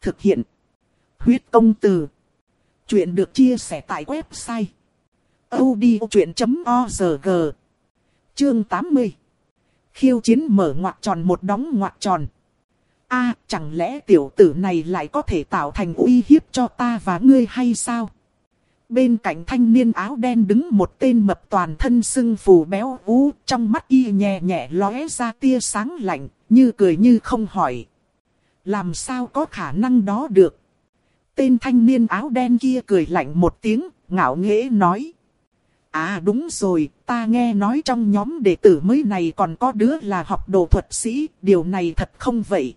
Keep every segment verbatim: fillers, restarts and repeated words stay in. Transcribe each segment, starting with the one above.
Thực hiện. Huyết công từ. Chuyện được chia sẻ tại website audiochuyện chấm org. Chương tám mươi. Khiêu chiến mở ngoặc tròn một đóng ngoặc tròn. A, chẳng lẽ tiểu tử này lại có thể tạo thành uy hiếp cho ta và ngươi hay sao? Bên cạnh thanh niên áo đen đứng một tên mập toàn thân sưng phù béo ú, trong mắt y nhẹ nhẹ lóe ra tia sáng lạnh, như cười như không hỏi. Làm sao có khả năng đó được? Tên thanh niên áo đen kia cười lạnh một tiếng, ngạo nghễ nói. À đúng rồi, ta nghe nói trong nhóm đệ tử mới này còn có đứa là học đồ thuật sĩ, điều này thật không vậy?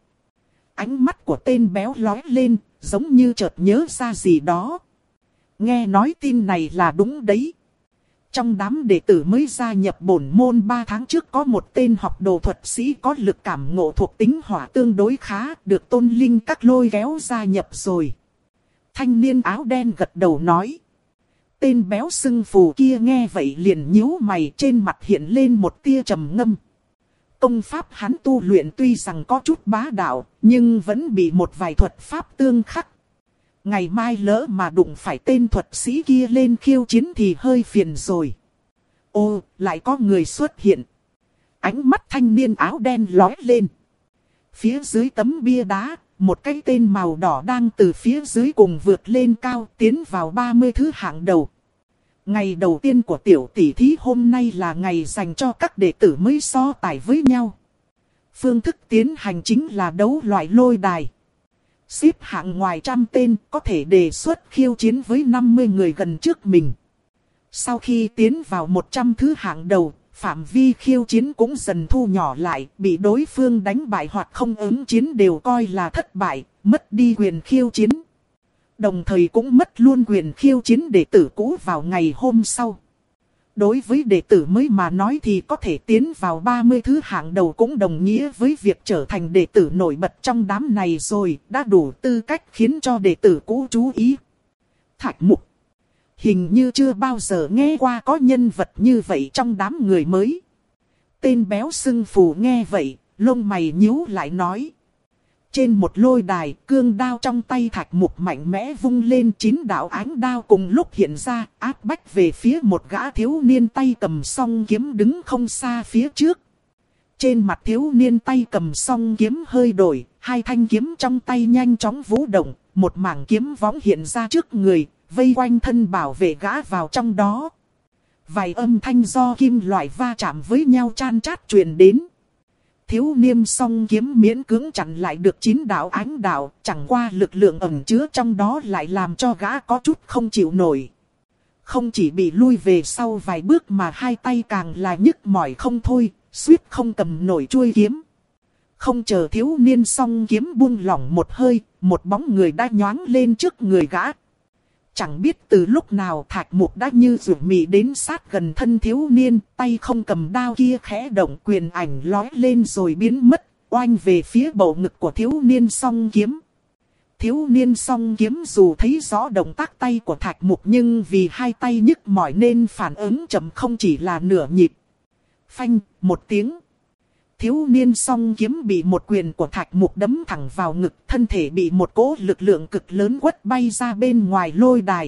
Ánh mắt của tên béo lóe lên, giống như chợt nhớ ra gì đó. Nghe nói tin này là đúng đấy. Trong đám đệ tử mới gia nhập bổn môn ba tháng trước có một tên học đồ thuật sĩ có lực cảm ngộ thuộc tính hỏa tương đối khá, được tôn linh các lôi kéo gia nhập rồi. Thanh niên áo đen gật đầu nói. Tên béo sưng phù kia nghe vậy liền nhíu mày, trên mặt hiện lên một tia trầm ngâm. Công pháp hắn tu luyện tuy rằng có chút bá đạo, nhưng vẫn bị một vài thuật pháp tương khắc. Ngày mai lỡ mà đụng phải tên thuật sĩ kia lên khiêu chiến thì hơi phiền rồi. Ô, lại có người xuất hiện. Ánh mắt thanh niên áo đen lóe lên. Phía dưới tấm bia đá, một cái tên màu đỏ đang từ phía dưới cùng vượt lên cao, tiến vào ba mươi thứ hạng đầu. Ngày đầu tiên của tiểu tỷ thí hôm nay là ngày dành cho các đệ tử mới so tài với nhau. Phương thức tiến hành chính là đấu loại lôi đài. Xếp hạng ngoài trăm tên có thể đề xuất khiêu chiến với năm mươi người gần trước mình. Sau khi tiến vào một trăm thứ hạng đầu, phạm vi khiêu chiến cũng dần thu nhỏ lại, bị đối phương đánh bại hoặc không ứng chiến đều coi là thất bại, mất đi quyền khiêu chiến. Đồng thời cũng mất luôn quyền khiêu chiến đệ tử cũ vào ngày hôm sau. Đối với đệ tử mới mà nói thì có thể tiến vào ba mươi thứ hạng đầu cũng đồng nghĩa với việc trở thành đệ tử nổi bật trong đám này rồi, đã đủ tư cách khiến cho đệ tử cũ chú ý. Thạch Mục. Hình như chưa bao giờ nghe qua có nhân vật như vậy trong đám người mới. Tên béo sưng phù nghe vậy, lông mày nhíu lại nói. Trên một lôi đài, cương đao trong tay Thạch Mục mạnh mẽ vung lên, chín đạo ánh đao cùng lúc hiện ra, áp bách về phía một gã thiếu niên tay cầm song kiếm đứng không xa phía trước. Trên mặt thiếu niên tay cầm song kiếm hơi đổi, hai thanh kiếm trong tay nhanh chóng vũ động, một mảng kiếm võng hiện ra trước người, vây quanh thân bảo vệ gã vào trong đó. Vài âm thanh do kim loại va chạm với nhau chan chát truyền đến. Thiếu niên song kiếm miễn cưỡng chặn lại được chín đạo ánh đạo, chẳng qua lực lượng ẩn chứa trong đó lại làm cho gã có chút không chịu nổi. Không chỉ bị lui về sau vài bước mà hai tay càng là nhức mỏi không thôi, suýt không cầm nổi chuôi kiếm. Không chờ thiếu niên song kiếm buông lỏng một hơi, một bóng người đã nhoáng lên trước người gã. Chẳng biết từ lúc nào Thạch Mục đã như rủ mị đến sát gần thân thiếu niên, tay không cầm đao kia khẽ động, quyền ảnh lói lên rồi biến mất, oanh về phía bầu ngực của thiếu niên song kiếm. Thiếu niên song kiếm dù thấy rõ động tác tay của Thạch Mục nhưng vì hai tay nhức mỏi nên phản ứng chậm không chỉ là nửa nhịp. Phanh, một tiếng. Thiếu niên song kiếm bị một quyền của Thạch Mục đấm thẳng vào ngực, thân thể bị một cỗ lực lượng cực lớn quất bay ra bên ngoài lôi đài.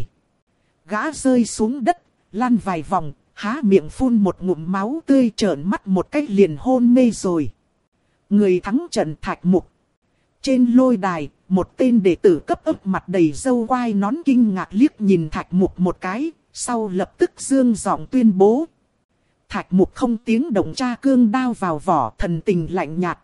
Gã rơi xuống đất, lăn vài vòng, há miệng phun một ngụm máu tươi, trợn mắt một cách liền hôn mê rồi. Người thắng trận Thạch Mục. Trên lôi đài, một tên đệ tử cấp ấp mặt đầy râu quai nón kinh ngạc liếc nhìn Thạch Mục một cái, sau lập tức dương giọng tuyên bố. Thạch Mục không tiếng động tra cương đao vào vỏ, thần tình lạnh nhạt.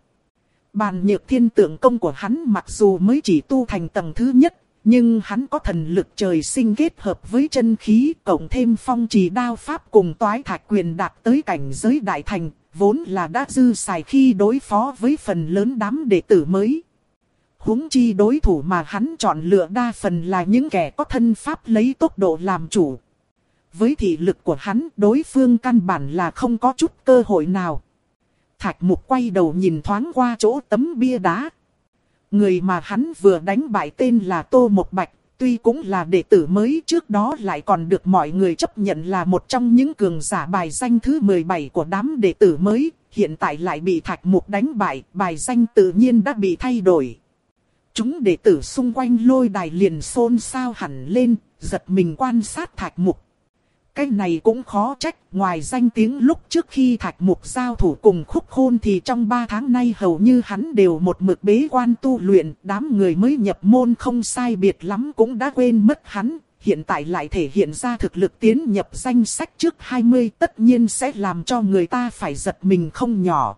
Bàn nhược thiên tượng công của hắn mặc dù mới chỉ tu thành tầng thứ nhất, nhưng hắn có thần lực trời sinh kết hợp với chân khí, cộng thêm phong trì đao pháp cùng toái thạch quyền đạt tới cảnh giới đại thành, vốn là đã dư xài khi đối phó với phần lớn đám đệ tử mới. Huống chi đối thủ mà hắn chọn lựa đa phần là những kẻ có thân pháp lấy tốc độ làm chủ. Với thị lực của hắn, đối phương căn bản là không có chút cơ hội nào. Thạch Mục quay đầu nhìn thoáng qua chỗ tấm bia đá. Người mà hắn vừa đánh bại tên là Tô Mộc Bạch, tuy cũng là đệ tử mới, trước đó lại còn được mọi người chấp nhận là một trong những cường giả bài danh thứ mười bảy của đám đệ tử mới, hiện tại lại bị Thạch Mục đánh bại, bài danh tự nhiên đã bị thay đổi. Chúng đệ tử xung quanh lôi đài liền xôn xao hẳn lên, giật mình quan sát Thạch Mục. Cái này cũng khó trách, ngoài danh tiếng lúc trước khi Thạch Mục giao thủ cùng Khúc Khôn thì trong ba tháng nay hầu như hắn đều một mực bế quan tu luyện, đám người mới nhập môn không sai biệt lắm cũng đã quên mất hắn, hiện tại lại thể hiện ra thực lực tiến nhập danh sách trước hai mươi, tất nhiên sẽ làm cho người ta phải giật mình không nhỏ.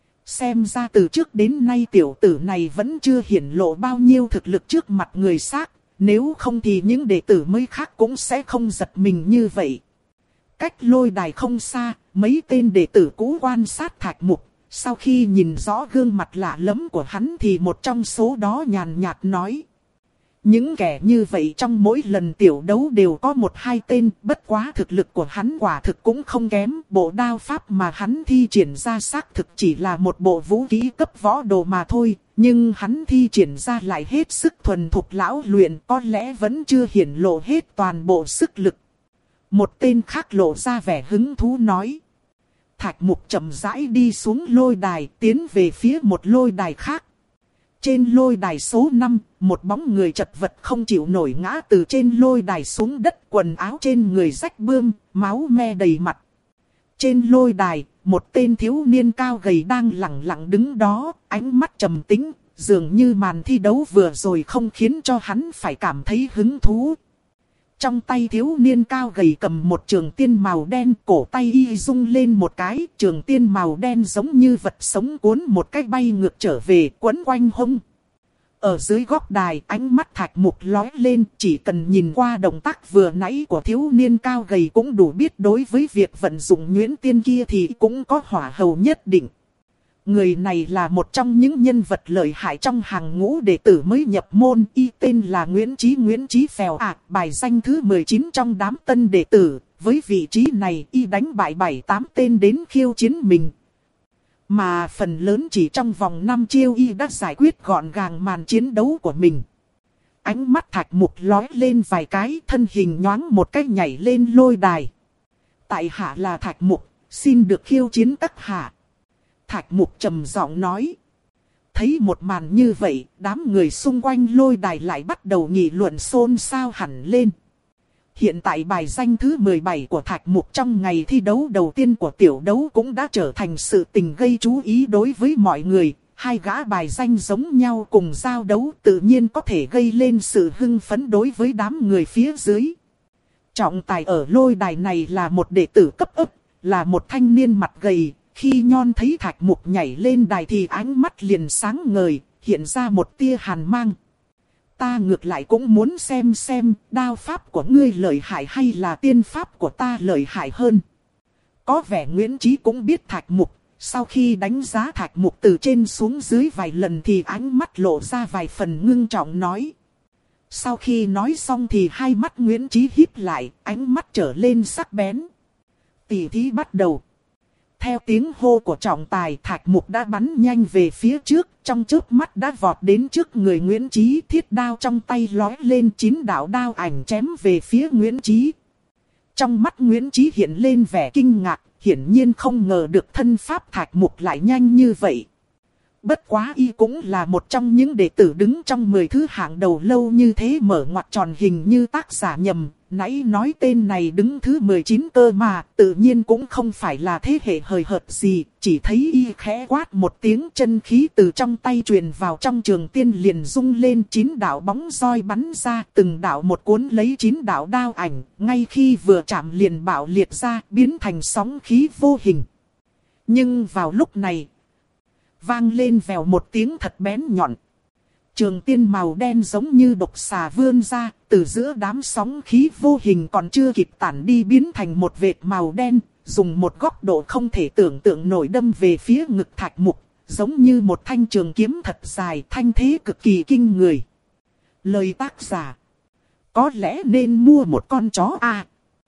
Xem ra từ trước đến nay tiểu tử này vẫn chưa hiển lộ bao nhiêu thực lực trước mặt người khác. Nếu không thì những đệ tử mới khác cũng sẽ không giật mình như vậy. Cách lôi đài không xa, mấy tên đệ tử cũ quan sát Thạch Mục. Sau khi nhìn rõ gương mặt lạ lẫm của hắn thì một trong số đó nhàn nhạt nói. Những kẻ như vậy trong mỗi lần tiểu đấu đều có một hai tên, bất quá thực lực của hắn quả thực cũng không kém. Bộ đao pháp mà hắn thi triển ra xác thực chỉ là một bộ vũ khí cấp võ đồ mà thôi. Nhưng hắn thi triển ra lại hết sức thuần thục lão luyện, có lẽ vẫn chưa hiển lộ hết toàn bộ sức lực. Một tên khác lộ ra vẻ hứng thú nói. Thạch Mục chậm rãi đi xuống lôi đài, tiến về phía một lôi đài khác. Trên lôi đài số năm, một bóng người chật vật không chịu nổi ngã từ trên lôi đài xuống đất, quần áo trên người rách bươm, máu me đầy mặt. Trên lôi đài, một tên thiếu niên cao gầy đang lặng lặng đứng đó, ánh mắt trầm tĩnh, dường như màn thi đấu vừa rồi không khiến cho hắn phải cảm thấy hứng thú. Trong tay thiếu niên cao gầy cầm một trường tiên màu đen, cổ tay y rung lên một cái, trường tiên màu đen giống như vật sống cuốn một cái bay ngược trở về, quấn quanh hông. Ở dưới góc đài, ánh mắt Thạch Mục lóe lên, chỉ cần nhìn qua động tác vừa nãy của thiếu niên cao gầy cũng đủ biết đối với việc vận dụng nhuyễn tiên kia thì cũng có hỏa hầu nhất định. Người này là một trong những nhân vật lợi hại trong hàng ngũ đệ tử mới nhập môn, y tên là Nguyễn Chí Nguyễn Chí Phèo ạ, bài danh thứ mười chín trong đám tân đệ tử, với vị trí này y đánh bại bảy tám tên đến khiêu chiến mình. Mà phần lớn chỉ trong vòng năm chiêu y đã giải quyết gọn gàng màn chiến đấu của mình. Ánh mắt Thạch Mục lóe lên vài cái, thân hình nhoáng một cái nhảy lên lôi đài. Tại hạ là Thạch Mục, xin được khiêu chiến các hạ. Thạch Mục trầm giọng nói. Thấy một màn như vậy, đám người xung quanh lôi đài lại bắt đầu nghị luận xôn xao hẳn lên. Hiện tại bài danh thứ mười bảy của Thạch Mục trong ngày thi đấu đầu tiên của tiểu đấu cũng đã trở thành sự tình gây chú ý đối với mọi người. Hai gã bài danh giống nhau cùng giao đấu tự nhiên có thể gây lên sự hưng phấn đối với đám người phía dưới. Trọng tài ở lôi đài này là một đệ tử cấp ấp, là một thanh niên mặt gầy. Khi nhon thấy Thạch Mục nhảy lên đài thì ánh mắt liền sáng ngời, hiện ra một tia hàn mang. Ta ngược lại cũng muốn xem xem đao pháp của ngươi lợi hại hay là tiên pháp của ta lợi hại hơn. Có vẻ Nguyễn Chí cũng biết Thạch Mục, sau khi đánh giá Thạch Mục từ trên xuống dưới vài lần thì ánh mắt lộ ra vài phần ngưng trọng nói. Sau khi nói xong thì hai mắt Nguyễn Chí híp lại, ánh mắt trở lên sắc bén. Tỷ thí bắt đầu. Theo tiếng hô của trọng tài, Thạch Mục đã bắn nhanh về phía trước, trong chớp mắt đã vọt đến trước người Nguyễn Chí, thiết đao trong tay lói lên chín đạo đao ảnh chém về phía Nguyễn Chí. Trong mắt Nguyễn Chí hiện lên vẻ kinh ngạc, hiển nhiên không ngờ được thân pháp Thạch Mục lại nhanh như vậy. Bất quá y cũng là một trong những đệ tử đứng trong mười thứ hạng đầu lâu như thế, mở ngoặc tròn hình như tác giả nhầm. Nãy nói tên này đứng thứ mười chín cơ mà, tự nhiên cũng không phải là thế hệ hời hợt gì, chỉ thấy y khẽ quát một tiếng, chân khí từ trong tay truyền vào trong trường tiên liền rung lên, chín đạo bóng roi bắn ra, từng đạo một cuốn lấy chín đạo đao ảnh, ngay khi vừa chạm liền bạo liệt ra, biến thành sóng khí vô hình. Nhưng vào lúc này, vang lên vèo một tiếng thật bén nhọn. Trường tiên màu đen giống như độc xà vươn ra, từ giữa đám sóng khí vô hình còn chưa kịp tản đi biến thành một vệt màu đen, dùng một góc độ không thể tưởng tượng nổi đâm về phía ngực Thạch Mục, giống như một thanh trường kiếm thật dài, thanh thế cực kỳ kinh người. Lời tác giả: có lẽ nên mua một con chó a. À.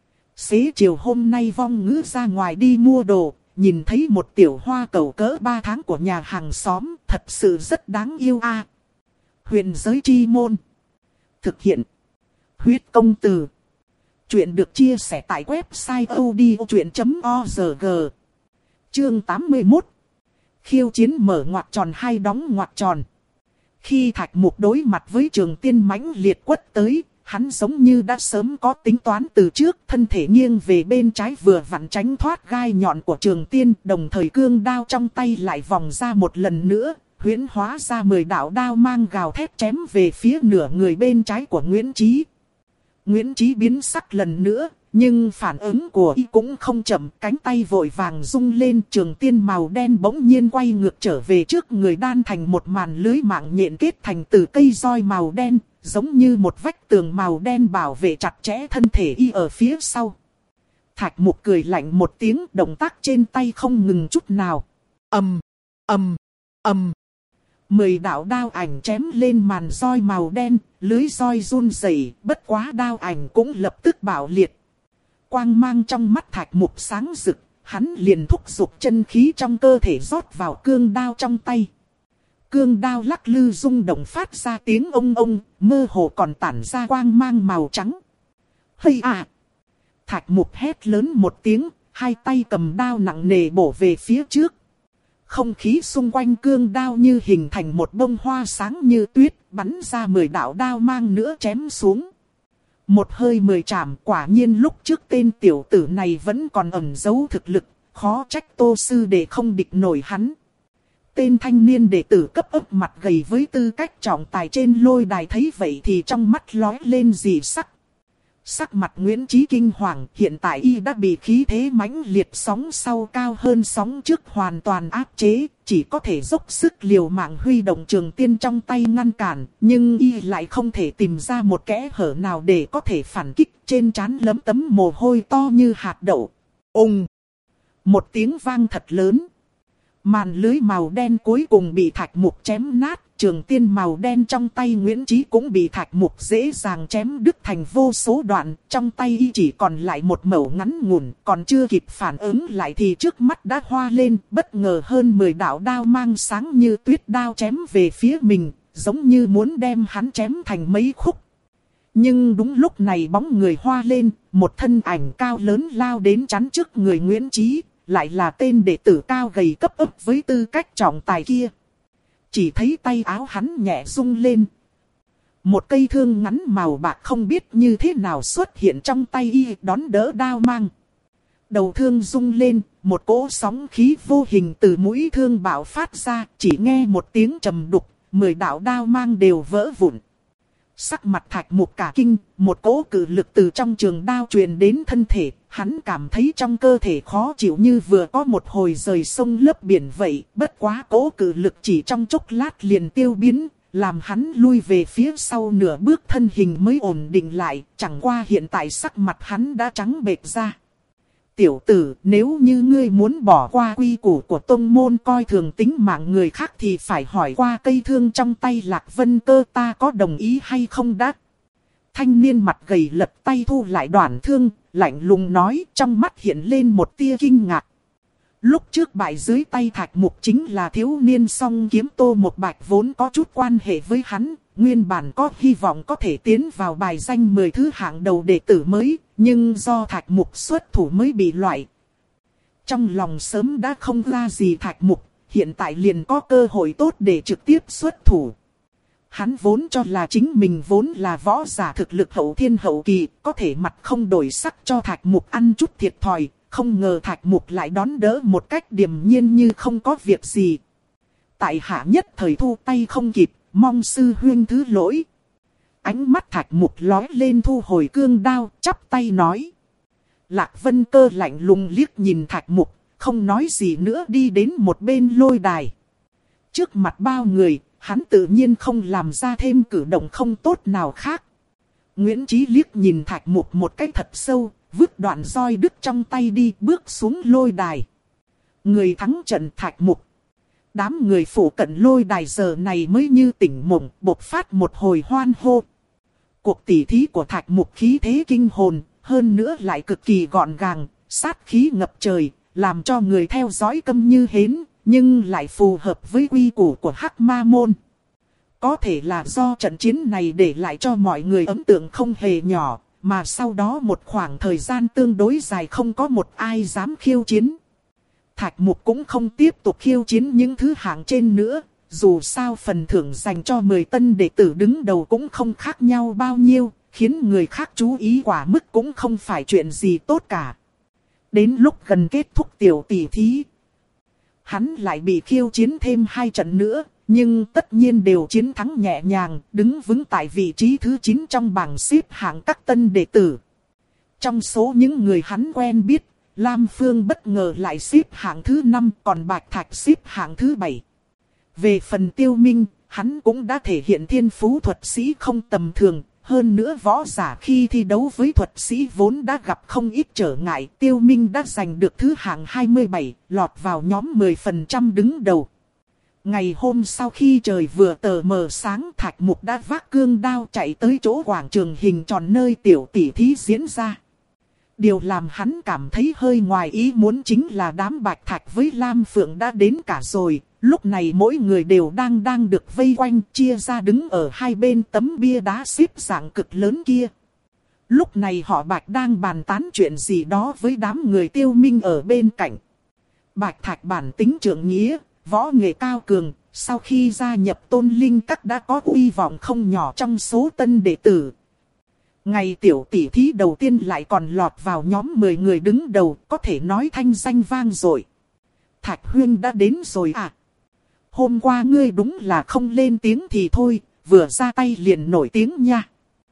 Xế chiều hôm nay Vong Ngữ ra ngoài đi mua đồ, nhìn thấy một tiểu hoa cẩu cỡ ba tháng của nhà hàng xóm, thật sự rất đáng yêu a. À. Huyền giới chi môn. Thực hiện. Huyết công từ. Chuyện được chia sẻ tại website odchuyện chấm org. Chương tám mươi mốt. Khiêu chiến mở ngoặc tròn hay đóng ngoặc tròn. Khi Thạch Mục đối mặt với Trường Tiên mãnh liệt quất tới, hắn giống như đã sớm có tính toán từ trước, thân thể nghiêng về bên trái vừa vặn tránh thoát gai nhọn của Trường Tiên, đồng thời cương đao trong tay lại vòng ra một lần nữa, huyễn hóa ra mười đạo đao mang gào thét chém về phía nửa người bên trái của Nguyễn Chí. Nguyễn Chí biến sắc lần nữa, nhưng phản ứng của y cũng không chậm, cánh tay vội vàng rung lên, Trường Tiên màu đen bỗng nhiên quay ngược trở về trước người, đan thành một màn lưới mạng nhện kết thành từ cây roi màu đen, giống như một vách tường màu đen bảo vệ chặt chẽ thân thể y ở phía sau. Thạch Mục cười lạnh một tiếng, động tác trên tay không ngừng chút nào. Ầm, ầm, ầm. Mười đạo đao ảnh chém lên màn roi màu đen, lưới roi run rẩy, bất quá đao ảnh cũng lập tức bạo liệt. Quang mang trong mắt Thạch Mục sáng rực, hắn liền thúc giục chân khí trong cơ thể rót vào cương đao trong tay. Cương đao lắc lư rung động phát ra tiếng ông ông, mơ hồ còn tản ra quang mang màu trắng. Hây à! Thạch Mục hét lớn một tiếng, hai tay cầm đao nặng nề bổ về phía trước. Không khí xung quanh cương đao như hình thành một bông hoa sáng như tuyết, bắn ra mười đạo đao mang nữa chém xuống. Một hơi mười trảm, quả nhiên lúc trước tên tiểu tử này vẫn còn ẩn giấu thực lực, khó trách Tô sư đệ không địch nổi hắn. Tên thanh niên đệ tử cấp ấp mặt gầy với tư cách trọng tài trên lôi đài thấy vậy thì trong mắt lóe lên dị sắc. Sắc mặt Nguyễn Chí kinh hoàng, hiện tại y đã bị khí thế mãnh liệt sóng sau cao hơn sóng trước hoàn toàn áp chế, chỉ có thể dốc sức liều mạng huy động Trường Tiên trong tay ngăn cản, nhưng y lại không thể tìm ra một kẽ hở nào để có thể phản kích, trên trán lấm tấm mồ hôi to như hạt đậu. Ùng! Một tiếng vang thật lớn. Màn lưới màu đen cuối cùng bị Thạch Mục chém nát, Trường Tiên màu đen trong tay Nguyễn Chí cũng bị Thạch Mục dễ dàng chém đứt thành vô số đoạn, trong tay y chỉ còn lại một mẩu ngắn ngủn, còn chưa kịp phản ứng lại thì trước mắt đã hoa lên, bất ngờ hơn mười đạo đao mang sáng như tuyết đao chém về phía mình, giống như muốn đem hắn chém thành mấy khúc. Nhưng đúng lúc này bóng người hoa lên, một thân ảnh cao lớn lao đến chắn trước người Nguyễn Chí. Lại là tên đệ tử cao gầy cấp ấp với tư cách trọng tài kia. Chỉ thấy tay áo hắn nhẹ rung lên. Một cây thương ngắn màu bạc không biết như thế nào xuất hiện trong tay y, đón đỡ đao mang. Đầu thương rung lên, một cỗ sóng khí vô hình từ mũi thương bạo phát ra, chỉ nghe một tiếng trầm đục, mười đạo đao mang đều vỡ vụn. Sắc mặt Thạch Mục cả kinh, một cỗ cự lực từ trong trường đao truyền đến thân thể, hắn cảm thấy trong cơ thể khó chịu như vừa có một hồi rời sông lấp biển vậy, bất quá cỗ cự lực chỉ trong chốc lát liền tiêu biến, làm hắn lui về phía sau nửa bước, thân hình mới ổn định lại, chẳng qua hiện tại sắc mặt hắn đã trắng bệch ra. Tiểu tử, nếu như ngươi muốn bỏ qua quy củ của tông môn coi thường tính mạng người khác thì phải hỏi qua cây thương trong tay Lạc Vân Cơ ta có đồng ý hay không đã. Thanh niên mặt gầy lật tay thu lại đoạn thương, lạnh lùng nói, trong mắt hiện lên một tia kinh ngạc. Lúc trước bại dưới tay Thạch Mục chính là thiếu niên song kiếm Tô Một Bạch vốn có chút quan hệ với hắn, nguyên bản có hy vọng có thể tiến vào bài danh mười thứ hạng đầu đệ tử mới, nhưng do Thạch Mục xuất thủ mới bị loại. Trong lòng sớm đã không ra gì Thạch Mục, hiện tại liền có cơ hội tốt để trực tiếp xuất thủ. Hắn vốn cho là chính mình vốn là võ giả thực lực hậu thiên hậu kỳ, có thể mặt không đổi sắc cho Thạch Mục ăn chút thiệt thòi, không ngờ Thạch Mục lại đón đỡ một cách điềm nhiên như không có việc gì. Tại hạ nhất thời thu tay không kịp, mong sư huynh thứ lỗi. Ánh mắt Thạch Mục lóe lên thu hồi cương đao, chắp tay nói. Lạc Vân Cơ lạnh lùng liếc nhìn Thạch Mục, không nói gì nữa đi đến một bên lôi đài. Trước mặt bao người, hắn tự nhiên không làm ra thêm cử động không tốt nào khác. Nguyễn Chí liếc nhìn Thạch Mục một cái thật sâu, vứt đoạn roi đứt trong tay đi, bước xuống lôi đài. Người thắng trận Thạch Mục. Đám người phủ cận lôi đài giờ này mới như tỉnh mộng, bộc phát một hồi hoan hô. Cuộc tỉ thí của Thạch Mục khí thế kinh hồn, hơn nữa lại cực kỳ gọn gàng, sát khí ngập trời, làm cho người theo dõi câm như hến, nhưng lại phù hợp với quy củ của Hắc Ma Môn. Có thể là do trận chiến này để lại cho mọi người ấn tượng không hề nhỏ, mà sau đó một khoảng thời gian tương đối dài không có một ai dám khiêu chiến. Thạch Mục cũng không tiếp tục khiêu chiến những thứ hạng trên nữa, dù sao phần thưởng dành cho mười tân đệ tử đứng đầu cũng không khác nhau bao nhiêu, khiến người khác chú ý quả mức cũng không phải chuyện gì tốt cả. Đến lúc gần kết thúc tiểu tỷ thí, hắn lại bị khiêu chiến thêm hai trận nữa, nhưng tất nhiên đều chiến thắng nhẹ nhàng, đứng vững tại vị trí thứ chín trong bảng xếp hạng các tân đệ tử. Trong số những người hắn quen biết, Lam Phương bất ngờ lại xếp hạng thứ năm, còn Bạch Thạch xếp hạng thứ bảy. Về phần Tiêu Minh, hắn cũng đã thể hiện thiên phú thuật sĩ không tầm thường. Hơn nữa võ giả khi thi đấu với thuật sĩ vốn đã gặp không ít trở ngại. Tiêu Minh đã giành được thứ hạng hai mươi bảy, lọt vào nhóm mười phần trăm đứng đầu. Ngày hôm sau khi trời vừa tờ mờ sáng, Thạch Mục đã vác cương đao chạy tới chỗ quảng trường hình tròn nơi tiểu tỷ thí diễn ra. Điều làm hắn cảm thấy hơi ngoài ý muốn chính là đám Bạch Thạch với Lam Phượng đã đến cả rồi. Lúc này mỗi người đều đang đang được vây quanh, chia ra đứng ở hai bên tấm bia đá xếp dạng cực lớn kia. Lúc này họ Bạch đang bàn tán chuyện gì đó với đám người Tiêu Minh ở bên cạnh. Bạch Thạch bản tính trượng nghĩa, võ nghệ cao cường, sau khi gia nhập Tôn Linh Các đã có uy vọng không nhỏ trong số tân đệ tử. Ngày tiểu tỷ thí đầu tiên lại còn lọt vào nhóm mười người đứng đầu, có thể nói thanh danh vang dội. Thạch Huyên đã đến rồi à? Hôm qua ngươi đúng là không lên tiếng thì thôi, vừa ra tay liền nổi tiếng nha.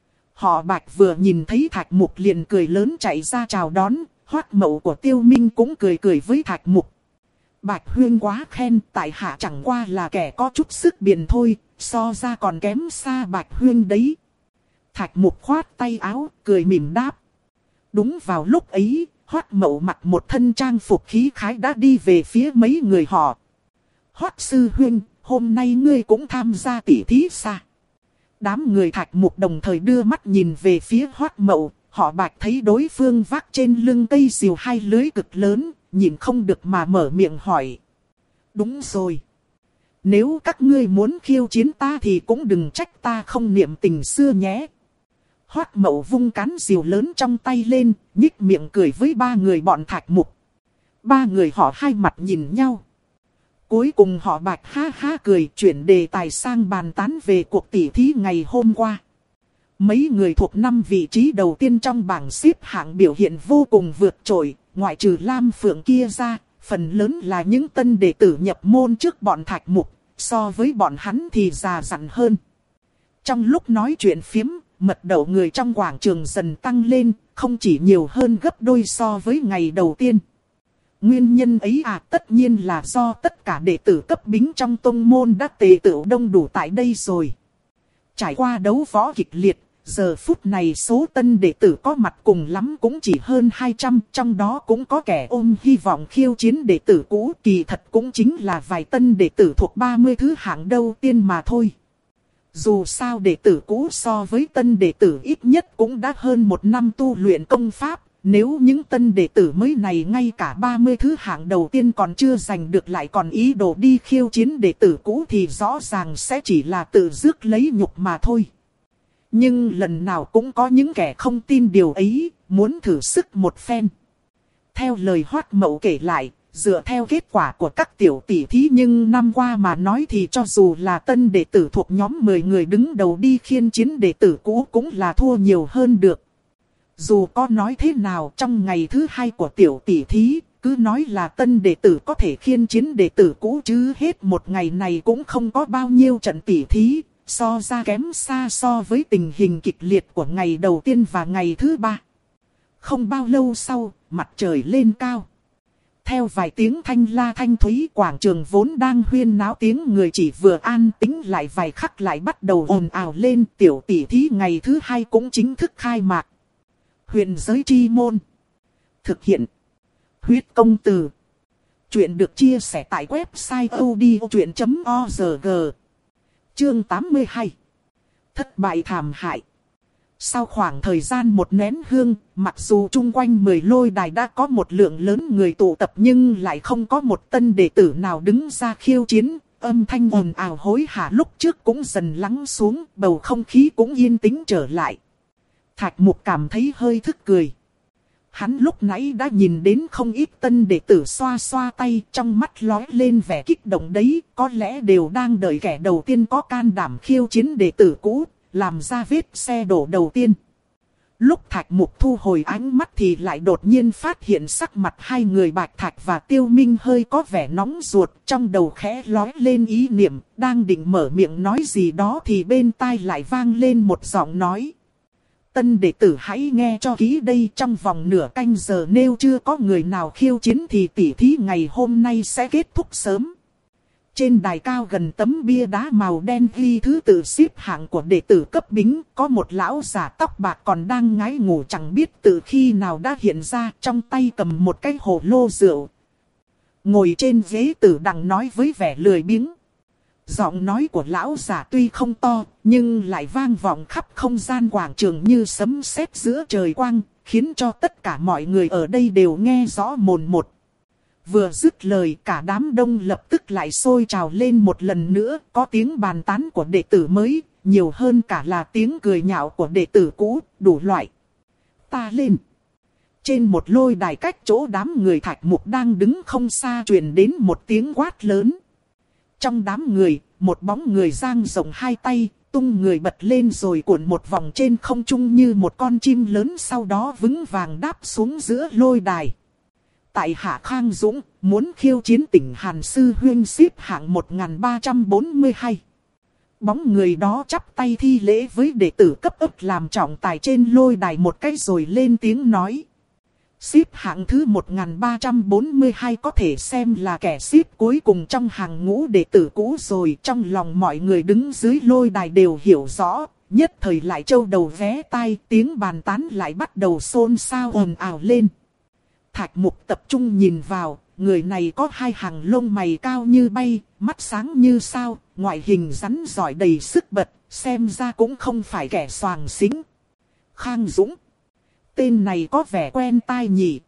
Họ Bạch vừa nhìn thấy Thạch Mục liền cười lớn chạy ra chào đón, Hoắc Mậu của Tiêu Minh cũng cười cười với Thạch Mục. Bạch Huyên quá khen, tại hạ chẳng qua là kẻ có chút sức biện thôi, so ra còn kém xa Bạch Huyên đấy. Thạch Mục khoát tay áo, cười mỉm đáp. Đúng vào lúc ấy, Hoắc Mậu mặc một thân trang phục khí khái đã đi về phía mấy người họ. Hoắc sư huynh, hôm nay ngươi cũng tham gia tỷ thí sao? Đám người Thạch Mục đồng thời đưa mắt nhìn về phía Hoắc Mậu, họ Bạch thấy đối phương vác trên lưng cây diều hai lưới cực lớn, nhìn không được mà mở miệng hỏi. Đúng rồi. Nếu các ngươi muốn khiêu chiến ta thì cũng đừng trách ta không niệm tình xưa nhé. Hoắc Mậu vung cán diều lớn trong tay lên, nhích miệng cười với ba người bọn Thạch Mục. Ba người họ hai mặt nhìn nhau. Cuối cùng họ Bạch ha ha cười, chuyển đề tài sang bàn tán về cuộc tỷ thí ngày hôm qua. Mấy người thuộc năm vị trí đầu tiên trong bảng xếp hạng biểu hiện vô cùng vượt trội, ngoại trừ Lam Phượng kia ra, phần lớn là những tân đệ tử nhập môn trước bọn Thạch Mục, so với bọn hắn thì già dặn hơn. Trong lúc nói chuyện phiếm, mật độ người trong quảng trường dần tăng lên, không chỉ nhiều hơn gấp đôi so với ngày đầu tiên. Nguyên nhân ấy à, tất nhiên là do tất cả đệ tử cấp bính trong tông môn đã tề tựu đông đủ tại đây rồi. Trải qua đấu võ kịch liệt, giờ phút này số tân đệ tử có mặt cùng lắm cũng chỉ hơn hai trăm, trong đó cũng có kẻ ôm hy vọng khiêu chiến đệ tử cũ, kỳ thật cũng chính là vài tân đệ tử thuộc ba mươi thứ hạng đầu tiên mà thôi. Dù sao đệ tử cũ so với tân đệ tử ít nhất cũng đã hơn một năm tu luyện công pháp. Nếu những tân đệ tử mới này ngay cả ba mươi thứ hạng đầu tiên còn chưa giành được lại còn ý đồ đi khiêu chiến đệ tử cũ thì rõ ràng sẽ chỉ là tự rước lấy nhục mà thôi. Nhưng lần nào cũng có những kẻ không tin điều ấy, muốn thử sức một phen. Theo lời Hoắc Mậu kể lại, dựa theo kết quả của các tiểu tỷ thí nhưng năm qua mà nói thì cho dù là tân đệ tử thuộc nhóm mười người đứng đầu đi khiêu chiến đệ tử cũ cũng là thua nhiều hơn được. Dù có nói thế nào trong ngày thứ hai của tiểu tỷ thí, cứ nói là tân đệ tử có thể khiêu chiến đệ tử cũ chứ hết một ngày này cũng không có bao nhiêu trận tỷ thí, so ra kém xa so với tình hình kịch liệt của ngày đầu tiên và ngày thứ ba. Không bao lâu sau, mặt trời lên cao. Theo vài tiếng thanh la thanh thúy, quảng trường vốn đang huyên náo tiếng người chỉ vừa an tĩnh lại vài khắc lại bắt đầu ồn ào lên. Tiểu tỷ thí ngày thứ hai cũng chính thức khai mạc. Huyền giới chi môn. Thực hiện. Huyết công từ. Chuyện được chia sẻ tại website odchuyện chấm org. Chương tám mươi hai. Thất bại thảm hại. Sau khoảng thời gian một nén hương, mặc dù chung quanh mười lôi đài đã có một lượng lớn người tụ tập nhưng lại không có một tân đệ tử nào đứng ra khiêu chiến. Âm thanh ồn ào hối hả lúc trước cũng dần lắng xuống, bầu không khí cũng yên tĩnh trở lại. Thạch Mục cảm thấy hơi thức cười. Hắn lúc nãy đã nhìn đến không ít tân đệ tử xoa xoa tay, trong mắt lóe lên vẻ kích động đấy, có lẽ đều đang đợi kẻ đầu tiên có can đảm khiêu chiến đệ tử cũ, làm ra vết xe đổ đầu tiên. Lúc Thạch Mục thu hồi ánh mắt thì lại đột nhiên phát hiện sắc mặt hai người Bạch Thạch và Tiêu Minh hơi có vẻ nóng ruột, trong đầu khẽ lóe lên ý niệm, đang định mở miệng nói gì đó thì bên tai lại vang lên một giọng nói. Tân đệ tử hãy nghe cho kỹ đây, trong vòng nửa canh giờ nếu chưa có người nào khiêu chiến thì tỉ thí ngày hôm nay sẽ kết thúc sớm. Trên đài cao gần tấm bia đá màu đen ghi thứ tự xếp hạng của đệ tử cấp bính, có một lão già tóc bạc còn đang ngái ngủ chẳng biết từ khi nào đã hiện ra, trong tay cầm một cái hồ lô rượu. Ngồi trên ghế tử đằng nói với vẻ lười biếng. Giọng nói của lão già tuy không to, nhưng lại vang vọng khắp không gian quảng trường như sấm sét giữa trời quang, khiến cho tất cả mọi người ở đây đều nghe rõ mồn một. Vừa dứt lời cả đám đông lập tức lại sôi trào lên một lần nữa, có tiếng bàn tán của đệ tử mới, nhiều hơn cả là tiếng cười nhạo của đệ tử cũ, đủ loại. Ta lên. Trên một lôi đài cách chỗ đám người Thạch Mục đang đứng không xa truyền đến một tiếng quát lớn. Trong đám người, một bóng người dang rộng hai tay, tung người bật lên rồi cuộn một vòng trên không trung như một con chim lớn, sau đó vững vàng đáp xuống giữa lôi đài. Tại hạ Khang Dũng, muốn khiêu chiến tỉnh Hàn Sư Huynh xếp hạng một nghìn ba trăm bốn mươi hai. Bóng người đó chắp tay thi lễ với đệ tử cấp ấp làm trọng tài trên lôi đài một cái rồi lên tiếng nói. Xếp hạng thứ một nghìn ba trăm bốn mươi hai có thể xem là kẻ xếp cuối cùng trong hàng ngũ đệ tử cũ rồi. Trong lòng mọi người đứng dưới lôi đài đều hiểu rõ, nhất thời lại trâu đầu vé tai, tiếng bàn tán lại bắt đầu xôn xao ồn ào lên. Thạch Mục tập trung nhìn vào, người này có hai hàng lông mày cao như bay, mắt sáng như sao, ngoại hình rắn giỏi đầy sức bật, xem ra cũng không phải kẻ xoàng xính. Khang Dũng. Tên này có vẻ quen tai nhỉ.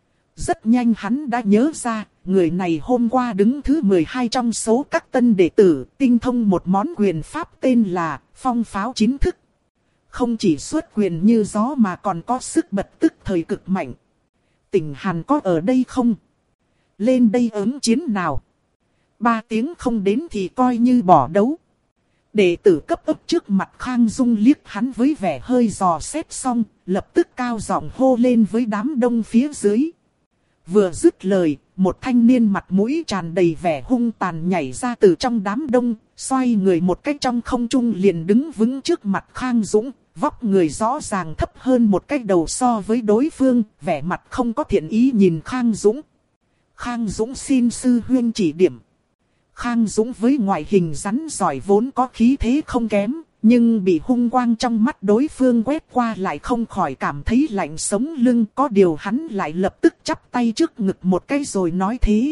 Rất nhanh hắn đã nhớ ra, người này hôm qua đứng thứ mười hai trong số các tân đệ tử, tinh thông một món quyền pháp tên là Phong Pháo Chín Thức. Không chỉ xuất quyền như gió mà còn có sức bật tức thời cực mạnh. Tỉnh Hàn có ở đây không? Lên đây ứng chiến nào? Ba tiếng không đến thì coi như bỏ đấu. Đệ tử cấp ấp trước mặt Khang Dung liếc hắn với vẻ hơi dò xét xong, lập tức cao giọng hô lên với đám đông phía dưới. Vừa dứt lời, một thanh niên mặt mũi tràn đầy vẻ hung tàn nhảy ra từ trong đám đông, xoay người một cách trong không trung liền đứng vững trước mặt Khang Dũng. Vóc người rõ ràng thấp hơn một cái đầu so với đối phương, vẻ mặt không có thiện ý nhìn Khang Dũng. Khang Dũng xin sư huynh chỉ điểm. Khang Dũng với ngoại hình rắn giỏi vốn có khí thế không kém, nhưng bị hung quang trong mắt đối phương quét qua lại không khỏi cảm thấy lạnh sống lưng. Có điều hắn lại lập tức chắp tay trước ngực một cái rồi nói thế.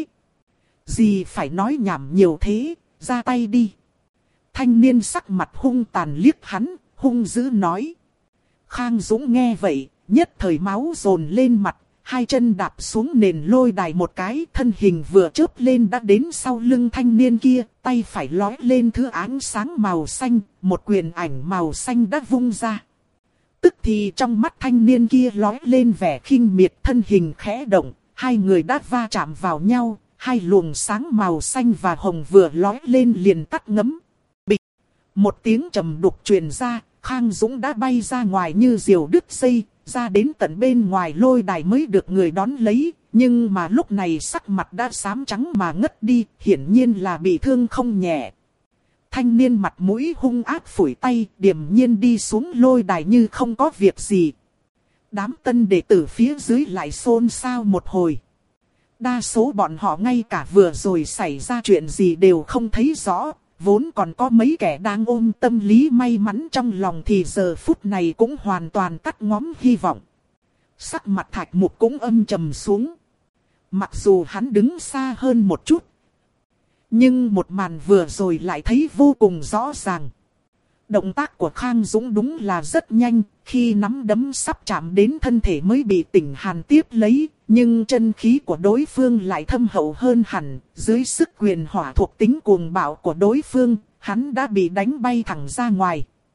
Gì phải nói nhảm nhiều thế, ra tay đi. Thanh niên sắc mặt hung tàn liếc hắn, hung dữ nói. Khang Dũng nghe vậy, nhất thời máu dồn lên mặt, hai chân đạp xuống nền lôi đài một cái, thân hình vừa chớp lên đã đến sau lưng thanh niên kia, tay phải lói lên thứ ánh sáng màu xanh, một quyền ảnh màu xanh đã vung ra. Tức thì trong mắt thanh niên kia lói lên vẻ khinh miệt, thân hình khẽ động, hai người đã va chạm vào nhau, hai luồng sáng màu xanh và hồng vừa lói lên liền tắt ngấm. Bịch! Một tiếng trầm đục truyền ra, Khang Dũng đã bay ra ngoài như diều đứt dây, ra đến tận bên ngoài lôi đài mới được người đón lấy, nhưng mà lúc này sắc mặt đã xám trắng mà ngất đi, hiển nhiên là bị thương không nhẹ. Thanh niên mặt mũi hung ác phủi tay, điềm nhiên đi xuống lôi đài như không có việc gì. Đám tân đệ tử phía dưới lại xôn xao một hồi. Đa số bọn họ ngay cả vừa rồi xảy ra chuyện gì đều không thấy rõ. Vốn còn có mấy kẻ đang ôm tâm lý may mắn trong lòng thì giờ phút này cũng hoàn toàn tắt ngóm hy vọng. Sắc mặt Thạch Mục cũng âm trầm xuống. Mặc dù hắn đứng xa hơn một chút, nhưng một màn vừa rồi lại thấy vô cùng rõ ràng. Động tác của Khang Dũng đúng là rất nhanh, khi nắm đấm sắp chạm đến thân thể mới bị Tỉnh Hàn tiếp lấy, nhưng chân khí của đối phương lại thâm hậu hơn hẳn, dưới sức quyền hỏa thuộc tính cuồng bạo của đối phương, hắn đã bị đánh bay thẳng ra ngoài.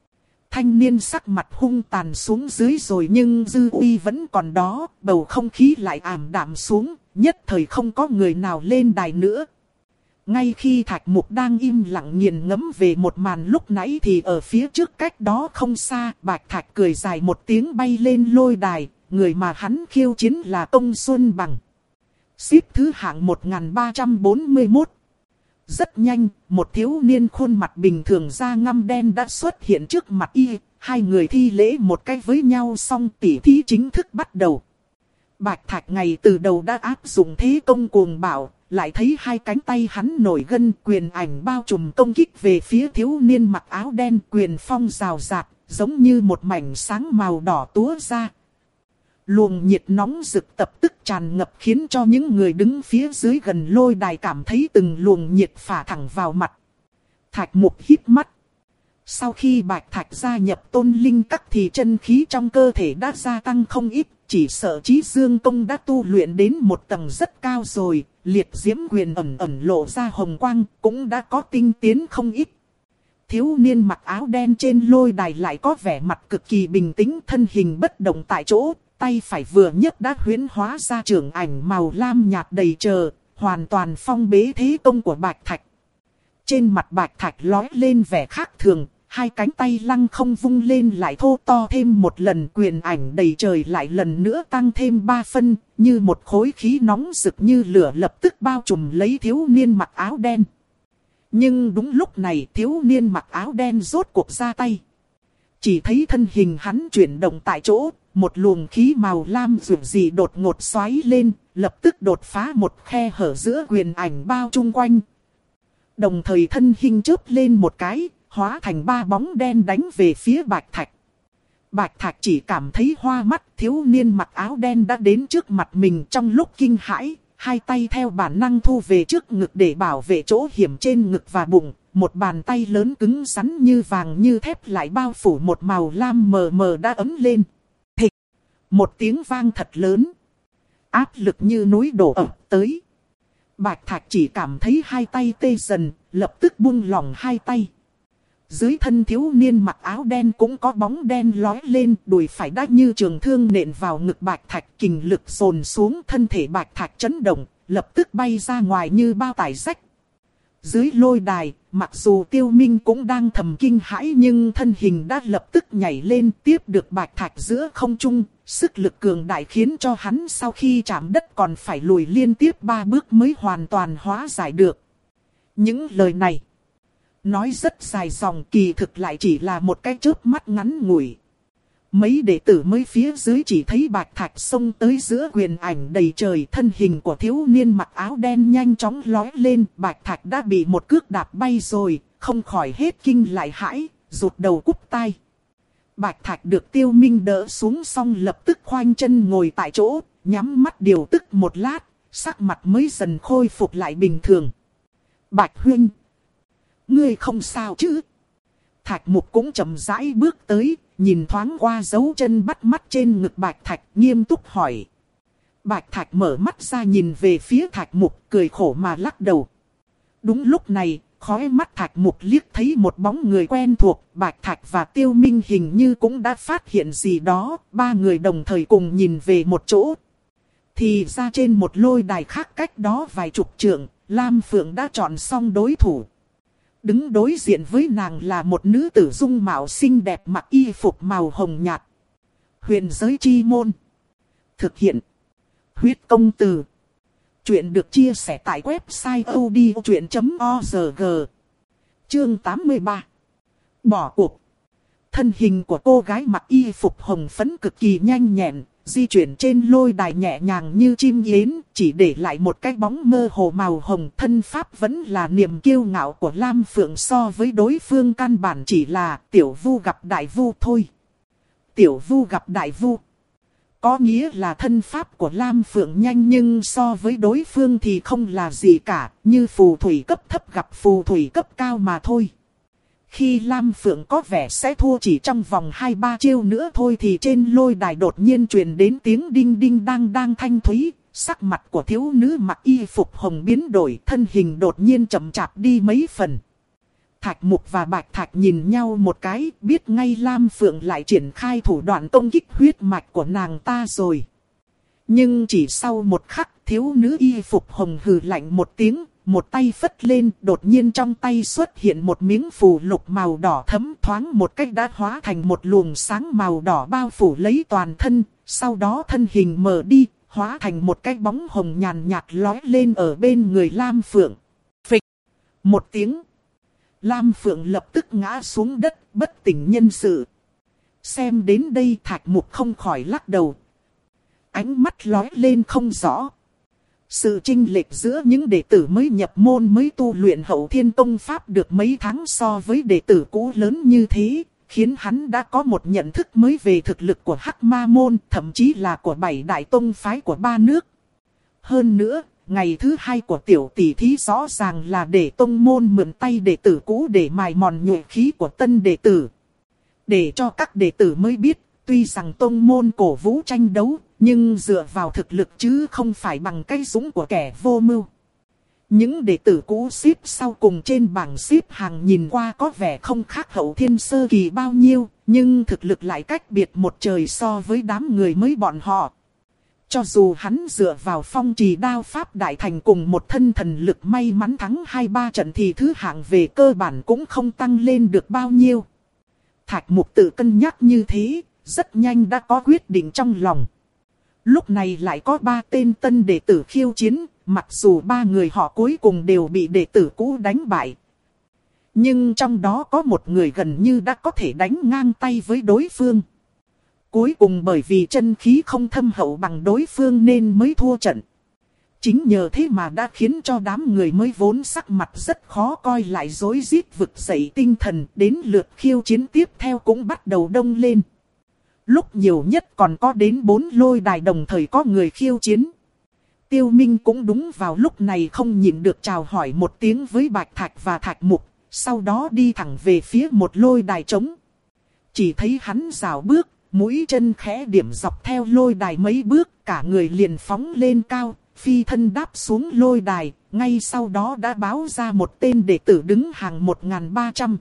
Thanh niên sắc mặt hung tàn xuống dưới rồi nhưng dư uy vẫn còn đó, bầu không khí lại ảm đạm xuống, nhất thời không có người nào lên đài nữa. Ngay khi Thạch Mục đang im lặng nghiền ngẫm về một màn lúc nãy thì ở phía trước cách đó không xa, Bạch Thạch cười dài một tiếng bay lên lôi đài, người mà hắn khiêu chiến là Công Xuân Bằng. Xếp thứ hạng một nghìn ba trăm bốn mươi mốt. Rất nhanh, một thiếu niên khuôn mặt bình thường da ngăm đen đã xuất hiện trước mặt y, hai người thi lễ một cái với nhau xong tỉ thí chính thức bắt đầu. Bạch Thạch ngay từ đầu đã áp dụng thế công cuồng bạo, lại thấy hai cánh tay hắn nổi gân, quyền ảnh bao trùm công kích về phía thiếu niên mặc áo đen, quyền phong rào rạt, giống như một mảnh sáng màu đỏ túa ra. Luồng nhiệt nóng rực tập tức tràn ngập khiến cho những người đứng phía dưới gần lôi đài cảm thấy từng luồng nhiệt phả thẳng vào mặt. Thạch Mục hít mắt. Sau khi Bạch Thạch gia nhập Tôn Linh Các thì chân khí trong cơ thể đã gia tăng không ít, chỉ sợ Chí Dương Công đã tu luyện đến một tầng rất cao rồi, liệt diễm quyền ẩn ẩn lộ ra hồng quang, cũng đã có tinh tiến không ít. Thiếu niên mặc áo đen trên lôi đài lại có vẻ mặt cực kỳ bình tĩnh, thân hình bất động tại chỗ, tay phải vừa nhấc đã huyễn hóa ra trưởng ảnh màu lam nhạt đầy trời, hoàn toàn phong bế thế công của Bạch Thạch. Trên mặt Bạch Thạch lóe lên vẻ khác thường, hai cánh tay lăng không vung lên lại thô to thêm một lần, quyền ảnh đầy trời lại lần nữa tăng thêm ba phân, như một khối khí nóng rực như lửa lập tức bao trùm lấy thiếu niên mặc áo đen. Nhưng đúng lúc này thiếu niên mặc áo đen rốt cuộc ra tay. Chỉ thấy thân hình hắn chuyển động tại chỗ, một luồng khí màu lam rực rì đột ngột xoáy lên, lập tức đột phá một khe hở giữa quyền ảnh bao chung quanh. Đồng thời thân hình chớp lên một cái, hóa thành ba bóng đen đánh về phía Bạch Thạch. Bạch Thạch chỉ cảm thấy hoa mắt, thiếu niên mặc áo đen đã đến trước mặt mình. Trong lúc kinh hãi, hai tay theo bản năng thu về trước ngực để bảo vệ chỗ hiểm trên ngực và bụng. Một bàn tay lớn cứng rắn như vàng như thép lại bao phủ một màu lam mờ mờ đã ấm lên. Thịch! Một tiếng vang thật lớn. Áp lực như núi đổ ập tới. Bạch Thạch chỉ cảm thấy hai tay tê dần, lập tức buông lỏng hai tay. Dưới thân thiếu niên mặc áo đen cũng có bóng đen lói lên, đùi phải đã như trường thương nện vào ngực Bạch Thạch, kình lực dồn xuống, thân thể Bạch Thạch chấn động, lập tức bay ra ngoài như bao tải rách. Dưới lôi đài, mặc dù Tiêu Minh cũng đang thầm kinh hãi nhưng thân hình đã lập tức nhảy lên tiếp được Bạch Thạch giữa không trung, sức lực cường đại khiến cho hắn sau khi chạm đất còn phải lùi liên tiếp ba bước mới hoàn toàn hóa giải được. Những lời này nói rất dài dòng, kỳ thực lại chỉ là một cái chớp mắt ngắn ngủi. Mấy đệ tử mới phía dưới chỉ thấy Bạch Thạch xông tới giữa quyền ảnh đầy trời, thân hình của thiếu niên mặc áo đen nhanh chóng lói lên, Bạch Thạch đã bị một cước đạp bay rồi, không khỏi hết kinh lại hãi, rụt đầu cúp tai. Bạch Thạch được Tiêu Minh đỡ xuống xong lập tức khoanh chân ngồi tại chỗ, nhắm mắt điều tức một lát, sắc mặt mới dần khôi phục lại bình thường. Bạch huynh, ngươi không sao chứ? Thạch Mục cũng chậm rãi bước tới, nhìn thoáng qua dấu chân bắt mắt trên ngực Bạch Thạch, nghiêm túc hỏi. Bạch Thạch mở mắt ra nhìn về phía Thạch Mục, cười khổ mà lắc đầu. Đúng lúc này, khóe mắt Thạch Mục liếc thấy một bóng người quen thuộc, Bạch Thạch và Tiêu Minh hình như cũng đã phát hiện gì đó, ba người đồng thời cùng nhìn về một chỗ. Thì ra trên một lôi đài khác cách đó vài chục trượng, Lam Phượng đã chọn xong đối thủ. Đứng đối diện với nàng là một nữ tử dung mạo xinh đẹp mặc y phục màu hồng nhạt. Huyền giới chi môn. Thực hiện. Huyết công từ. Chuyện được chia sẻ tại website odchuyện chấm org. Chương tám mươi ba. Bỏ cuộc. Thân hình của cô gái mặc y phục hồng phấn cực kỳ nhanh nhẹn, di chuyển trên lôi đài nhẹ nhàng như chim yến, chỉ để lại một cái bóng mơ hồ màu hồng. Thân pháp vẫn là niềm kiêu ngạo của Lam Phượng, so với đối phương căn bản chỉ là tiểu vu gặp đại vu thôi. Tiểu vu gặp đại vu có nghĩa là thân pháp của Lam Phượng nhanh nhưng so với đối phương thì không là gì cả, như phù thủy cấp thấp gặp phù thủy cấp cao mà thôi. Khi Lam Phượng có vẻ sẽ thua chỉ trong vòng hai ba chiêu nữa thôi thì trên lôi đài đột nhiên truyền đến tiếng đinh đinh đang đang thanh thúy, sắc mặt của thiếu nữ mặc y phục hồng biến đổi, thân hình đột nhiên chậm chạp đi mấy phần. Thạch Mục và Bạch Thạch nhìn nhau một cái, biết ngay Lam Phượng lại triển khai thủ đoạn công kích huyết mạch của nàng ta rồi. Nhưng chỉ sau một khắc, thiếu nữ y phục hồng hừ lạnh một tiếng, một tay phất lên, đột nhiên trong tay xuất hiện một miếng phù lục màu đỏ thẫm, thoáng một cách đã hóa thành một luồng sáng màu đỏ bao phủ lấy toàn thân, sau đó thân hình mờ đi, hóa thành một cái bóng hồng nhàn nhạt lói lên ở bên người Lam Phượng. Phịch! Một tiếng. Lam Phượng lập tức ngã xuống đất, bất tỉnh nhân sự. Xem đến đây Thạch Mục không khỏi lắc đầu. Ánh mắt lói lên không rõ. Sự chênh lệch giữa những đệ tử mới nhập môn mới tu luyện Hậu Thiên Tông Pháp được mấy tháng so với đệ tử cũ lớn như thế, khiến hắn đã có một nhận thức mới về thực lực của Hắc Ma Môn, thậm chí là của bảy đại tông phái của ba nước. Hơn nữa, ngày thứ hai của tiểu tỷ thí rõ ràng là để tông môn mượn tay đệ tử cũ để mài mòn nhuệ khí của tân đệ tử. Để cho các đệ tử mới biết, tuy rằng tông môn cổ vũ tranh đấu, nhưng dựa vào thực lực chứ không phải bằng cái dũng của kẻ vô mưu. Những đệ tử cũ xếp sau cùng trên bảng xếp hàng nhìn qua có vẻ không khác Hậu Thiên sơ kỳ bao nhiêu, nhưng thực lực lại cách biệt một trời so với đám người mới bọn họ. Cho dù hắn dựa vào phong trì đao pháp đại thành cùng một thân thần lực may mắn thắng hai ba trận thì thứ hạng về cơ bản cũng không tăng lên được bao nhiêu. Thạch Mục tự cân nhắc như thế, rất nhanh đã có quyết định trong lòng. Lúc này lại có ba tên tân đệ tử khiêu chiến, mặc dù ba người họ cuối cùng đều bị đệ tử cũ đánh bại. Nhưng trong đó có một người gần như đã có thể đánh ngang tay với đối phương. Cuối cùng bởi vì chân khí không thâm hậu bằng đối phương nên mới thua trận. Chính nhờ thế mà đã khiến cho đám người mới vốn sắc mặt rất khó coi lại rối rít vực dậy tinh thần, đến lượt khiêu chiến tiếp theo cũng bắt đầu đông lên. Lúc nhiều nhất còn có đến bốn lôi đài đồng thời có người khiêu chiến. Tiêu Minh cũng đúng vào lúc này không nhịn được chào hỏi một tiếng với Bạch Thạch và Thạch Mục, sau đó đi thẳng về phía một lôi đài trống. Chỉ thấy hắn rảo bước, mũi chân khẽ điểm dọc theo lôi đài mấy bước, cả người liền phóng lên cao, phi thân đáp xuống lôi đài, ngay sau đó đã báo ra một tên đệ tử đứng hàng một nghìn ba trăm.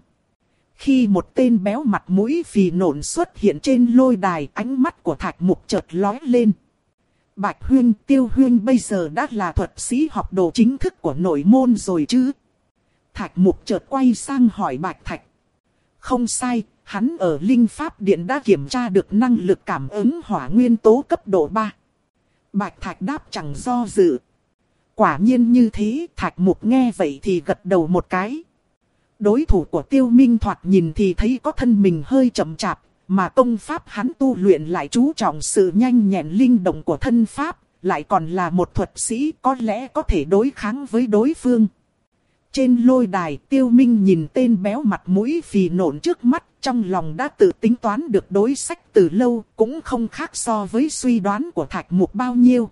Khi một tên béo mặt mũi phì nộn xuất hiện trên lôi đài, ánh mắt của Thạch Mục chợt lóe lên. Bạch Huyên, Tiêu Huyên bây giờ đã là thuật sĩ học đồ chính thức của nội môn rồi chứ? Thạch Mục chợt quay sang hỏi Bạch Thạch. Không sai, hắn ở Linh Pháp Điện đã kiểm tra được năng lực cảm ứng hỏa nguyên tố cấp độ ba. Bạch Thạch đáp chẳng do dự. Quả nhiên như thế, Thạch Mục nghe vậy thì gật đầu một cái. Đối thủ của Tiêu Minh thoạt nhìn thì thấy có thân mình hơi chậm chạp, mà công pháp hắn tu luyện lại chú trọng sự nhanh nhẹn linh động của thân pháp, lại còn là một thuật sĩ, có lẽ có thể đối kháng với đối phương. Trên lôi đài, Tiêu Minh nhìn tên béo mặt mũi phì nộn trước mắt, trong lòng đã tự tính toán được đối sách từ lâu, cũng không khác so với suy đoán của Thạch Mục bao nhiêu.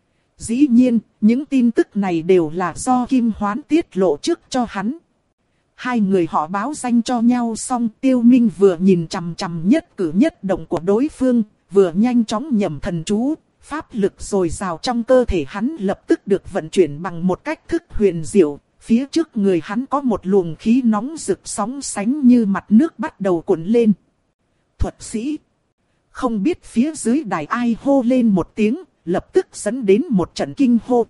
Dĩ nhiên, những tin tức này đều là do Kim Hoán tiết lộ trước cho hắn. Hai người họ báo danh cho nhau xong, Tiêu Minh vừa nhìn chằm chằm nhất cử nhất động của đối phương, vừa nhanh chóng nhẩm thần chú, pháp lực dồi dào trong cơ thể hắn lập tức được vận chuyển bằng một cách thức huyền diệu. Phía trước người hắn có một luồng khí nóng rực sóng sánh như mặt nước bắt đầu cuộn lên. Thuật sĩ. Không biết phía dưới đài ai hô lên một tiếng, lập tức dẫn đến một trận kinh hô.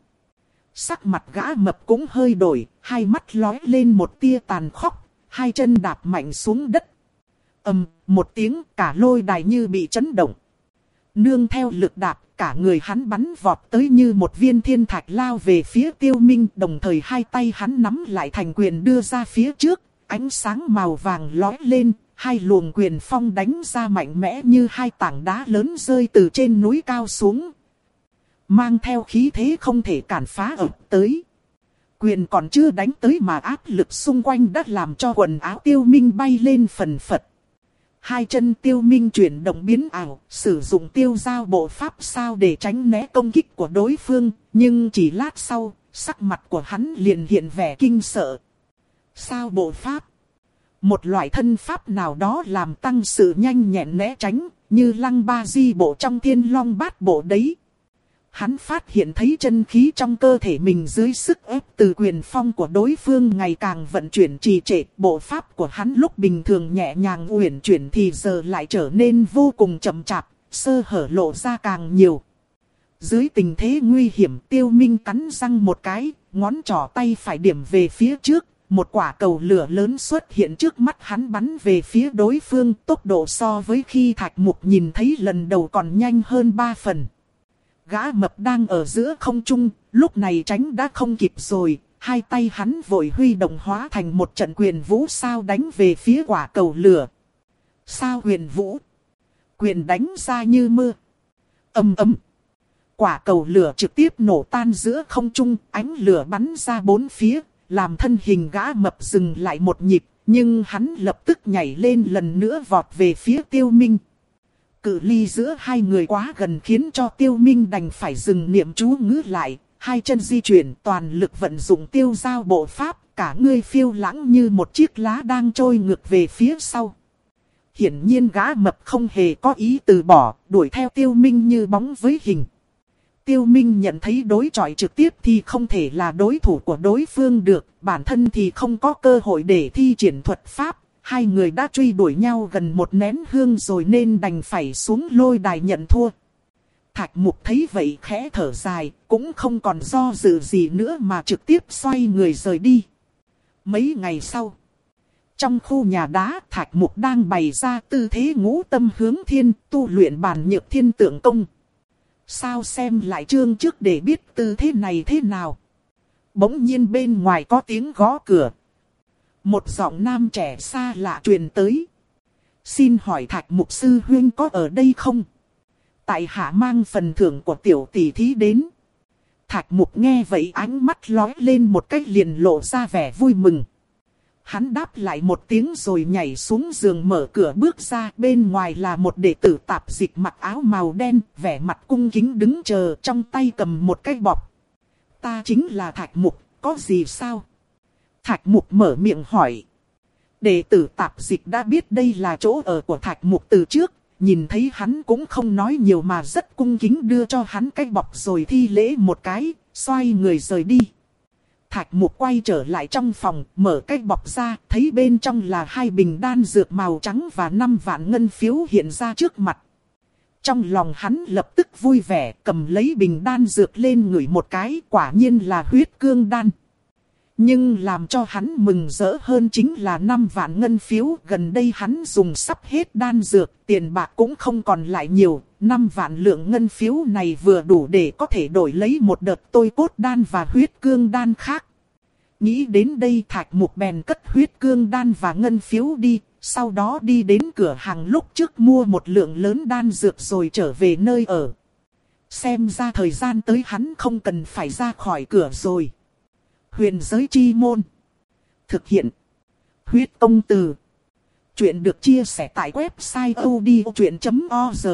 Sắc mặt gã mập cũng hơi đổi, hai mắt lóe lên một tia tàn khốc, hai chân đạp mạnh xuống đất. Ầm, một tiếng, cả lôi đài như bị chấn động. Nương theo lực đạp, cả người hắn bắn vọt tới như một viên thiên thạch lao về phía Tiêu Minh, đồng thời hai tay hắn nắm lại thành quyền đưa ra phía trước, ánh sáng màu vàng lóe lên, hai luồng quyền phong đánh ra mạnh mẽ như hai tảng đá lớn rơi từ trên núi cao xuống. Mang theo khí thế không thể cản phá ập tới. Quyền còn chưa đánh tới mà áp lực xung quanh đã làm cho quần áo Tiêu Minh bay lên phần phật. Hai chân Tiêu Minh chuyển động biến ảo, sử dụng tiêu giao bộ pháp sao để tránh né công kích của đối phương, nhưng chỉ lát sau, sắc mặt của hắn liền hiện vẻ kinh sợ. Sao bộ pháp? Một loại thân pháp nào đó làm tăng sự nhanh nhẹn né tránh, như lăng ba di bộ trong Thiên Long Bát Bộ đấy. Hắn phát hiện thấy chân khí trong cơ thể mình dưới sức ép từ quyền phong của đối phương ngày càng vận chuyển trì trệ. Bộ pháp của hắn lúc bình thường nhẹ nhàng uyển chuyển thì giờ lại trở nên vô cùng chậm chạp, sơ hở lộ ra càng nhiều. Dưới tình thế nguy hiểm, Tiêu Minh cắn răng một cái, ngón trỏ tay phải điểm về phía trước. Một quả cầu lửa lớn xuất hiện trước mắt hắn bắn về phía đối phương, tốc độ so với khi Thạch Mục nhìn thấy lần đầu còn nhanh hơn ba phần. Gã mập đang ở giữa không trung, lúc này tránh đã không kịp rồi, hai tay hắn vội huy động hóa thành một trận quyền vũ sao đánh về phía quả cầu lửa. Sao quyền vũ? Quyền đánh ra như mưa. Ầm ầm. Quả cầu lửa trực tiếp nổ tan giữa không trung, ánh lửa bắn ra bốn phía, làm thân hình gã mập dừng lại một nhịp, nhưng hắn lập tức nhảy lên lần nữa vọt về phía Tiêu Minh. Cự ly giữa hai người quá gần khiến cho Tiêu Minh đành phải dừng niệm chú ngữ lại, hai chân di chuyển toàn lực vận dụng tiêu giao bộ pháp, cả người phiêu lãng như một chiếc lá đang trôi ngược về phía sau. Hiển nhiên gã mập không hề có ý từ bỏ, đuổi theo Tiêu Minh như bóng với hình. Tiêu Minh nhận thấy đối chọi trực tiếp thì không thể là đối thủ của đối phương được, bản thân thì không có cơ hội để thi triển thuật pháp. Hai người đã truy đuổi nhau gần một nén hương rồi nên đành phải xuống lôi đài nhận thua. Thạch Mục thấy vậy khẽ thở dài, cũng không còn do dự gì nữa mà trực tiếp xoay người rời đi. Mấy ngày sau, trong khu nhà đá, Thạch Mục đang bày ra tư thế ngũ tâm hướng thiên, tu luyện bản nhược thiên tượng công. Sao xem lại chương trước để biết tư thế này thế nào. Bỗng nhiên bên ngoài có tiếng gõ cửa. Một giọng nam trẻ xa lạ truyền tới. Xin hỏi Thạch Mục sư huynh có ở đây không? Tại hạ mang phần thưởng của tiểu tỷ thí đến. Thạch Mục nghe vậy ánh mắt lóe lên một cách liền lộ ra vẻ vui mừng. Hắn đáp lại một tiếng rồi nhảy xuống giường mở cửa bước ra. Bên ngoài là một đệ tử tạp dịch mặc áo màu đen, vẻ mặt cung kính đứng chờ, trong tay cầm một cái bọc. Ta chính là Thạch Mục, có gì sao? Thạch Mục mở miệng hỏi. Đệ tử tạp dịch đã biết đây là chỗ ở của Thạch Mục từ trước, nhìn thấy hắn cũng không nói nhiều mà rất cung kính đưa cho hắn cái bọc rồi thi lễ một cái, xoay người rời đi. Thạch Mục quay trở lại trong phòng, mở cái bọc ra, thấy bên trong là hai bình đan dược màu trắng và năm vạn ngân phiếu hiện ra trước mặt. Trong lòng hắn lập tức vui vẻ, cầm lấy bình đan dược lên ngửi một cái, quả nhiên là huyết cương đan. Nhưng làm cho hắn mừng rỡ hơn chính là năm vạn ngân phiếu, gần đây hắn dùng sắp hết đan dược, tiền bạc cũng không còn lại nhiều, năm vạn lượng ngân phiếu này vừa đủ để có thể đổi lấy một đợt tôi cốt đan và huyết cương đan khác. Nghĩ đến đây Thạch Mục bèn cất huyết cương đan và ngân phiếu đi, sau đó đi đến cửa hàng lúc trước mua một lượng lớn đan dược rồi trở về nơi ở. Xem ra thời gian tới hắn không cần phải ra khỏi cửa rồi. Huyền giới chi môn. Thực hiện. Huyết công từ. Chuyện được chia sẻ tại website odchuyện chấm org.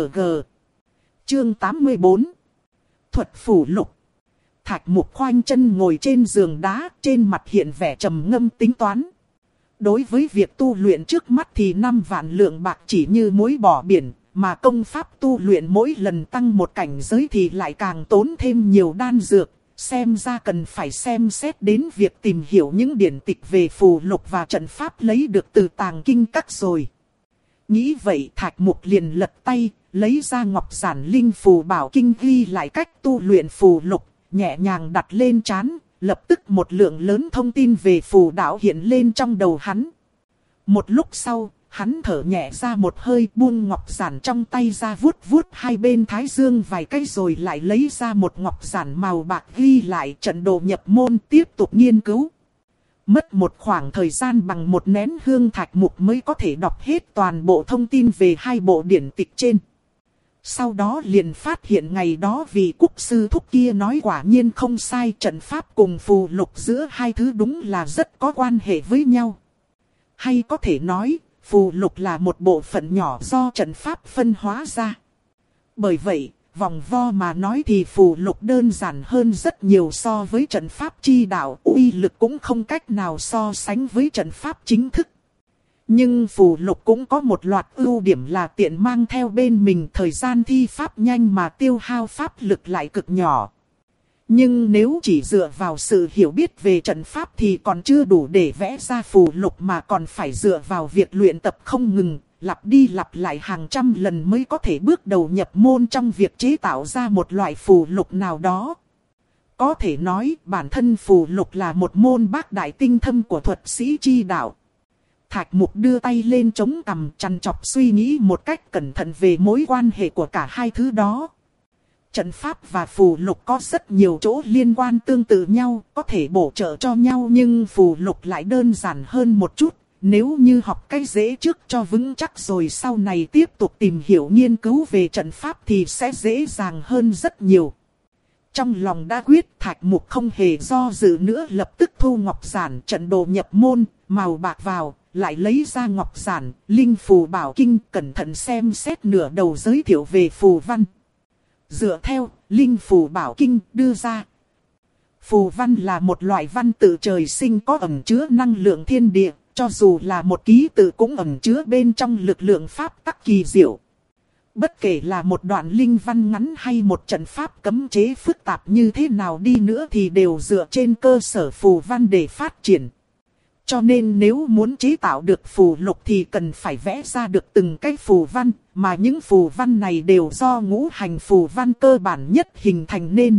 Chương tám mươi bốn. Thuật phủ lục. Thạch Mục khoanh chân ngồi trên giường đá, trên mặt hiện vẻ trầm ngâm tính toán. Đối với việc tu luyện trước mắt thì năm vạn lượng bạc chỉ như muối bỏ biển, mà công pháp tu luyện mỗi lần tăng một cảnh giới thì lại càng tốn thêm nhiều đan dược. Xem ra cần phải xem xét đến việc tìm hiểu những điển tịch về phù lục và trận pháp lấy được từ tàng kinh các rồi. Nghĩ vậy Thạch Mục liền lật tay, lấy ra ngọc giản linh phù bảo kinh ghi lại cách tu luyện phù lục, nhẹ nhàng đặt lên trán, lập tức một lượng lớn thông tin về phù đạo hiện lên trong đầu hắn. Một lúc sau, hắn thở nhẹ ra một hơi, buông ngọc giản trong tay ra vuốt vuốt hai bên thái dương vài cái rồi lại lấy ra một ngọc giản màu bạc ghi lại trận đồ nhập môn tiếp tục nghiên cứu. Mất một khoảng thời gian bằng một nén hương Thạch Mục mới có thể đọc hết toàn bộ thông tin về hai bộ điển tịch trên. Sau đó liền phát hiện ngày đó vị Cúc sư thúc kia nói quả nhiên không sai, trận pháp cùng phù lục giữa hai thứ đúng là rất có quan hệ với nhau. Hay có thể nói, phù lục là một bộ phận nhỏ do trận pháp phân hóa ra. Bởi vậy, vòng vo mà nói thì phù lục đơn giản hơn rất nhiều so với trận pháp chi đạo, uy lực cũng không cách nào so sánh với trận pháp chính thức. Nhưng phù lục cũng có một loạt ưu điểm là tiện mang theo bên mình, thời gian thi pháp nhanh mà tiêu hao pháp lực lại cực nhỏ. Nhưng nếu chỉ dựa vào sự hiểu biết về trận pháp thì còn chưa đủ để vẽ ra phù lục, mà còn phải dựa vào việc luyện tập không ngừng, lặp đi lặp lại hàng trăm lần mới có thể bước đầu nhập môn trong việc chế tạo ra một loại phù lục nào đó. Có thể nói bản thân phù lục là một môn bác đại tinh thâm của thuật sĩ chi đạo. Thạch Mục đưa tay lên chống cằm, trằn trọc suy nghĩ một cách cẩn thận về mối quan hệ của cả hai thứ đó. Trận pháp và phù lục có rất nhiều chỗ liên quan tương tự nhau, có thể bổ trợ cho nhau, nhưng phù lục lại đơn giản hơn một chút. Nếu như học cái dễ trước cho vững chắc rồi sau này tiếp tục tìm hiểu nghiên cứu về trận pháp thì sẽ dễ dàng hơn rất nhiều. Trong lòng đã quyết, Thạch Mục không hề do dự nữa, lập tức thu ngọc giản trận đồ nhập môn, màu bạc vào, lại lấy ra ngọc giản, linh phù bảo kinh, cẩn thận xem xét nửa đầu giới thiệu về phù văn. Dựa theo linh phù bảo kinh đưa ra, phù văn là một loại văn tự trời sinh có ẩn chứa năng lượng thiên địa, cho dù là một ký tự cũng ẩn chứa bên trong lực lượng pháp tắc kỳ diệu. Bất kể là một đoạn linh văn ngắn hay một trận pháp cấm chế phức tạp như thế nào đi nữa thì đều dựa trên cơ sở phù văn để phát triển. Cho nên nếu muốn chế tạo được phù lục thì cần phải vẽ ra được từng cái phù văn, mà những phù văn này đều do ngũ hành phù văn cơ bản nhất hình thành nên.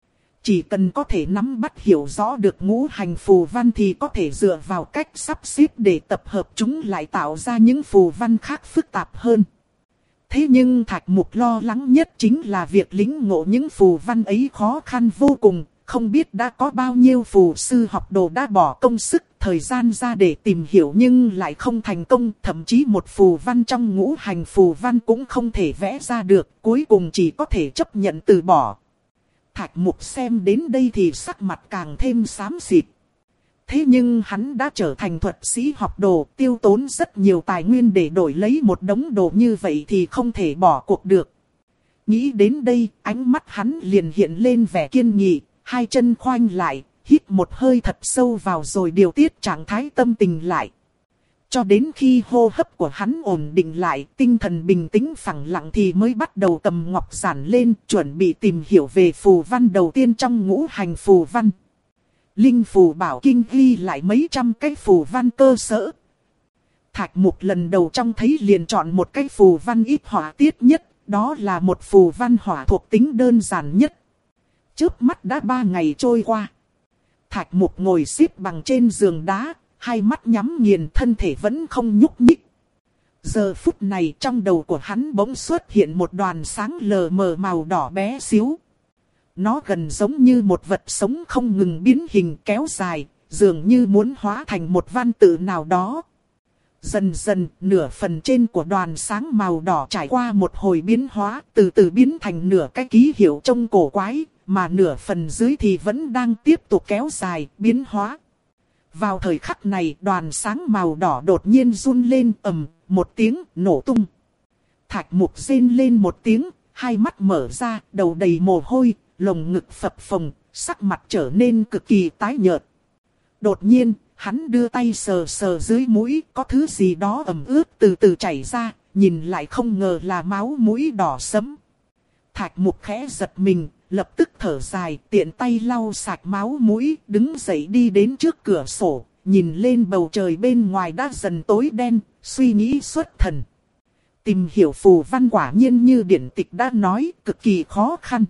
Chỉ cần có thể nắm bắt hiểu rõ được ngũ hành phù văn thì có thể dựa vào cách sắp xếp để tập hợp chúng lại tạo ra những phù văn khác phức tạp hơn. Thế nhưng Thạch Mục lo lắng nhất chính là việc lĩnh ngộ những phù văn ấy khó khăn vô cùng. Không biết đã có bao nhiêu phù sư học đồ đã bỏ công sức, thời gian ra để tìm hiểu nhưng lại không thành công. Thậm chí một phù văn trong ngũ hành phù văn cũng không thể vẽ ra được, cuối cùng chỉ có thể chấp nhận từ bỏ. Thạch Mục xem đến đây thì sắc mặt càng thêm xám xịt. Thế nhưng hắn đã trở thành thuật sĩ học đồ, tiêu tốn rất nhiều tài nguyên để đổi lấy một đống đồ như vậy thì không thể bỏ cuộc được. Nghĩ đến đây, ánh mắt hắn liền hiện lên vẻ kiên nghị, hai chân khoanh lại, hít một hơi thật sâu vào rồi điều tiết trạng thái tâm tình lại. Cho đến khi hô hấp của hắn ổn định lại, tinh thần bình tĩnh phẳng lặng thì mới bắt đầu cầm ngọc giản lên, chuẩn bị tìm hiểu về phù văn đầu tiên trong ngũ hành phù văn. Linh phù bảo kinh ghi lại mấy trăm cái phù văn cơ sở. Thạch Mục lần đầu trông thấy liền chọn một cái phù văn ít hỏa tiết nhất, đó là một phù văn hỏa thuộc tính đơn giản nhất. Chớp mắt đã ba ngày trôi qua. Thạch Mục ngồi xếp bằng trên giường đá, hai mắt nhắm nghiền, thân thể vẫn không nhúc nhích. Giờ phút này trong đầu của hắn bỗng xuất hiện một đoàn sáng lờ mờ màu đỏ bé xíu. Nó gần giống như một vật sống không ngừng biến hình kéo dài, dường như muốn hóa thành một văn tự nào đó. Dần dần, nửa phần trên của đoàn sáng màu đỏ trải qua một hồi biến hóa, từ từ biến thành nửa cái ký hiệu trông cổ quái, mà nửa phần dưới thì vẫn đang tiếp tục kéo dài, biến hóa. Vào thời khắc này, đoàn sáng màu đỏ đột nhiên run lên, ầm, một tiếng, nổ tung. Thạch Mục rên lên một tiếng, hai mắt mở ra, đầu đầy mồ hôi, lồng ngực phập phồng, sắc mặt trở nên cực kỳ tái nhợt. Đột nhiên, hắn đưa tay sờ sờ dưới mũi, có thứ gì đó ẩm ướt từ từ chảy ra, nhìn lại không ngờ là máu mũi đỏ sẫm. Thạch Mục khẽ giật mình, lập tức thở dài, tiện tay lau sạch máu mũi, đứng dậy đi đến trước cửa sổ, nhìn lên bầu trời bên ngoài đã dần tối đen, suy nghĩ xuất thần. Tìm hiểu phù văn quả nhiên như điển tịch đã nói, cực kỳ khó khăn.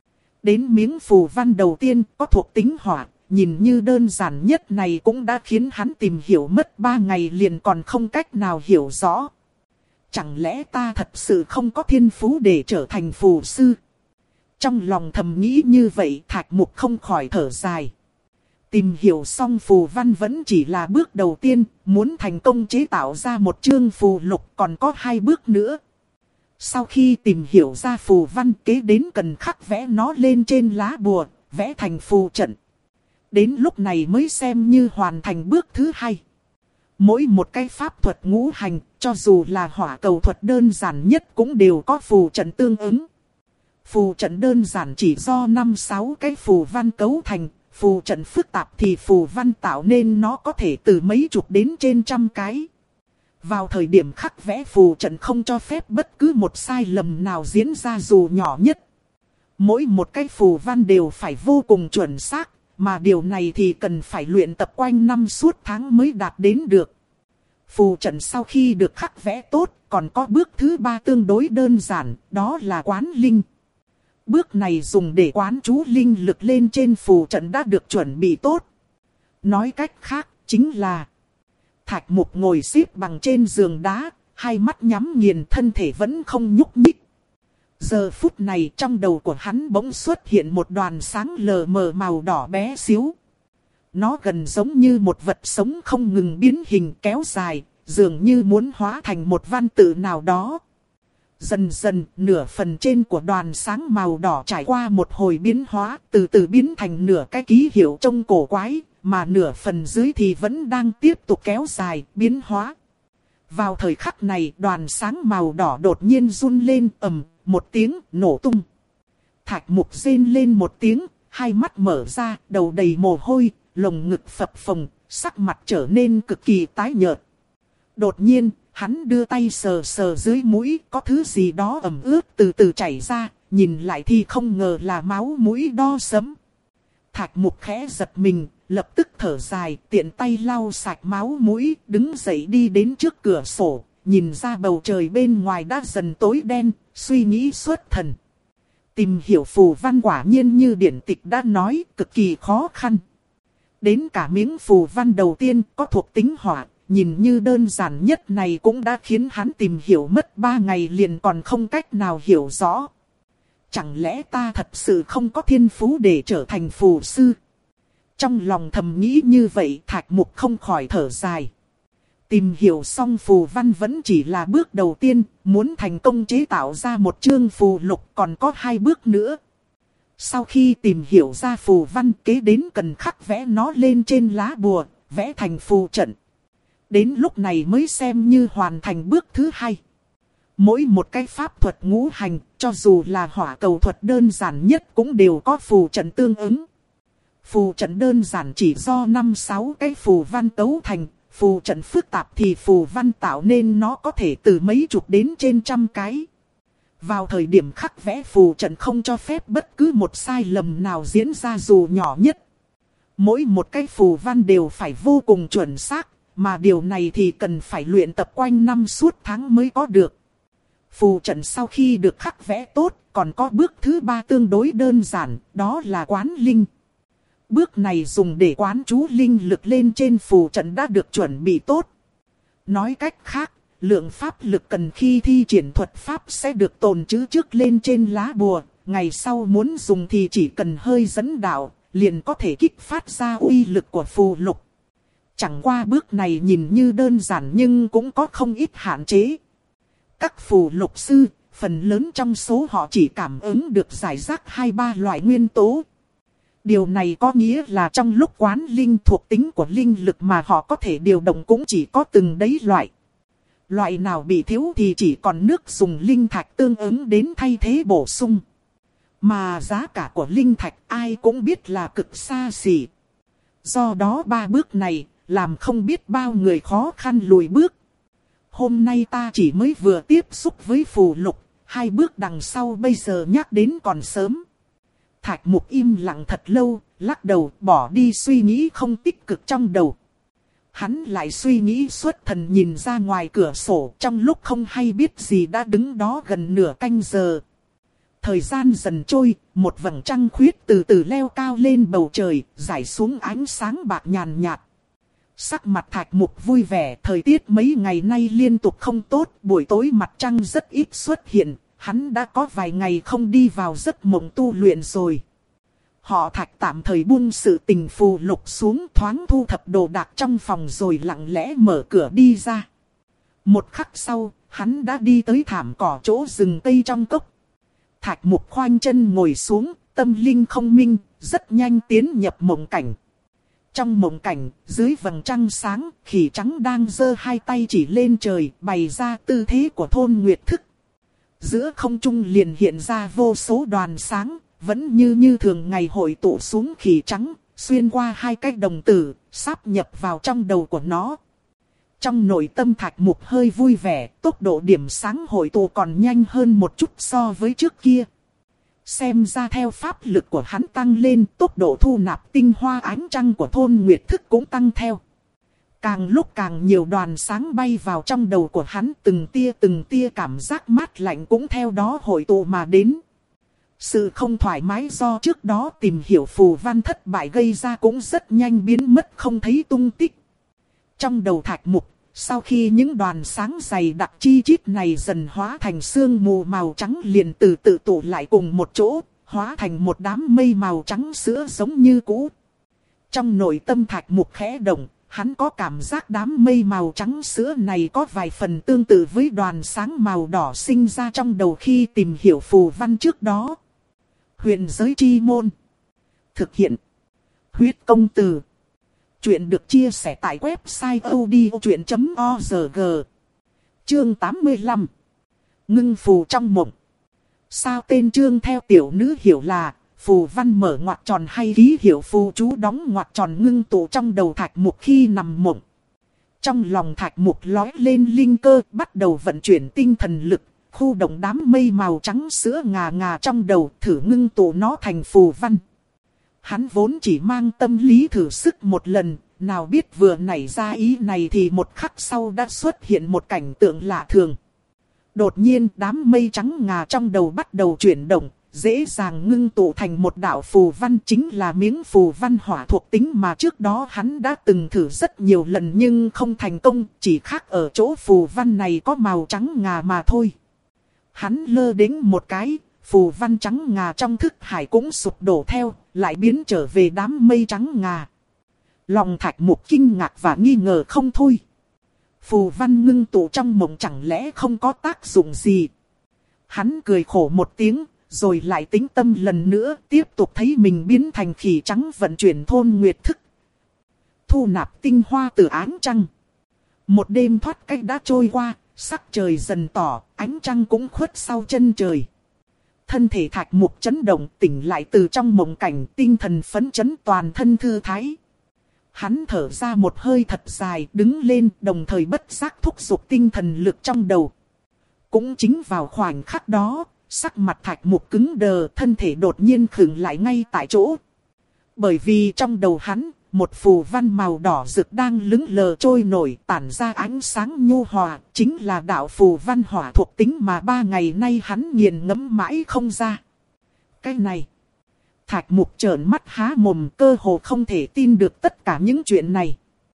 Đến miếng phù văn đầu tiên có thuộc tính hỏa, nhìn như đơn giản nhất này cũng đã khiến hắn tìm hiểu mất ba ngày liền còn không cách nào hiểu rõ. Chẳng lẽ ta thật sự không có thiên phú để trở thành phù sư? Trong lòng thầm nghĩ như vậy, Thạch Mục không khỏi thở dài. Tìm hiểu xong phù văn vẫn chỉ là bước đầu tiên, muốn thành công chế tạo ra một chương phù lục còn có hai bước nữa. Sau khi tìm hiểu ra phù văn, kế đến cần khắc vẽ nó lên trên lá bùa, vẽ thành phù trận. Đến lúc này mới xem như hoàn thành bước thứ hai. Mỗi một cái pháp thuật ngũ hành, cho dù là hỏa cầu thuật đơn giản nhất cũng đều có phù trận tương ứng. Phù trận đơn giản chỉ do năm sáu cái phù văn cấu thành, phù trận phức tạp thì phù văn tạo nên nó có thể từ mấy chục đến trên trăm cái. Vào thời điểm khắc vẽ phù trận không cho phép bất cứ một sai lầm nào diễn ra dù nhỏ nhất. Mỗi một cái phù văn đều phải vô cùng chuẩn xác, mà điều này thì cần phải luyện tập quanh năm suốt tháng mới đạt đến được. Phù trận sau khi được khắc vẽ tốt, còn có bước thứ ba tương đối đơn giản, đó là quán linh. Bước này dùng để quán chú linh lực lên trên phù trận đã được chuẩn bị tốt. Nói cách khác, chính là Thạch Mục ngồi xếp bằng trên giường đá, hai mắt nhắm nghiền, thân thể vẫn không nhúc nhích. Giờ phút này trong đầu của hắn bỗng xuất hiện một đoàn sáng lờ mờ màu đỏ bé xíu. Nó gần giống như một vật sống không ngừng biến hình kéo dài, dường như muốn hóa thành một văn tự nào đó. Dần dần, nửa phần trên của đoàn sáng màu đỏ trải qua một hồi biến hóa, từ từ biến thành nửa cái ký hiệu trông cổ quái, mà nửa phần dưới thì vẫn đang tiếp tục kéo dài, biến hóa. Vào thời khắc này, đoàn sáng màu đỏ đột nhiên run lên, ầm, một tiếng, nổ tung. Thạch Mục rên lên một tiếng, hai mắt mở ra, đầu đầy mồ hôi, lồng ngực phập phồng, sắc mặt trở nên cực kỳ tái nhợt. Đột nhiên, hắn đưa tay sờ sờ dưới mũi, có thứ gì đó ẩm ướt từ từ chảy ra, nhìn lại thì không ngờ là máu mũi đo sẫm. Thạch Mục khẽ giật mình, lập tức thở dài, tiện tay lau sạch máu mũi, đứng dậy đi đến trước cửa sổ, nhìn ra bầu trời bên ngoài đã dần tối đen, suy nghĩ xuất thần. Tìm hiểu phù văn quả nhiên như điển tịch đã nói, cực kỳ khó khăn. Đến cả miếng phù văn đầu tiên có thuộc tính hỏa, nhìn như đơn giản nhất này cũng đã khiến hắn tìm hiểu mất ba ngày liền còn không cách nào hiểu rõ. Chẳng lẽ ta thật sự không có thiên phú để trở thành phù sư? Trong lòng thầm nghĩ như vậy, Thạch Mục không khỏi thở dài. Tìm hiểu xong phù văn vẫn chỉ là bước đầu tiên, muốn thành công chế tạo ra một chương phù lục còn có hai bước nữa. Sau khi tìm hiểu ra phù văn, kế đến cần khắc vẽ nó lên trên lá bùa, vẽ thành phù trận. Đến lúc này mới xem như hoàn thành bước thứ hai. Mỗi một cái pháp thuật ngũ hành, cho dù là hỏa cầu thuật đơn giản nhất cũng đều có phù trận tương ứng. Phù trận đơn giản chỉ do năm sáu cái phù văn cấu thành, phù trận phức tạp thì phù văn tạo nên nó có thể từ mấy chục đến trên trăm cái. Vào thời điểm khắc vẽ phù trận không cho phép bất cứ một sai lầm nào diễn ra dù nhỏ nhất. Mỗi một cái phù văn đều phải vô cùng chuẩn xác, mà điều này thì cần phải luyện tập quanh năm suốt tháng mới có được. Phù trận sau khi được khắc vẽ tốt, còn có bước thứ ba tương đối đơn giản, đó là quán linh. Bước này dùng để quán chú linh lực lên trên phù trận đã được chuẩn bị tốt. Nói cách khác, lượng pháp lực cần khi thi triển thuật pháp sẽ được tồn trữ trước lên trên lá bùa. Ngày sau muốn dùng thì chỉ cần hơi dẫn đạo, liền có thể kích phát ra uy lực của phù lục. Chẳng qua bước này nhìn như đơn giản nhưng cũng có không ít hạn chế. Các phù lục sư, phần lớn trong số họ chỉ cảm ứng được giải rác hai ba loại nguyên tố. Điều này có nghĩa là trong lúc quán linh thuộc tính của linh lực mà họ có thể điều động cũng chỉ có từng đấy loại. Loại nào bị thiếu thì chỉ còn nước dùng linh thạch tương ứng đến thay thế bổ sung. Mà giá cả của linh thạch ai cũng biết là cực xa xỉ. Do đó ba bước này làm không biết bao người khó khăn lùi bước. Hôm nay ta chỉ mới vừa tiếp xúc với phù lục, hai bước đằng sau bây giờ nhắc đến còn sớm. Thạch Mục im lặng thật lâu, lắc đầu bỏ đi suy nghĩ không tích cực trong đầu. Hắn lại suy nghĩ xuất thần nhìn ra ngoài cửa sổ, trong lúc không hay biết gì đã đứng đó gần nửa canh giờ. Thời gian dần trôi, một vầng trăng khuyết từ từ leo cao lên bầu trời, rải xuống ánh sáng bạc nhàn nhạt. Sắc mặt Thạch Mục vui vẻ, thời tiết mấy ngày nay liên tục không tốt, buổi tối mặt trăng rất ít xuất hiện, hắn đã có vài ngày không đi vào giấc mộng tu luyện rồi. Họ Thạch tạm thời buông sự tình phù lục xuống, thoáng thu thập đồ đạc trong phòng rồi lặng lẽ mở cửa đi ra. Một khắc sau, hắn đã đi tới thảm cỏ chỗ rừng cây trong cốc. Thạch Mục khoanh chân ngồi xuống, tâm linh không minh, rất nhanh tiến nhập mộng cảnh. Trong mộng cảnh, dưới vầng trăng sáng, khỉ trắng đang giơ hai tay chỉ lên trời, bày ra tư thế của thôn nguyệt thức. Giữa không trung liền hiện ra vô số đoàn sáng, vẫn như như thường ngày hội tụ xuống khỉ trắng, xuyên qua hai cái đồng tử, sáp nhập vào trong đầu của nó. Trong nội tâm Thạch Mục hơi vui vẻ, tốc độ điểm sáng hội tụ còn nhanh hơn một chút so với trước kia. Xem ra theo pháp lực của hắn tăng lên, tốc độ thu nạp tinh hoa ánh trăng của thôn Nguyệt Thức cũng tăng theo. Càng lúc càng nhiều đoàn sáng bay vào trong đầu của hắn, từng tia từng tia cảm giác mát lạnh cũng theo đó hội tụ mà đến. Sự không thoải mái do trước đó tìm hiểu phù văn thất bại gây ra cũng rất nhanh biến mất không thấy tung tích. Trong đầu Thạch Mục, sau khi những đoàn sáng dày đặc chi chít này dần hóa thành sương mù màu trắng liền từ từ tụ lại cùng một chỗ, hóa thành một đám mây màu trắng sữa giống như cũ. Trong nội tâm Thạch Mục khẽ động, hắn có cảm giác đám mây màu trắng sữa này có vài phần tương tự với đoàn sáng màu đỏ sinh ra trong đầu khi tìm hiểu phù văn trước đó. Huyền giới chi môn. Thực hiện. Huyết công từ. Chuyện được chia sẻ tại website odchuyện chấm org. Chương tám mươi lăm. Ngưng phù trong mộng. Sao tên chương theo tiểu nữ hiểu là phù văn mở ngoặc tròn hay ký hiệu phù chú đóng ngoặc tròn ngưng tụ trong đầu Thạch Mục khi nằm mộng. Trong lòng Thạch Mục lói lên linh cơ, bắt đầu vận chuyển tinh thần lực, khu động đám mây màu trắng sữa ngà ngà trong đầu, thử ngưng tụ nó thành phù văn. Hắn vốn chỉ mang tâm lý thử sức một lần, nào biết vừa nảy ra ý này thì một khắc sau đã xuất hiện một cảnh tượng lạ thường. Đột nhiên đám mây trắng ngà trong đầu bắt đầu chuyển động, dễ dàng ngưng tụ thành một đạo phù văn, chính là miếng phù văn hỏa thuộc tính mà trước đó hắn đã từng thử rất nhiều lần nhưng không thành công, chỉ khác ở chỗ phù văn này có màu trắng ngà mà thôi. Hắn lơ đến một cái, phù văn trắng ngà trong thức hải cũng sụp đổ theo, lại biến trở về đám mây trắng ngà. Lòng Thạch Mục kinh ngạc và nghi ngờ không thôi. Phù văn ngưng tụ trong mộng chẳng lẽ không có tác dụng gì? Hắn cười khổ một tiếng, rồi lại tĩnh tâm lần nữa, tiếp tục thấy mình biến thành khỉ trắng vận chuyển thôn Nguyệt Thức. Thu nạp tinh hoa từ ánh trăng. Một đêm thoát cách đã trôi qua, sắc trời dần tỏ, ánh trăng cũng khuất sau chân trời. Thân thể Thạch Mục chấn động, tỉnh lại từ trong mộng cảnh, tinh thần phấn chấn, toàn thân thư thái. Hắn thở ra một hơi thật dài, đứng lên, đồng thời bất giác thúc giục tinh thần lực trong đầu. Cũng chính vào khoảnh khắc đó, sắc mặt Thạch Mục cứng đờ, thân thể đột nhiên khựng lại ngay tại chỗ. Bởi vì trong đầu hắn, một phù văn màu đỏ rực đang lững lờ trôi nổi, tản ra ánh sáng nhu hòa, chính là đạo phù văn hỏa thuộc tính mà ba ngày nay hắn nghiền ngẫm mãi không ra. Cái này, Thạch Mục trợn mắt há mồm, cơ hồ không thể tin được tất cả những chuyện này.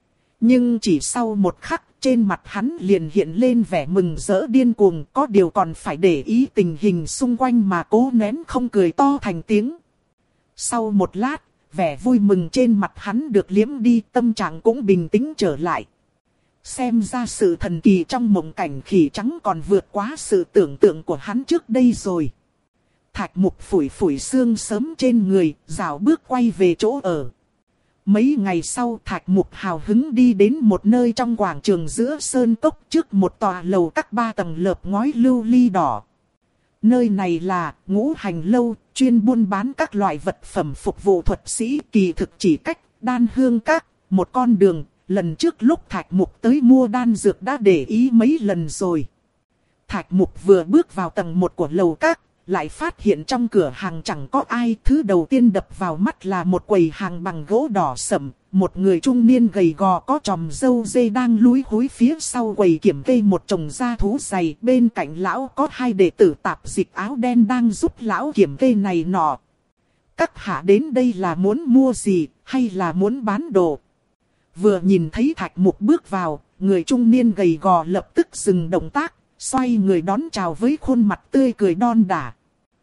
Nhưng chỉ sau một khắc, trên mặt hắn liền hiện lên vẻ mừng rỡ điên cuồng, có điều còn phải để ý tình hình xung quanh mà cố nén không cười to thành tiếng. Sau một lát, vẻ vui mừng trên mặt hắn được liếm đi, tâm trạng cũng bình tĩnh trở lại. Xem ra sự thần kỳ trong mộng cảnh khỉ trắng còn vượt quá sự tưởng tượng của hắn trước đây rồi. Thạch Mục phủi phủi sương sớm trên người, rảo bước quay về chỗ ở. Mấy ngày sau, Thạch Mục hào hứng đi đến một nơi trong quảng trường giữa sơn cốc, trước một tòa lầu các ba tầng lợp ngói lưu ly đỏ. Nơi này là Ngũ Hành Lâu, chuyên buôn bán các loại vật phẩm phục vụ thuật sĩ, kỳ thực chỉ cách Đan Hương Các một con đường. Lần trước lúc Thạch Mục tới mua đan dược đã để ý mấy lần rồi. Thạch Mục vừa bước vào tầng một của lầu các, lại phát hiện trong cửa hàng chẳng có ai. Thứ đầu tiên đập vào mắt là một quầy hàng bằng gỗ đỏ sẫm, một người trung niên gầy gò có chòm râu dê đang lúi húi phía sau quầy kiểm kê một chồng da thú dày. Bên cạnh lão có hai đệ tử tạp dịch áo đen đang giúp lão kiểm kê này nọ. Các hạ đến đây là muốn mua gì, hay là muốn bán đồ? Vừa nhìn thấy Thạch Mục bước vào, người trung niên gầy gò lập tức dừng động tác, xoay người đón chào với khuôn mặt tươi cười đon đả.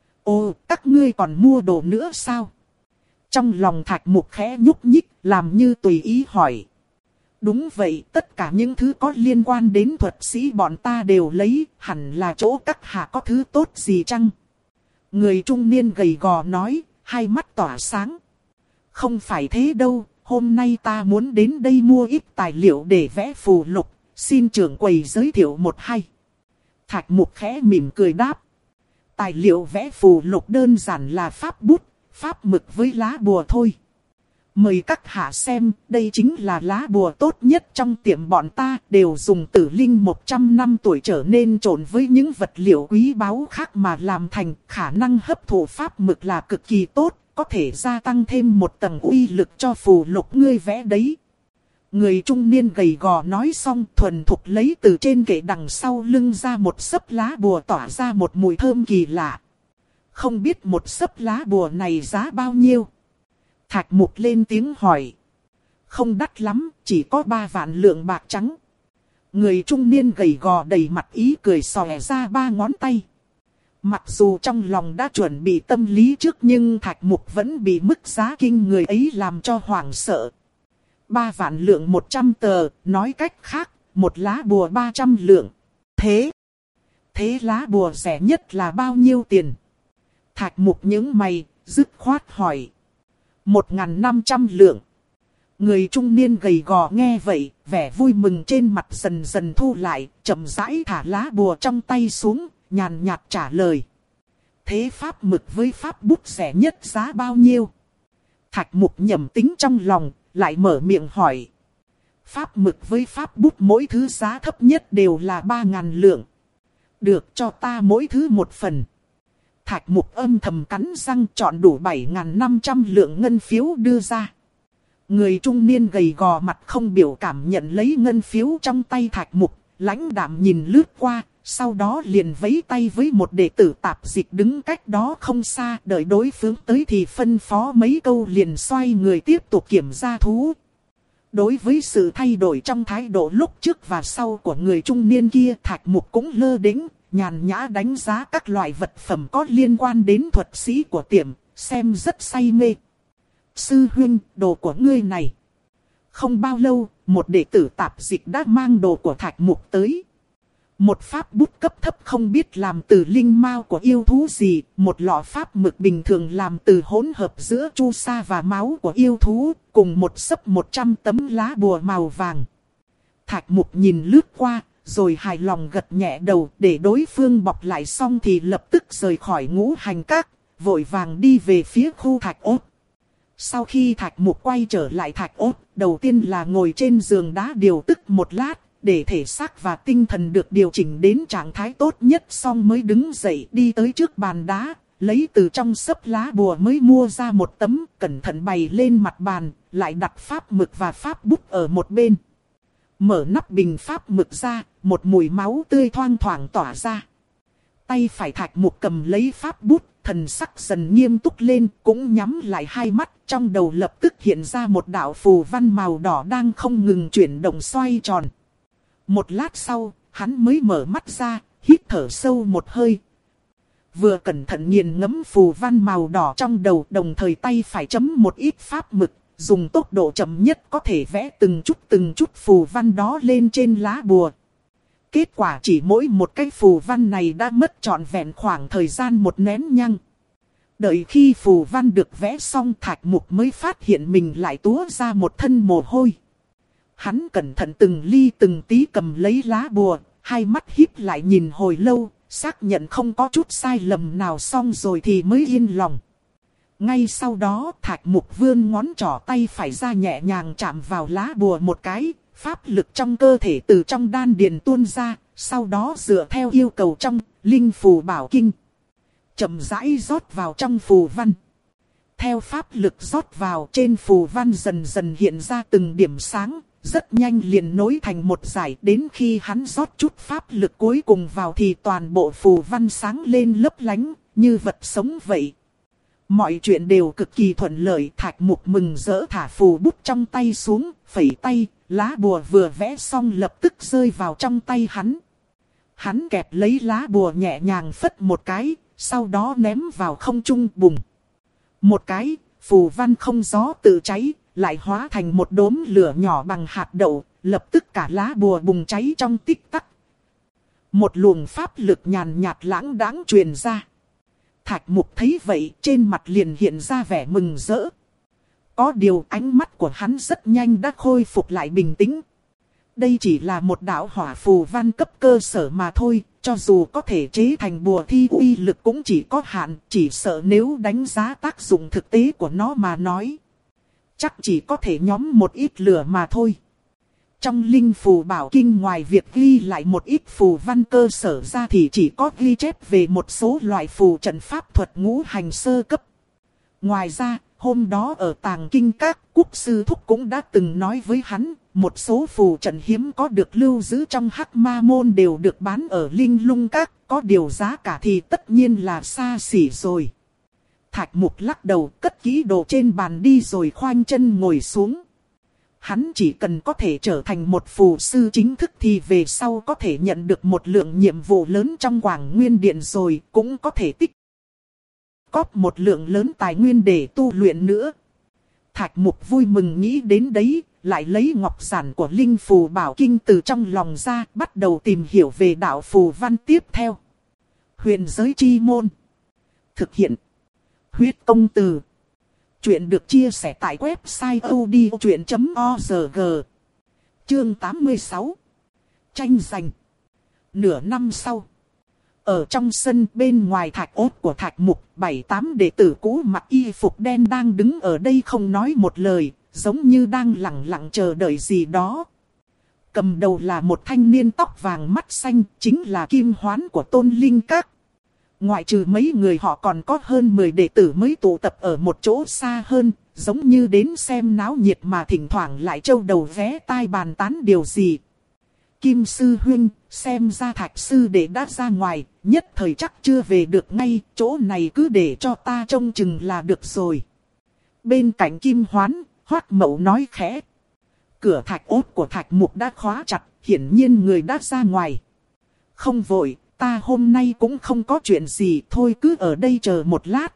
Ồ, các ngươi còn mua đồ nữa sao? Trong lòng Thạch Mục khẽ nhúc nhích, làm như tùy ý hỏi. Đúng vậy, tất cả những thứ có liên quan đến thuật sĩ bọn ta đều lấy, hẳn là chỗ các hạ có thứ tốt gì chăng? Người trung niên gầy gò nói, hai mắt tỏa sáng. Không phải thế đâu, hôm nay ta muốn đến đây mua ít tài liệu để vẽ phù lục, xin trưởng quầy giới thiệu một hai. Thạch Mục khẽ mỉm cười đáp. Tài liệu vẽ phù lục đơn giản là pháp bút, pháp mực với lá bùa thôi. Mời các hạ xem, đây chính là lá bùa tốt nhất trong tiệm bọn ta, đều dùng tử linh một trăm năm tuổi trở nên trộn với những vật liệu quý báu khác mà làm thành, khả năng hấp thụ pháp mực là cực kỳ tốt, có thể gia tăng thêm một tầng uy lực cho phù lục ngươi vẽ đấy. Người trung niên gầy gò nói xong thuần thục lấy từ trên kệ đằng sau lưng ra một xấp lá bùa tỏa ra một mùi thơm kỳ lạ. Không biết một xấp lá bùa này giá bao nhiêu? Thạch Mục lên tiếng hỏi. Không đắt lắm, chỉ có ba vạn lượng bạc trắng. Người trung niên gầy gò đầy mặt ý cười xòe ra ba ngón tay. Mặc dù trong lòng đã chuẩn bị tâm lý trước nhưng Thạch Mục vẫn bị mức giá kinh người ấy làm cho hoảng sợ. Ba vạn lượng một trăm tờ, nói cách khác, một lá bùa ba trăm lượng. Thế, thế lá bùa rẻ nhất là bao nhiêu tiền? Thạch Mục nhướng mày, dứt khoát hỏi. Một ngàn năm trăm lượng. Người trung niên gầy gò nghe vậy, vẻ vui mừng trên mặt dần dần thu lại, chậm rãi thả lá bùa trong tay xuống, nhàn nhạt trả lời. Thế pháp mực với pháp bút rẻ nhất giá bao nhiêu? Thạch Mục nhẩm tính trong lòng, lại mở miệng hỏi. Pháp mực với pháp bút mỗi thứ giá thấp nhất đều là ba ngàn lượng. Được, cho ta mỗi thứ một phần. Thạch Mục âm thầm cắn răng chọn đủ bảy ngàn năm trăm lượng ngân phiếu đưa ra. Người trung niên gầy gò mặt không biểu cảm nhận lấy ngân phiếu trong tay Thạch Mục, lãnh đạm nhìn lướt qua, sau đó liền vẫy tay với một đệ tử tạp dịch đứng cách đó không xa, đợi đối phương tới thì phân phó mấy câu liền xoay người tiếp tục kiểm tra thú. Đối với sự thay đổi trong thái độ lúc trước và sau của người trung niên kia, Thạch Mục cũng lơ đễnh, nhàn nhã đánh giá các loại vật phẩm có liên quan đến thuật sĩ của tiệm, xem rất say mê. Sư huynh, đồ của ngươi này. Không bao lâu, một đệ tử tạp dịch đã mang đồ của Thạch Mục tới. Một pháp bút cấp thấp không biết làm từ linh mao của yêu thú gì, một lọ pháp mực bình thường làm từ hỗn hợp giữa chu sa và máu của yêu thú, cùng một xấp một trăm tấm lá bùa màu vàng. Thạch Mục nhìn lướt qua, rồi hài lòng gật nhẹ đầu, để đối phương bọc lại xong thì lập tức rời khỏi Ngũ Hành Các, vội vàng đi về phía khu Thạch Ốt. Sau khi Thạch Mục quay trở lại Thạch Ốt, đầu tiên là ngồi trên giường đá điều tức một lát, để thể xác và tinh thần được điều chỉnh đến trạng thái tốt nhất, xong mới đứng dậy đi tới trước bàn đá, lấy từ trong xấp lá bùa mới mua ra một tấm, cẩn thận bày lên mặt bàn, lại đặt pháp mực và pháp bút ở một bên. Mở nắp bình pháp mực ra, một mùi máu tươi thoang thoảng tỏa ra. Tay phải Thạch Mục cầm lấy pháp bút, thần sắc dần nghiêm túc lên, cũng nhắm lại hai mắt, trong đầu lập tức hiện ra một đạo phù văn màu đỏ đang không ngừng chuyển động xoay tròn. Một lát sau, hắn mới mở mắt ra, hít thở sâu một hơi. Vừa cẩn thận nghiền ngẫm phù văn màu đỏ trong đầu, đồng thời tay phải chấm một ít pháp mực, dùng tốc độ chậm nhất có thể vẽ từng chút từng chút phù văn đó lên trên lá bùa. Kết quả chỉ mỗi một cái phù văn này đã mất trọn vẹn khoảng thời gian một nén nhang. Đợi khi phù văn được vẽ xong, Thạch Mục mới phát hiện mình lại túa ra một thân mồ hôi. Hắn cẩn thận từng ly từng tí cầm lấy lá bùa, hai mắt híp lại nhìn hồi lâu, xác nhận không có chút sai lầm nào xong rồi thì mới yên lòng. Ngay sau đó Thạch Mục vươn ngón trỏ tay phải ra nhẹ nhàng chạm vào lá bùa một cái, pháp lực trong cơ thể từ trong đan điền tuôn ra, sau đó dựa theo yêu cầu trong linh phù bảo kinh, chậm rãi rót vào trong phù văn. Theo pháp lực rót vào, trên phù văn dần dần hiện ra từng điểm sáng, rất nhanh liền nối thành một dải, đến khi hắn rót chút pháp lực cuối cùng vào thì toàn bộ phù văn sáng lên lấp lánh, như vật sống vậy. Mọi chuyện đều cực kỳ thuận lợi, Thạch Mục mừng rỡ thả phù bút trong tay xuống, phẩy tay, lá bùa vừa vẽ xong lập tức rơi vào trong tay hắn. Hắn kẹp lấy lá bùa nhẹ nhàng phất một cái, sau đó ném vào không trung bùng. Một cái, phù văn không gió tự cháy, lại hóa thành một đốm lửa nhỏ bằng hạt đậu, lập tức cả lá bùa bùng cháy trong tích tắc. Một luồng pháp lực nhàn nhạt lãng đãng truyền ra. Thạch Mục thấy vậy, trên mặt liền hiện ra vẻ mừng rỡ. Có điều ánh mắt của hắn rất nhanh đã khôi phục lại bình tĩnh. Đây chỉ là một đạo hỏa phù văn cấp cơ sở mà thôi, cho dù có thể chế thành bùa thi uy lực cũng chỉ có hạn, chỉ sợ nếu đánh giá tác dụng thực tế của nó mà nói. chắc chỉ có thể nhóm một ít lửa mà thôi. Trong linh phù bảo kinh ngoài việc ghi lại một ít phù văn cơ sở ra thì chỉ có ghi chép về một số loại phù trận pháp thuật ngũ hành sơ cấp. Ngoài ra, hôm đó ở tàng kinh các, Quốc sư thúc cũng đã từng nói với hắn, một số phù trận hiếm có được lưu giữ trong Hắc Ma môn đều được bán ở linh lung các, có điều giá cả thì tất nhiên là xa xỉ rồi. Thạch Mục lắc đầu, cất kỹ đồ trên bàn đi rồi khoanh chân ngồi xuống. Hắn chỉ cần có thể trở thành một phù sư chính thức thì về sau có thể nhận được một lượng nhiệm vụ lớn trong Quảng Nguyên Điện rồi, cũng có thể tích cóp một lượng lớn tài nguyên để tu luyện nữa. Thạch Mục vui mừng nghĩ đến đấy, lại lấy ngọc giản của linh phù bảo kinh từ trong lòng ra, bắt đầu tìm hiểu về đạo phù văn tiếp theo. Huyền giới chi môn. Thực hiện. Huyết công từ. Chuyện được chia sẻ tại website odchuyện chấm org. Chương tám mươi sáu. Tranh giành. Nửa năm sau. Ở trong sân bên ngoài thạch ốt của Thạch Mục, bảy tám đệ tử cũ mặc y phục đen đang đứng ở đây không nói một lời, giống như đang lặng lặng chờ đợi gì đó. Cầm đầu là một thanh niên tóc vàng mắt xanh, chính là Kim Hoán của Tôn Linh Các. Ngoại trừ mấy người họ còn có hơn mười đệ tử mới tụ tập ở một chỗ xa hơn, giống như đến xem náo nhiệt mà thỉnh thoảng lại trâu đầu vé tai bàn tán điều gì. Kim sư huynh, xem ra Thạch sư đệ đã ra ngoài, nhất thời chắc chưa về được ngay, chỗ này cứ để cho ta trông chừng là được rồi. Bên cạnh Kim Hoán, Hoắc Mậu nói khẽ. Cửa thạch ốt của Thạch Mục đã khóa chặt, hiển nhiên người đã ra ngoài. Không vội, ta hôm nay cũng không có chuyện gì, thôi cứ ở đây chờ một lát.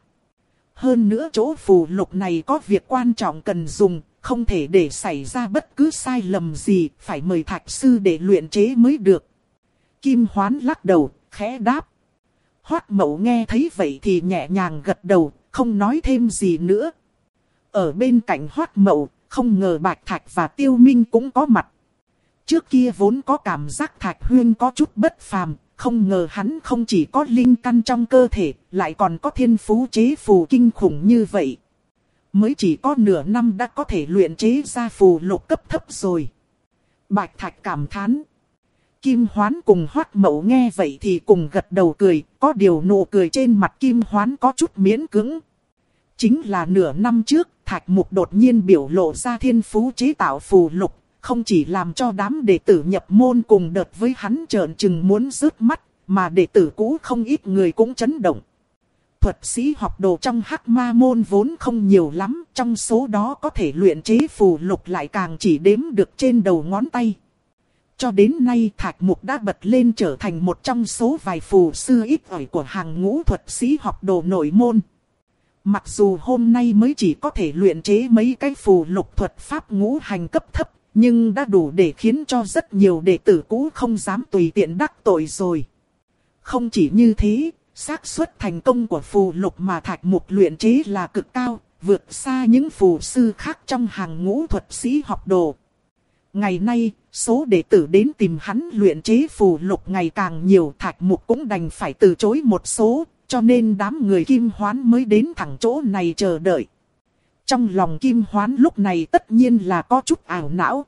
Hơn nữa chỗ phù lục này có việc quan trọng cần dùng, không thể để xảy ra bất cứ sai lầm gì, phải mời Thạch sư để luyện chế mới được. Kim Hoán lắc đầu, khẽ đáp. Hoắc Mậu nghe thấy vậy thì nhẹ nhàng gật đầu, không nói thêm gì nữa. Ở bên cạnh Hoắc Mậu, không ngờ Bạch Thạch và Tiêu Minh cũng có mặt. Trước kia vốn có cảm giác Thạch Huyên có chút bất phàm, không ngờ hắn không chỉ có linh căn trong cơ thể, lại còn có thiên phú chế phù kinh khủng như vậy. Mới chỉ có nửa năm đã có thể luyện chế ra phù lục cấp thấp rồi. Bạch Thạch cảm thán. Kim Hoán cùng Hoắc Mậu nghe vậy thì cùng gật đầu cười, có điều nụ cười trên mặt Kim Hoán có chút miễn cưỡng. Chính là nửa năm trước, Thạch Mục đột nhiên biểu lộ ra thiên phú chế tạo phù lục, không chỉ làm cho đám đệ tử nhập môn cùng đợt với hắn trợn trừng muốn rớt mắt, mà đệ tử cũ không ít người cũng chấn động. Thuật sĩ học đồ trong Hắc Ma môn vốn không nhiều lắm, trong số đó có thể luyện chế phù lục lại càng chỉ đếm được trên đầu ngón tay. Cho đến nay Thạch Mục đã bật lên trở thành một trong số vài phù sư ít ỏi của hàng ngũ thuật sĩ học đồ nội môn. Mặc dù hôm nay mới chỉ có thể luyện chế mấy cái phù lục thuật pháp ngũ hành cấp thấp, nhưng đã đủ để khiến cho rất nhiều đệ tử cũ không dám tùy tiện đắc tội rồi. Không chỉ như thế, xác suất thành công của phù lục mà Thạch Mục luyện chế là cực cao, vượt xa những phù sư khác trong hàng ngũ thuật sĩ học đồ. Ngày nay, số đệ tử đến tìm hắn luyện chế phù lục ngày càng nhiều, Thạch Mục cũng đành phải từ chối một số, cho nên đám người Kim Hoán mới đến thẳng chỗ này chờ đợi. Trong lòng Kim Hoán lúc này tất nhiên là có chút ảo não.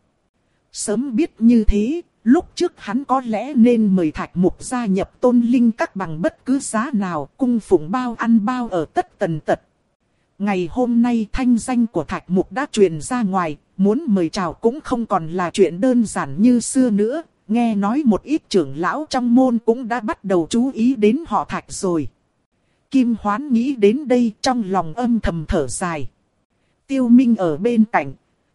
Sớm biết như thế, lúc trước hắn có lẽ nên mời Thạch Mục gia nhập Tôn Linh Các bằng bất cứ giá nào, cung phụng bao ăn bao ở tất tần tật. Ngày hôm nay thanh danh của Thạch Mục đã truyền ra ngoài, muốn mời chào cũng không còn là chuyện đơn giản như xưa nữa. Nghe nói một ít trưởng lão trong môn cũng đã bắt đầu chú ý đến họ Thạch rồi. Kim Hoán nghĩ đến đây trong lòng âm thầm thở dài. Tiêu Minh ở bên cạnh,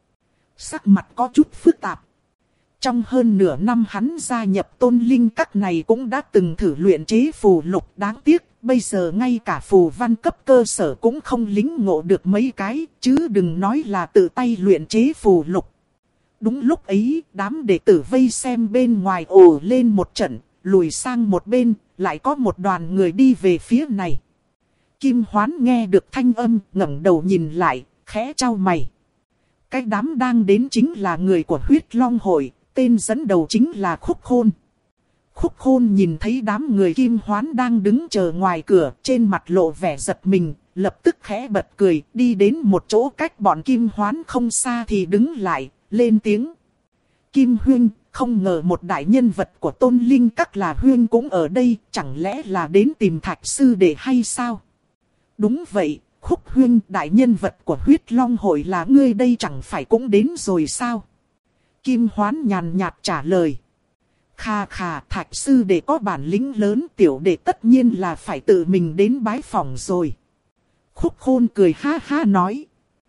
sắc mặt có chút phức tạp. Trong hơn nửa năm hắn gia nhập Tôn Linh Các này cũng đã từng thử luyện chế phù lục, đáng tiếc, bây giờ ngay cả phù văn cấp cơ sở cũng không lính ngộ được mấy cái, chứ đừng nói là tự tay luyện chế phù lục. Đúng lúc ấy, đám đệ tử vây xem bên ngoài ồ lên một trận, lùi sang một bên, lại có một đoàn người đi về phía này. Kim Hoán nghe được thanh âm, ngẩng đầu nhìn lại, khẽ chau mày. Cái đám đang đến chính là người của Huyết Long Hội, tên dẫn đầu chính là Khúc Khôn. Khúc Khôn nhìn thấy đám người Kim Hoán đang đứng chờ ngoài cửa, trên mặt lộ vẻ giật mình, lập tức khẽ bật cười, đi đến một chỗ cách bọn Kim Hoán không xa thì đứng lại, lên tiếng. Kim Huynh, không ngờ một đại nhân vật của Tôn Linh Các là Huynh cũng ở đây, chẳng lẽ là đến tìm Thạch Sư Đệ hay sao? Đúng vậy, Khúc Huynh, đại nhân vật của Huyết Long Hội là ngươi đây chẳng phải cũng đến rồi sao? Kim Hoán nhàn nhạt trả lời. Khà khà, Thạch Sư Đệ có bản lĩnh lớn, tiểu đệ tất nhiên là phải tự mình đến bái phỏng rồi. Khúc Khôn cười ha ha nói.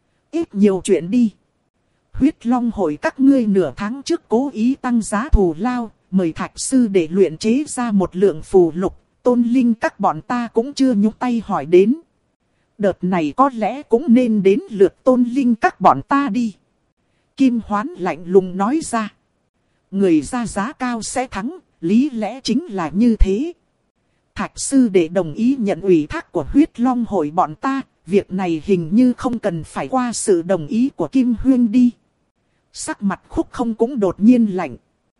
Ít nhiều chuyện đi. Huyết Long Hội các ngươi nửa tháng trước cố ý tăng giá thù lao, mời Thạch Sư Đệ luyện chế ra một lượng phù lục, Tôn Linh Các bọn ta cũng chưa nhúc tay hỏi đến. Đợt này có lẽ cũng nên đến lượt Tôn Linh Các bọn ta đi. Kim Hoán lạnh lùng nói ra. Người ra giá cao sẽ thắng, lý lẽ chính là như thế. Thạch Sư Đệ đồng ý nhận ủy thác của Huyết Long Hội bọn ta, việc này hình như không cần phải qua sự đồng ý của Kim Huyên đi. Sắc mặt Khúc Không cũng đột nhiên lạnh.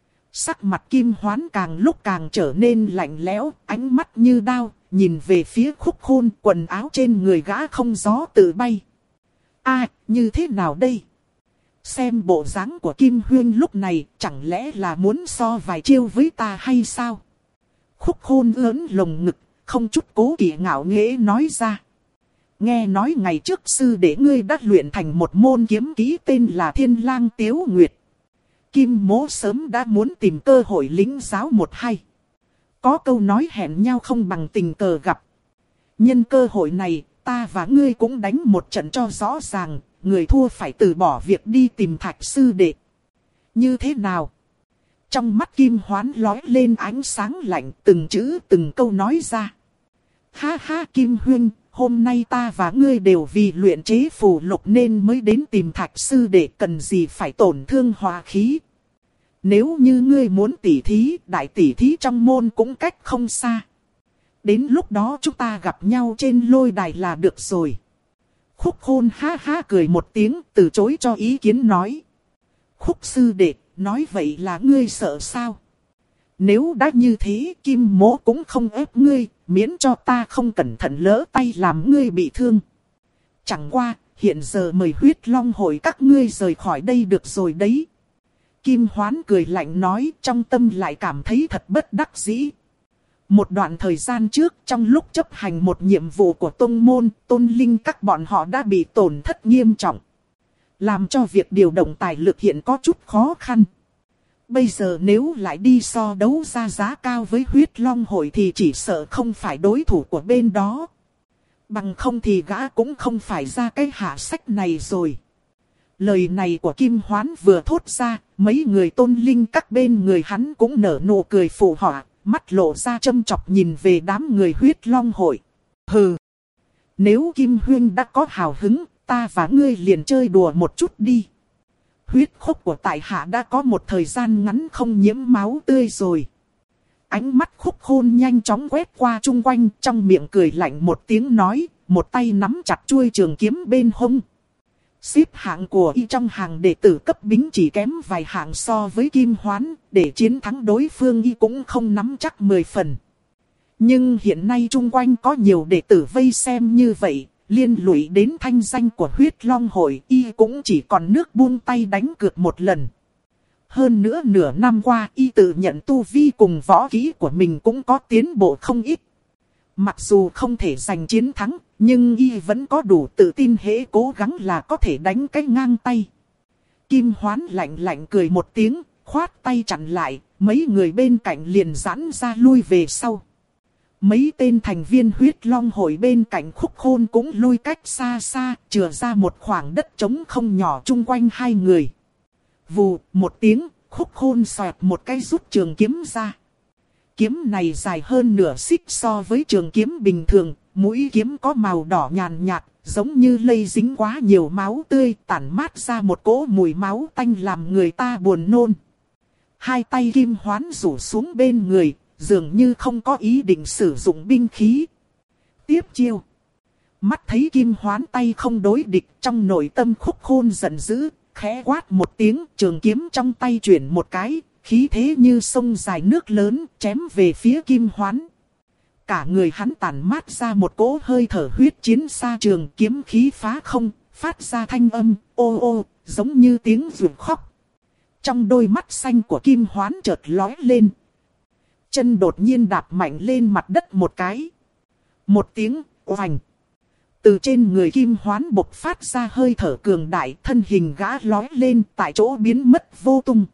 Sắc mặt Kim Hoán càng lúc càng trở nên lạnh lẽo, ánh mắt như đao, nhìn về phía Khúc Khôn, quần áo trên người gã không gió tự bay. À, như thế nào đây? Xem bộ dáng của Kim Huyên lúc này, chẳng lẽ là muốn so vài chiêu với ta hay sao? Khúc Khôn ớn lồng ngực, không chút cố kỵ ngạo nghễ nói ra. Nghe nói ngày trước sư đệ ngươi đã luyện thành một môn kiếm kỹ tên là Thiên Lang Tiếu Nguyệt. Kim Mỗ sớm đã muốn tìm cơ hội lĩnh giáo một hay. Có câu nói hẹn nhau không bằng tình cờ gặp. Nhân cơ hội này, ta và ngươi cũng đánh một trận cho rõ ràng, người thua phải từ bỏ việc đi tìm Thạch Sư Đệ. Như thế nào? Trong mắt Kim Hoán lóe lên ánh sáng lạnh, từng chữ từng câu nói ra. Ha ha Kim Huynh, hôm nay ta và ngươi đều vì luyện chế phù lục nên mới đến tìm Thạch Sư Đệ, cần gì phải tổn thương hòa khí. Nếu như ngươi muốn tỉ thí, đại tỉ thí trong môn cũng cách không xa. Đến lúc đó chúng ta gặp nhau trên lôi đài là được rồi. Khúc Khôn ha ha cười một tiếng, từ chối cho ý kiến nói. Khúc Sư Đệ, nói vậy là ngươi sợ sao? Nếu đã như thế, Kim Mỗ cũng không ép ngươi, miễn cho ta không cẩn thận lỡ tay làm ngươi bị thương. Chẳng qua, hiện giờ mời Huyết Long Hội các ngươi rời khỏi đây được rồi đấy. Kim Hoán cười lạnh nói, trong tâm lại cảm thấy thật bất đắc dĩ. Một đoạn thời gian trước, trong lúc chấp hành một nhiệm vụ của tông môn, Tôn Linh Các bọn họ đã bị tổn thất nghiêm trọng, làm cho việc điều động tài lực hiện có chút khó khăn. Bây giờ nếu lại đi so đấu ra giá cao với Huyết Long Hội thì chỉ sợ không phải đối thủ của bên đó. Bằng không thì gã cũng không phải ra cái hạ sách này rồi. Lời này của Kim Hoán vừa thốt ra, mấy người Tôn Linh Các bên người hắn cũng nở nụ cười phụ họa, mắt lộ ra châm chọc nhìn về đám người Huyết Long Hội. Hừ! Nếu Kim Huyên đã có hào hứng, ta và ngươi liền chơi đùa một chút đi. Huyết khúc của tại hạ đã có một thời gian ngắn không nhiễm máu tươi rồi. Ánh mắt Khúc Khôn nhanh chóng quét qua chung quanh, trong miệng cười lạnh một tiếng nói, một tay nắm chặt chuôi trường kiếm bên hông. Xếp hạng của y trong hàng đệ tử cấp bính chỉ kém vài hạng so với Kim Hoán, để chiến thắng đối phương y cũng không nắm chắc mười phần. Nhưng hiện nay chung quanh có nhiều đệ tử vây xem như vậy, liên lụy đến thanh danh của Huyết Long Hội, y cũng chỉ còn nước buông tay đánh cược một lần. Hơn nữa nửa năm qua y tự nhận tu vi cùng võ kỹ của mình cũng có tiến bộ không ít. Mặc dù không thể giành chiến thắng, nhưng y vẫn có đủ tự tin hễ cố gắng là có thể đánh cái ngang tay. Kim Hoán lạnh lạnh cười một tiếng, khoát tay chặn lại, mấy người bên cạnh liền giãn ra lui về sau. Mấy tên thành viên Huyết Long Hội bên cạnh Khúc Khôn cũng lui cách xa xa, chừa ra một khoảng đất trống không nhỏ chung quanh hai người. Vù, một tiếng, Khúc Khôn xoẹt một cái rút trường kiếm ra. Kiếm này dài hơn nửa xích so với trường kiếm bình thường, mũi kiếm có màu đỏ nhàn nhạt, giống như lây dính quá nhiều máu tươi, tản mát ra một cỗ mùi máu tanh làm người ta buồn nôn. Hai tay Kim Hoán rủ xuống bên người, dường như không có ý định sử dụng binh khí. Tiếp chiêu. Mắt thấy Kim Hoán tay không đối địch, trong nội tâm Khúc Khôn giận dữ, khẽ quát một tiếng, trường kiếm trong tay chuyển một cái, khí thế như sông dài nước lớn, chém về phía Kim Hoán. Cả người hắn tản mát ra một cỗ hơi thở huyết chiến xa trường, kiếm khí phá không, phát ra thanh âm, ô ô, giống như tiếng ruột khóc. Trong đôi mắt xanh của Kim Hoán chợt lóe lên. Chân đột nhiên đạp mạnh lên mặt đất một cái. Một tiếng, oành. Từ trên người Kim Hoán bộc phát ra hơi thở cường đại, thân hình gã lóe lên tại chỗ biến mất vô tung.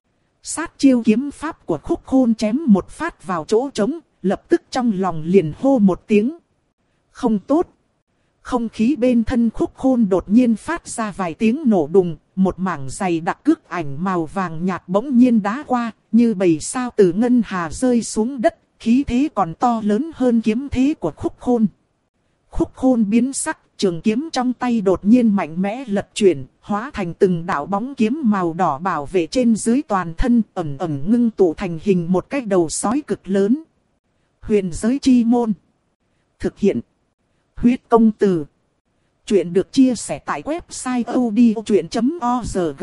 Sát chiêu kiếm pháp của Khúc Khôn chém một phát vào chỗ trống, lập tức trong lòng liền hô một tiếng. Không tốt. Không khí bên thân Khúc Khôn đột nhiên phát ra vài tiếng nổ đùng, một mảng dày đặc cước ảnh màu vàng nhạt bỗng nhiên đá qua, như bầy sao từ ngân hà rơi xuống đất, khí thế còn to lớn hơn kiếm thế của Khúc Khôn. Khúc Khôn biến sắc, trường kiếm trong tay đột nhiên mạnh mẽ lật chuyển, hóa thành từng đạo bóng kiếm màu đỏ bảo vệ trên dưới toàn thân, ẩn ẩn ngưng tụ thành hình một cái đầu sói cực lớn. Huyền giới chi môn. Thực hiện. Huyết công từ. Chuyện được chia sẻ tại website odchuyện chấm org.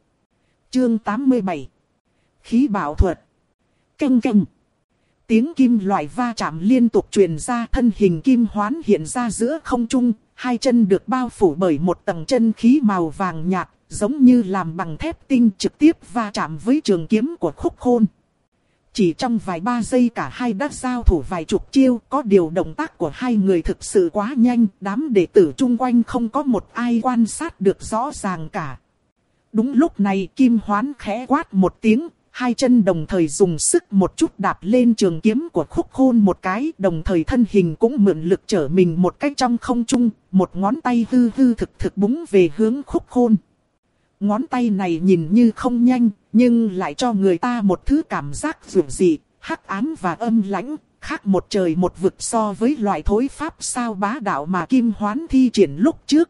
Chương tám mươi bảy. Khí bảo thuật. Canh canh. Tiếng kim loại va chạm liên tục truyền ra, thân hình Kim Hoán hiện ra giữa không trung, hai chân được bao phủ bởi một tầng chân khí màu vàng nhạt, giống như làm bằng thép tinh, trực tiếp va chạm với trường kiếm của Khúc Khôn. Chỉ trong vài ba giây cả hai đã giao thủ vài chục chiêu, có điều động tác của hai người thực sự quá nhanh, đám đệ tử chung quanh không có một ai quan sát được rõ ràng cả. Đúng lúc này Kim Hoán khẽ quát một tiếng, hai chân đồng thời dùng sức một chút đạp lên trường kiếm của Khúc Khôn một cái, đồng thời thân hình cũng mượn lực trở mình một cách trong không trung, một ngón tay hư hư thực thực búng về hướng Khúc Khôn. Ngón tay này nhìn như không nhanh, nhưng lại cho người ta một thứ cảm giác dịu dị, hắc ám và âm lãnh, khác một trời một vực so với loại thối pháp sao bá đạo mà Kim Hoán thi triển lúc trước.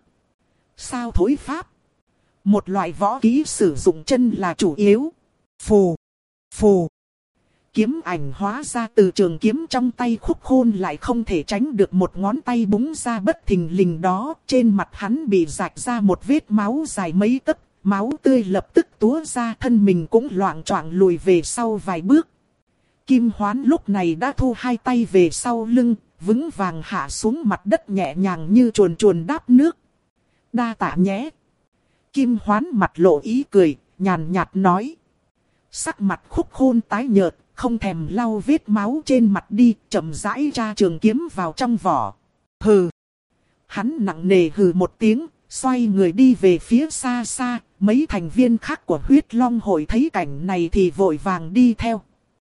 Sao thối pháp? Một loại võ kỹ sử dụng chân là chủ yếu. Phù, phù. Kiếm ảnh hóa ra từ trường kiếm trong tay Khúc Khôn lại không thể tránh được một ngón tay búng ra bất thình lình đó. Trên mặt hắn bị rạch ra một vết máu dài mấy tấc, máu tươi lập tức túa ra, thân mình cũng loạng choạng lùi về sau vài bước. Kim Hoán lúc này đã thu hai tay về sau lưng, vững vàng hạ xuống mặt đất nhẹ nhàng như chuồn chuồn đáp nước. Đa tạ nhé. Kim Hoán mặt lộ ý cười, nhàn nhạt nói. Sắc mặt Khúc Khôn tái nhợt, không thèm lau vết máu trên mặt đi, chậm rãi tra trường kiếm vào trong vỏ. Hừ. Hắn nặng nề hừ một tiếng, xoay người đi về phía xa xa. Mấy thành viên khác của Huyết Long hội thấy cảnh này thì vội vàng đi theo.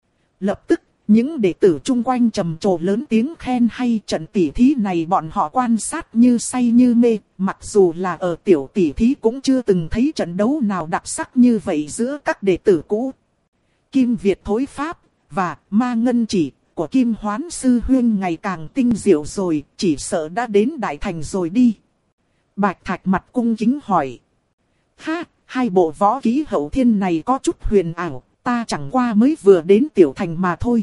Lập tức, những đệ tử chung quanh trầm trồ lớn tiếng khen hay. Trận tỉ thí này bọn họ quan sát như say như mê, mặc dù là ở tiểu tỉ thí cũng chưa từng thấy trận đấu nào đặc sắc như vậy giữa các đệ tử cũ. Kim Việt thối pháp và ma ngân chỉ của Kim Hoán sư huynh ngày càng tinh diệu rồi, chỉ sợ đã đến đại thành rồi đi. Bạch Thạch mặt cung kính hỏi. Ha, hai bộ võ kỹ hậu thiên này có chút huyền ảo, ta chẳng qua mới vừa đến tiểu thành mà thôi.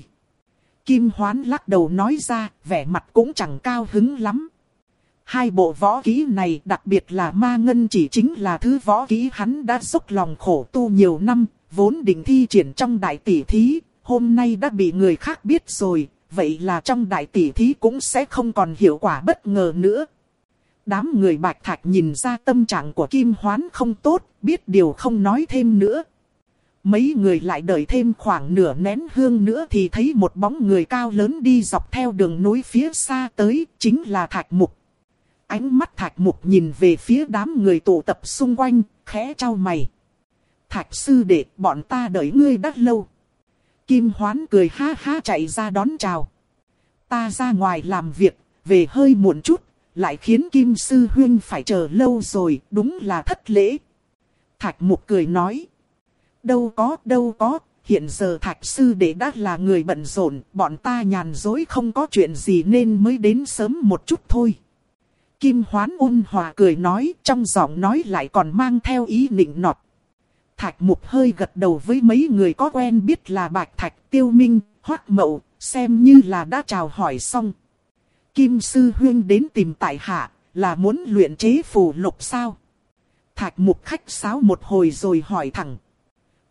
Kim Hoán lắc đầu nói ra, vẻ mặt cũng chẳng cao hứng lắm. Hai bộ võ kỹ này, đặc biệt là ma ngân chỉ, chính là thứ võ kỹ hắn đã dốc lòng khổ tu nhiều năm, vốn định thi triển trong đại tỷ thí, hôm nay đã bị người khác biết rồi, vậy là trong đại tỷ thí cũng sẽ không còn hiệu quả bất ngờ nữa. Đám người Bạch Thạch nhìn ra tâm trạng của Kim Hoán không tốt, biết điều không nói thêm nữa. Mấy người lại đợi thêm khoảng nửa nén hương nữa thì thấy một bóng người cao lớn đi dọc theo đường núi phía xa tới, chính là Thạch Mục. Ánh mắt Thạch Mục nhìn về phía đám người tụ tập xung quanh, khẽ chau mày. Thạch sư đệ, bọn ta đợi ngươi đã lâu. Kim Hoán cười ha ha chạy ra đón chào. Ta ra ngoài làm việc, về hơi muộn chút, lại khiến Kim sư huynh phải chờ lâu rồi, đúng là thất lễ. Thạch Mục cười nói. Đâu có, đâu có, hiện giờ Thạch sư đệ đã là người bận rộn, bọn ta nhàn dối không có chuyện gì nên mới đến sớm một chút thôi. Kim Hoán ôn hòa cười nói, trong giọng nói lại còn mang theo ý nịnh nọt. Thạch Mục hơi gật đầu với mấy người có quen biết là Bạch Thạch, Tiêu Minh, Hoắc Mậu, xem như là đã chào hỏi xong. Kim sư huynh đến tìm tại hạ, là muốn luyện chế phù lục sao? Thạch Mục khách sáo một hồi rồi hỏi thẳng.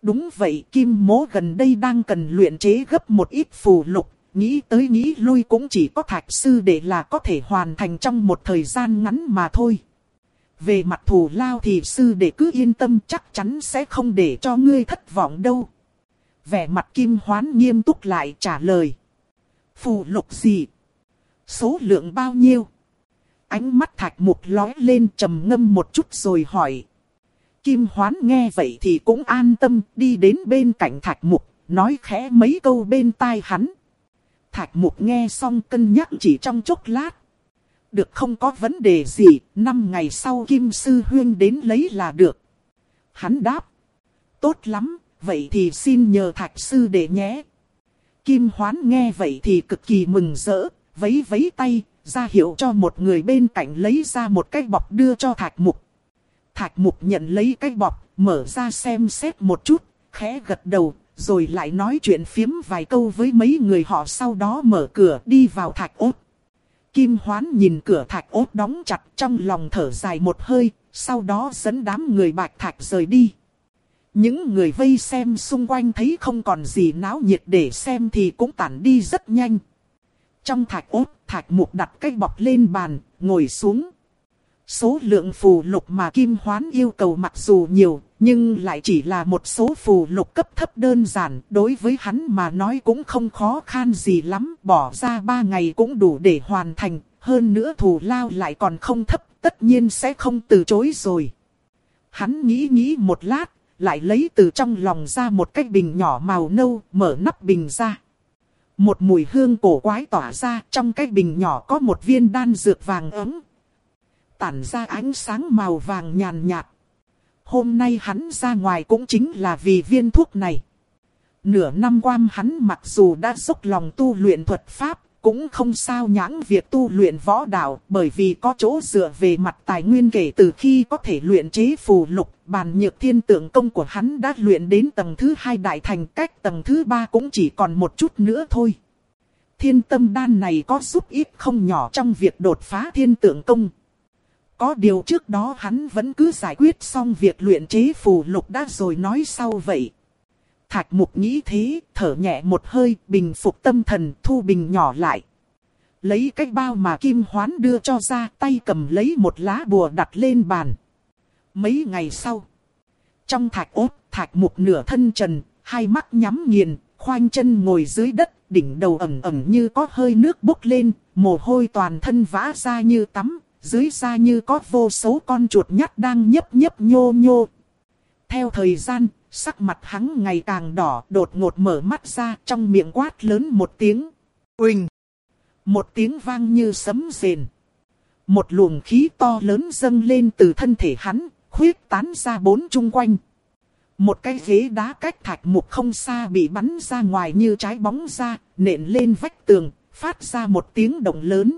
Đúng vậy, Kim Mỗ gần đây đang cần luyện chế gấp một ít phù lục, nghĩ tới nghĩ lui cũng chỉ có Thạch sư đệ là có thể hoàn thành trong một thời gian ngắn mà thôi. Về mặt thù lao thì sư đệ cứ yên tâm, chắc chắn sẽ không để cho ngươi thất vọng đâu. Vẻ mặt Kim Hoán nghiêm túc lại trả lời. Phù lục gì? Số lượng bao nhiêu? Ánh mắt Thạch Mục lóe lên, trầm ngâm một chút rồi hỏi. Kim Hoán nghe vậy thì cũng an tâm, đi đến bên cạnh Thạch Mục, nói khẽ mấy câu bên tai hắn. Thạch Mục nghe xong cân nhắc chỉ trong chốc lát. Được, không có vấn đề gì, năm ngày sau Kim Sư Huyên đến lấy là được. Hắn đáp. Tốt lắm, vậy thì xin nhờ Thạch Sư đệ nhé. Kim Hoán nghe vậy thì cực kỳ mừng rỡ, vẫy vẫy tay, ra hiệu cho một người bên cạnh lấy ra một cái bọc đưa cho Thạch Mục. Thạch Mục nhận lấy cái bọc, mở ra xem xét một chút, khẽ gật đầu, rồi lại nói chuyện phiếm vài câu với mấy người họ, sau đó mở cửa đi vào thạch ốt. Kim Hoán nhìn cửa thạch ốt đóng chặt, trong lòng thở dài một hơi, sau đó dẫn đám người Bạch Thạch rời đi. Những người vây xem xung quanh thấy không còn gì náo nhiệt để xem thì cũng tản đi rất nhanh. Trong thạch ốt, Thạch Mục đặt cái bọc lên bàn, ngồi xuống. Số lượng phù lục mà Kim Hoán yêu cầu mặc dù nhiều, nhưng lại chỉ là một số phù lục cấp thấp đơn giản. Đối với hắn mà nói cũng không khó khăn gì lắm, bỏ ra ba ngày cũng đủ để hoàn thành. Hơn nữa thù lao lại còn không thấp, tất nhiên sẽ không từ chối rồi. Hắn nghĩ nghĩ một lát, lại lấy từ trong lòng ra một cái bình nhỏ màu nâu, mở nắp bình ra. Một mùi hương cổ quái tỏa ra, trong cái bình nhỏ có một viên đan dược vàng ấm, tản ra ánh sáng màu vàng nhàn nhạt. Hôm nay hắn ra ngoài cũng chính là vì viên thuốc này. Nửa năm qua hắn mặc dù đã dốc lòng tu luyện thuật pháp, cũng không sao nhãng việc tu luyện võ đạo, bởi vì có chỗ dựa về mặt tài nguyên. Kể từ khi có thể luyện chế phù lục, bàn nhược thiên tượng công của hắn đã luyện đến tầng thứ hai đại thành, cách tầng thứ ba cũng chỉ còn một chút nữa thôi. Thiên tâm đan này có giúp ích không nhỏ trong việc đột phá thiên tượng công. Có điều trước đó hắn vẫn cứ giải quyết xong việc luyện chế phù lục đã rồi nói sau vậy. Thạch Mục nghĩ thế, thở nhẹ một hơi, bình phục tâm thần, thu bình nhỏ lại. Lấy cái bao mà Kim Hoán đưa cho ra, tay cầm lấy một lá bùa đặt lên bàn. Mấy ngày sau, trong thạch ốt, Thạch Mục nửa thân trần, hai mắt nhắm nghiền, khoanh chân ngồi dưới đất, đỉnh đầu ẩm ẩm như có hơi nước bốc lên, mồ hôi toàn thân vã ra như tắm. Dưới da như có vô số con chuột nhắt đang nhấp nhấp nhô nhô. Theo thời gian, sắc mặt hắn ngày càng đỏ, đột ngột mở mắt ra, trong miệng quát lớn một tiếng. Uỳnh! Một tiếng vang như sấm rền. Một luồng khí to lớn dâng lên từ thân thể hắn, khuyết tán ra bốn chung quanh. Một cái ghế đá cách Thạch Mục không xa bị bắn ra ngoài như trái bóng ra, nện lên vách tường, phát ra một tiếng động lớn.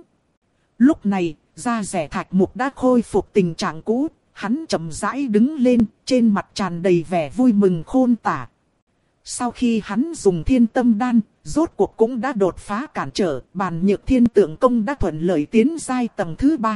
Lúc này, da rẻ Thạch Mục đã khôi phục tình trạng cũ, hắn chậm rãi đứng lên, trên mặt tràn đầy vẻ vui mừng khôn tả. Sau khi hắn dùng thiên tâm đan, rốt cuộc cũng đã đột phá cản trở, bàn nhược thiên tượng công đã thuận lợi tiến giai tầng thứ ba.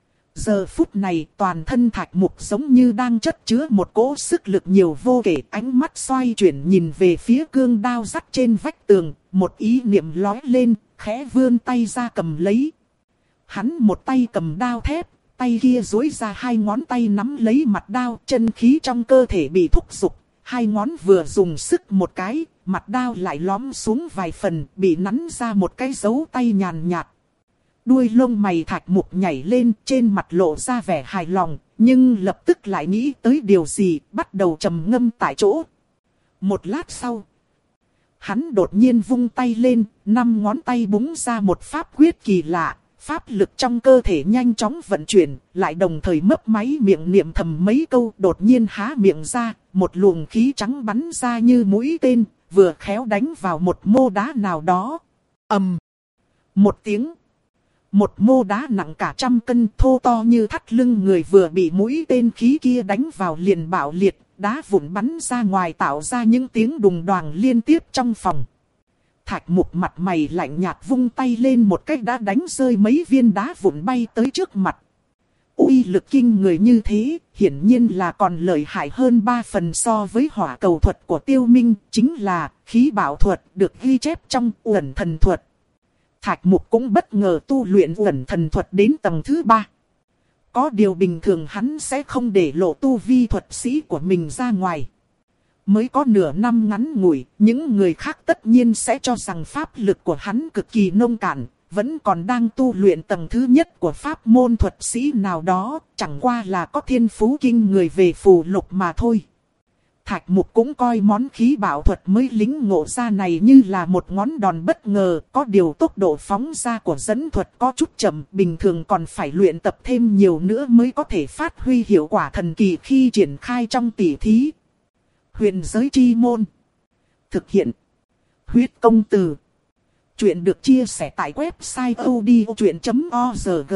Giờ phút này toàn thân Thạch Mục giống như đang chất chứa một cỗ sức lực nhiều vô kể, ánh mắt xoay chuyển nhìn về phía cương đao dắt trên vách tường, một ý niệm lóe lên, khẽ vươn tay ra cầm lấy. Hắn một tay cầm đao thép, tay kia duỗi ra hai ngón tay nắm lấy mặt đao, chân khí trong cơ thể bị thúc giục, hai ngón vừa dùng sức một cái, mặt đao lại lõm xuống vài phần, bị nắn ra một cái dấu tay nhàn nhạt. Đuôi lông mày Thạch Mục nhảy lên, trên mặt lộ ra vẻ hài lòng, nhưng lập tức lại nghĩ tới điều gì, bắt đầu trầm ngâm tại chỗ. Một lát sau, hắn đột nhiên vung tay lên, năm ngón tay búng ra một pháp quyết kỳ lạ. Pháp lực trong cơ thể nhanh chóng vận chuyển, lại đồng thời mấp máy miệng niệm thầm mấy câu, đột nhiên há miệng ra, một luồng khí trắng bắn ra như mũi tên, vừa khéo đánh vào một mô đá nào đó. Ầm! Um, một tiếng. Một mô đá nặng cả trăm cân thô to như thắt lưng người vừa bị mũi tên khí kia đánh vào liền bạo liệt, đá vụn bắn ra ngoài tạo ra những tiếng đùng đoàng liên tiếp trong phòng. Thạch Mục mặt mày lạnh nhạt vung tay lên một cách đã đánh rơi mấy viên đá vụn bay tới trước mặt. uy lực kinh người như thế, hiển nhiên là còn lợi hại hơn ba phần so với hỏa cầu thuật của Tiêu Minh, chính là khí bảo thuật được ghi chép trong Uẩn Thần Thuật. Thạch Mục cũng bất ngờ tu luyện Uẩn Thần Thuật đến tầng thứ ba. Có điều bình thường hắn sẽ không để lộ tu vi thuật sĩ của mình ra ngoài. Mới có nửa năm ngắn ngủi, những người khác tất nhiên sẽ cho rằng pháp lực của hắn cực kỳ nông cạn, vẫn còn đang tu luyện tầng thứ nhất của pháp môn thuật sĩ nào đó, chẳng qua là có thiên phú kinh người về phù lục mà thôi. Thạch Mục cũng coi món khí bảo thuật mới lính ngộ ra này như là một ngón đòn bất ngờ, có điều tốc độ phóng ra của dẫn thuật có chút chậm, bình thường còn phải luyện tập thêm nhiều nữa mới có thể phát huy hiệu quả thần kỳ khi triển khai trong tỷ thí. Huyền giới chi môn. Thực hiện. Huyết công từ. Chuyện được chia sẻ tại website odchuyện chấm org.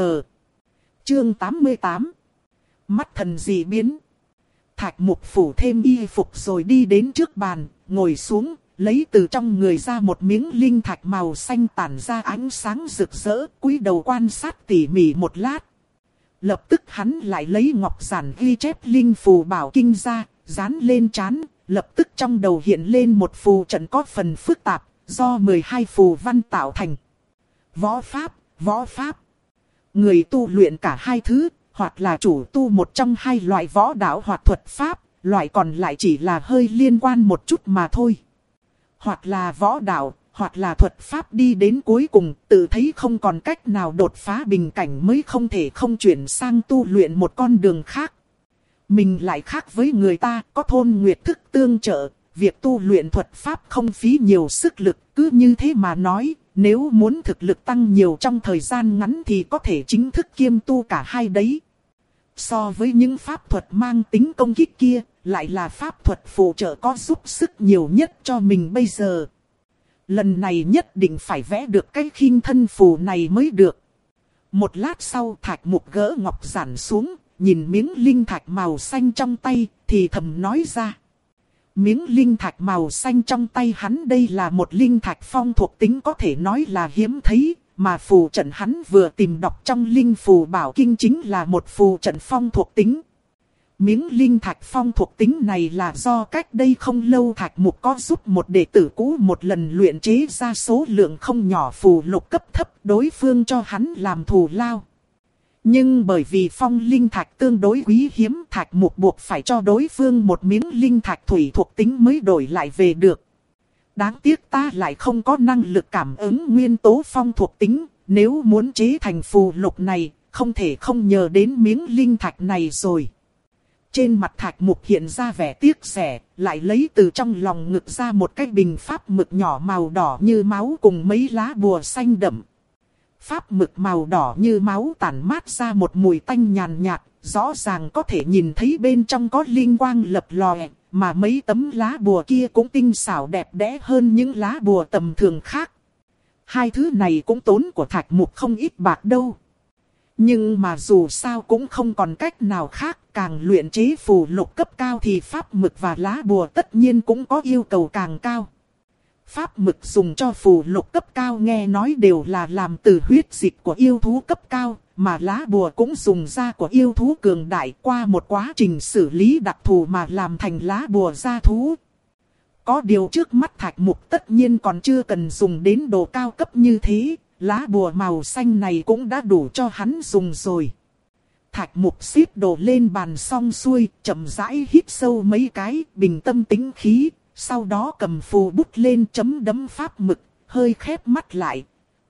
Chương tám mươi tám. Mắt thần dị biến. Thạch Mục phủ thêm y phục rồi đi đến trước bàn, ngồi xuống, lấy từ trong người ra một miếng linh thạch màu xanh tản ra ánh sáng rực rỡ, cúi đầu quan sát tỉ mỉ một lát. Lập tức hắn lại lấy ngọc giản ghi chép linh phù bảo kinh ra, dán lên trán, lập tức trong đầu hiện lên một phù trận có phần phức tạp, do mười hai phù văn tạo thành. Võ pháp, võ pháp. Người tu luyện cả hai thứ, hoặc là chủ tu một trong hai loại võ đạo hoặc thuật pháp, loại còn lại chỉ là hơi liên quan một chút mà thôi. Hoặc là võ đạo, hoặc là thuật pháp đi đến cuối cùng, tự thấy không còn cách nào đột phá bình cảnh mới không thể không chuyển sang tu luyện một con đường khác. Mình lại khác với người ta, có thôn nguyệt thức tương trợ, việc tu luyện thuật pháp không phí nhiều sức lực, cứ như thế mà nói, nếu muốn thực lực tăng nhiều trong thời gian ngắn thì có thể chính thức kiêm tu cả hai đấy. So với những pháp thuật mang tính công kích kia, lại là pháp thuật phụ trợ có giúp sức nhiều nhất cho mình bây giờ. Lần này nhất định phải vẽ được cái khinh thân phù này mới được. Một lát sau Thạch Mục gỡ ngọc giản xuống, nhìn miếng linh thạch màu xanh trong tay, thì thầm nói ra. Miếng linh thạch màu xanh trong tay hắn đây là một linh thạch phong thuộc tính có thể nói là hiếm thấy, mà phù trận hắn vừa tìm đọc trong linh phù bảo kinh chính là một phù trận phong thuộc tính. Miếng linh thạch phong thuộc tính này là do cách đây không lâu Thạch Mục có giúp một đệ tử cũ một lần luyện chế ra số lượng không nhỏ phù lục cấp thấp, đối phương cho hắn làm thù lao. Nhưng bởi vì phong linh thạch tương đối quý hiếm, Thạch Mục buộc phải cho đối phương một miếng linh thạch thủy thuộc tính mới đổi lại về được. Đáng tiếc ta lại không có năng lực cảm ứng nguyên tố phong thuộc tính, nếu muốn chế thành phù lục này, không thể không nhờ đến miếng linh thạch này rồi. Trên mặt Thạch Mục hiện ra vẻ tiếc rẻ, lại lấy từ trong lòng ngực ra một cái bình pháp mực nhỏ màu đỏ như máu cùng mấy lá bùa xanh đậm. Pháp mực màu đỏ như máu tản mát ra một mùi tanh nhàn nhạt, rõ ràng có thể nhìn thấy bên trong có linh quang lập lòe, mà mấy tấm lá bùa kia cũng tinh xảo đẹp đẽ hơn những lá bùa tầm thường khác. Hai thứ này cũng tốn của Thạch Mục không ít bạc đâu. Nhưng mà dù sao cũng không còn cách nào khác, càng luyện chế phù lục cấp cao thì pháp mực và lá bùa tất nhiên cũng có yêu cầu càng cao. Pháp mực dùng cho phù lục cấp cao nghe nói đều là làm từ huyết dịch của yêu thú cấp cao, mà lá bùa cũng dùng da của yêu thú cường đại qua một quá trình xử lý đặc thù mà làm thành lá bùa da thú. Có điều trước mắt Thạch Mục tất nhiên còn chưa cần dùng đến đồ cao cấp như thế, lá bùa màu xanh này cũng đã đủ cho hắn dùng rồi. Thạch Mục xếp đồ lên bàn xong xuôi, chậm rãi hít sâu mấy cái, bình tâm tĩnh khí. Sau đó cầm phù bút lên chấm đấm pháp mực, hơi khép mắt lại.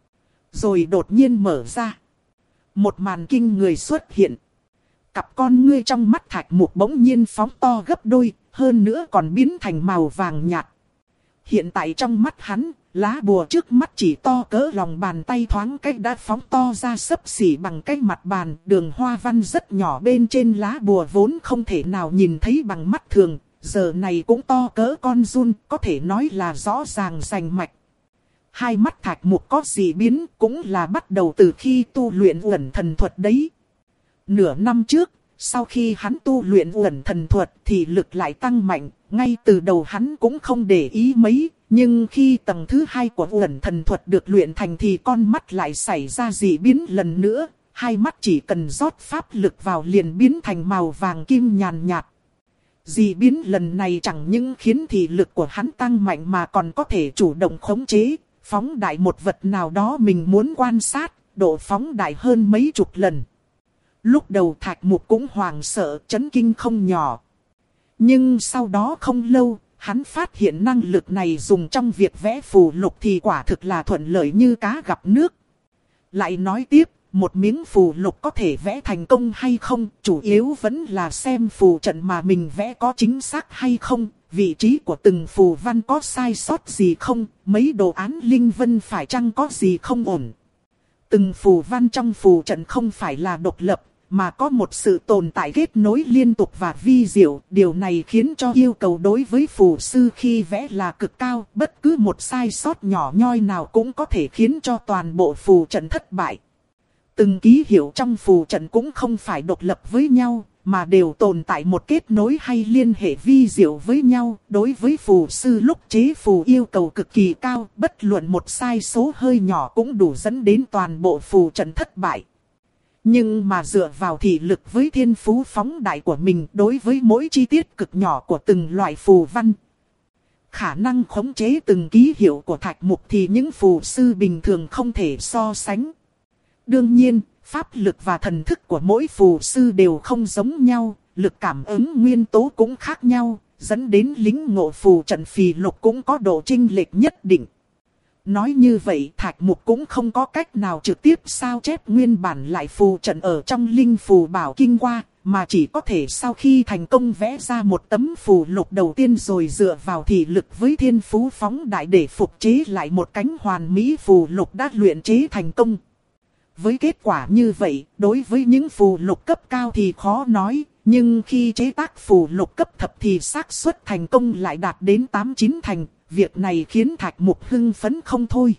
Rồi đột nhiên mở ra. Một màn kinh người xuất hiện. Cặp con ngươi trong mắt Thạch Mục bỗng nhiên phóng to gấp đôi, hơn nữa còn biến thành màu vàng nhạt. Hiện tại trong mắt hắn, lá bùa trước mắt chỉ to cỡ lòng bàn tay thoáng cách đã phóng to ra xấp xỉ bằng cái mặt bàn. Đường hoa văn rất nhỏ bên trên lá bùa vốn không thể nào nhìn thấy bằng mắt thường. Giờ này cũng to cỡ con giun, có thể nói là rõ ràng rành mạch. Hai mắt Thạch Mục có gì biến cũng là bắt đầu từ khi tu luyện Uẩn Thần Thuật đấy. Nửa năm trước, sau khi hắn tu luyện Uẩn Thần Thuật thì lực lại tăng mạnh, ngay từ đầu hắn cũng không để ý mấy. Nhưng khi tầng thứ hai của Uẩn Thần Thuật được luyện thành thì con mắt lại xảy ra dị biến lần nữa. hai mắt chỉ cần rót pháp lực vào liền biến thành màu vàng kim nhàn nhạt. Dị biến lần này chẳng những khiến thị lực của hắn tăng mạnh mà còn có thể chủ động khống chế, phóng đại một vật nào đó mình muốn quan sát, độ phóng đại hơn mấy chục lần. Lúc đầu Thạch Mục cũng hoảng sợ, chấn kinh không nhỏ. Nhưng sau đó không lâu, hắn phát hiện năng lực này dùng trong việc vẽ phù lục thì quả thực là thuận lợi như cá gặp nước. Lại nói tiếp, một miếng phù lục có thể vẽ thành công hay không, chủ yếu vẫn là xem phù trận mà mình vẽ có chính xác hay không, vị trí của từng phù văn có sai sót gì không, mấy đồ án linh vân phải chăng có gì không ổn. Từng phù văn trong phù trận không phải là độc lập, mà có một sự tồn tại kết nối liên tục và vi diệu. Điều này khiến cho yêu cầu đối với phù sư khi vẽ là cực cao, bất cứ một sai sót nhỏ nhoi nào cũng có thể khiến cho toàn bộ phù trận thất bại. Từng ký hiệu trong phù trận cũng không phải độc lập với nhau, mà đều tồn tại một kết nối hay liên hệ vi diệu với nhau. Đối với phù sư lúc chế phù yêu cầu cực kỳ cao, bất luận một sai số hơi nhỏ cũng đủ dẫn đến toàn bộ phù trận thất bại. Nhưng mà dựa vào thị lực với thiên phú phóng đại của mình đối với mỗi chi tiết cực nhỏ của từng loại phù văn, khả năng khống chế từng ký hiệu của Thạch Mục thì những phù sư bình thường không thể so sánh. Đương nhiên, pháp lực và thần thức của mỗi phù sư đều không giống nhau, lực cảm ứng nguyên tố cũng khác nhau, dẫn đến lính ngộ phù trận phì lục cũng có độ chênh lệch nhất định. Nói như vậy, Thạch Mục cũng không có cách nào trực tiếp sao chép nguyên bản lại phù trận ở trong linh phù bảo kinh qua, mà chỉ có thể sau khi thành công vẽ ra một tấm phù lục đầu tiên rồi dựa vào thị lực với thiên phú phóng đại để phục chế lại một cánh hoàn mỹ phù lục đã luyện chế thành công. Với kết quả như vậy, đối với những phù lục cấp cao thì khó nói, nhưng khi chế tác phù lục cấp thập thì xác suất thành công lại đạt đến tám chín thành. Việc này khiến Thạch Mục hưng phấn không thôi.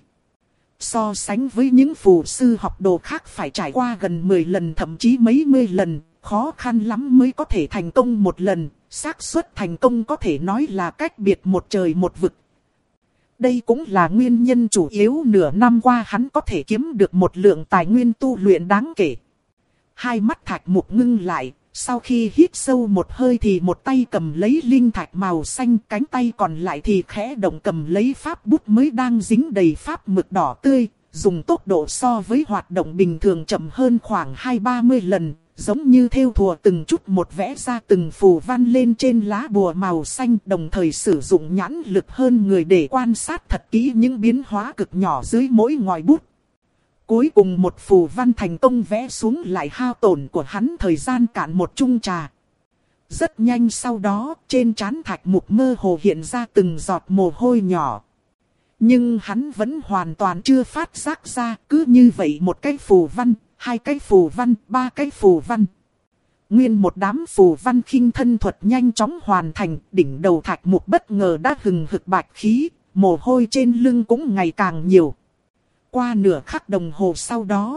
So sánh với những phù sư học đồ khác phải trải qua gần mười lần thậm chí mấy mươi lần, khó khăn lắm mới có thể thành công một lần, xác suất thành công có thể nói là cách biệt một trời một vực. Đây cũng là nguyên nhân chủ yếu nửa năm qua hắn có thể kiếm được một lượng tài nguyên tu luyện đáng kể. Hai mắt Thạch Mục ngưng lại. Sau khi hít sâu một hơi thì một tay cầm lấy linh thạch màu xanh, cánh tay còn lại thì khẽ động cầm lấy pháp bút mới đang dính đầy pháp mực đỏ tươi, dùng tốc độ so với hoạt động bình thường chậm hơn khoảng hai ba mươi lần, giống như thêu thùa từng chút một vẽ ra từng phù văn lên trên lá bùa màu xanh, đồng thời sử dụng nhãn lực hơn người để quan sát thật kỹ những biến hóa cực nhỏ dưới mỗi ngòi bút. Cuối cùng một phù văn thành công vẽ xuống lại hao tổn của hắn thời gian cạn một chung trà. Rất nhanh sau đó, trên trán Thạch Mục mơ hồ hiện ra từng giọt mồ hôi nhỏ. Nhưng hắn vẫn hoàn toàn chưa phát giác ra, cứ như vậy một cái phù văn, hai cái phù văn, ba cái phù văn. Nguyên một đám phù văn khinh thân thuật nhanh chóng hoàn thành, đỉnh đầu Thạch Mục bất ngờ đã hừng hực bạch khí, mồ hôi trên lưng cũng ngày càng nhiều. Qua nửa khắc đồng hồ sau đó,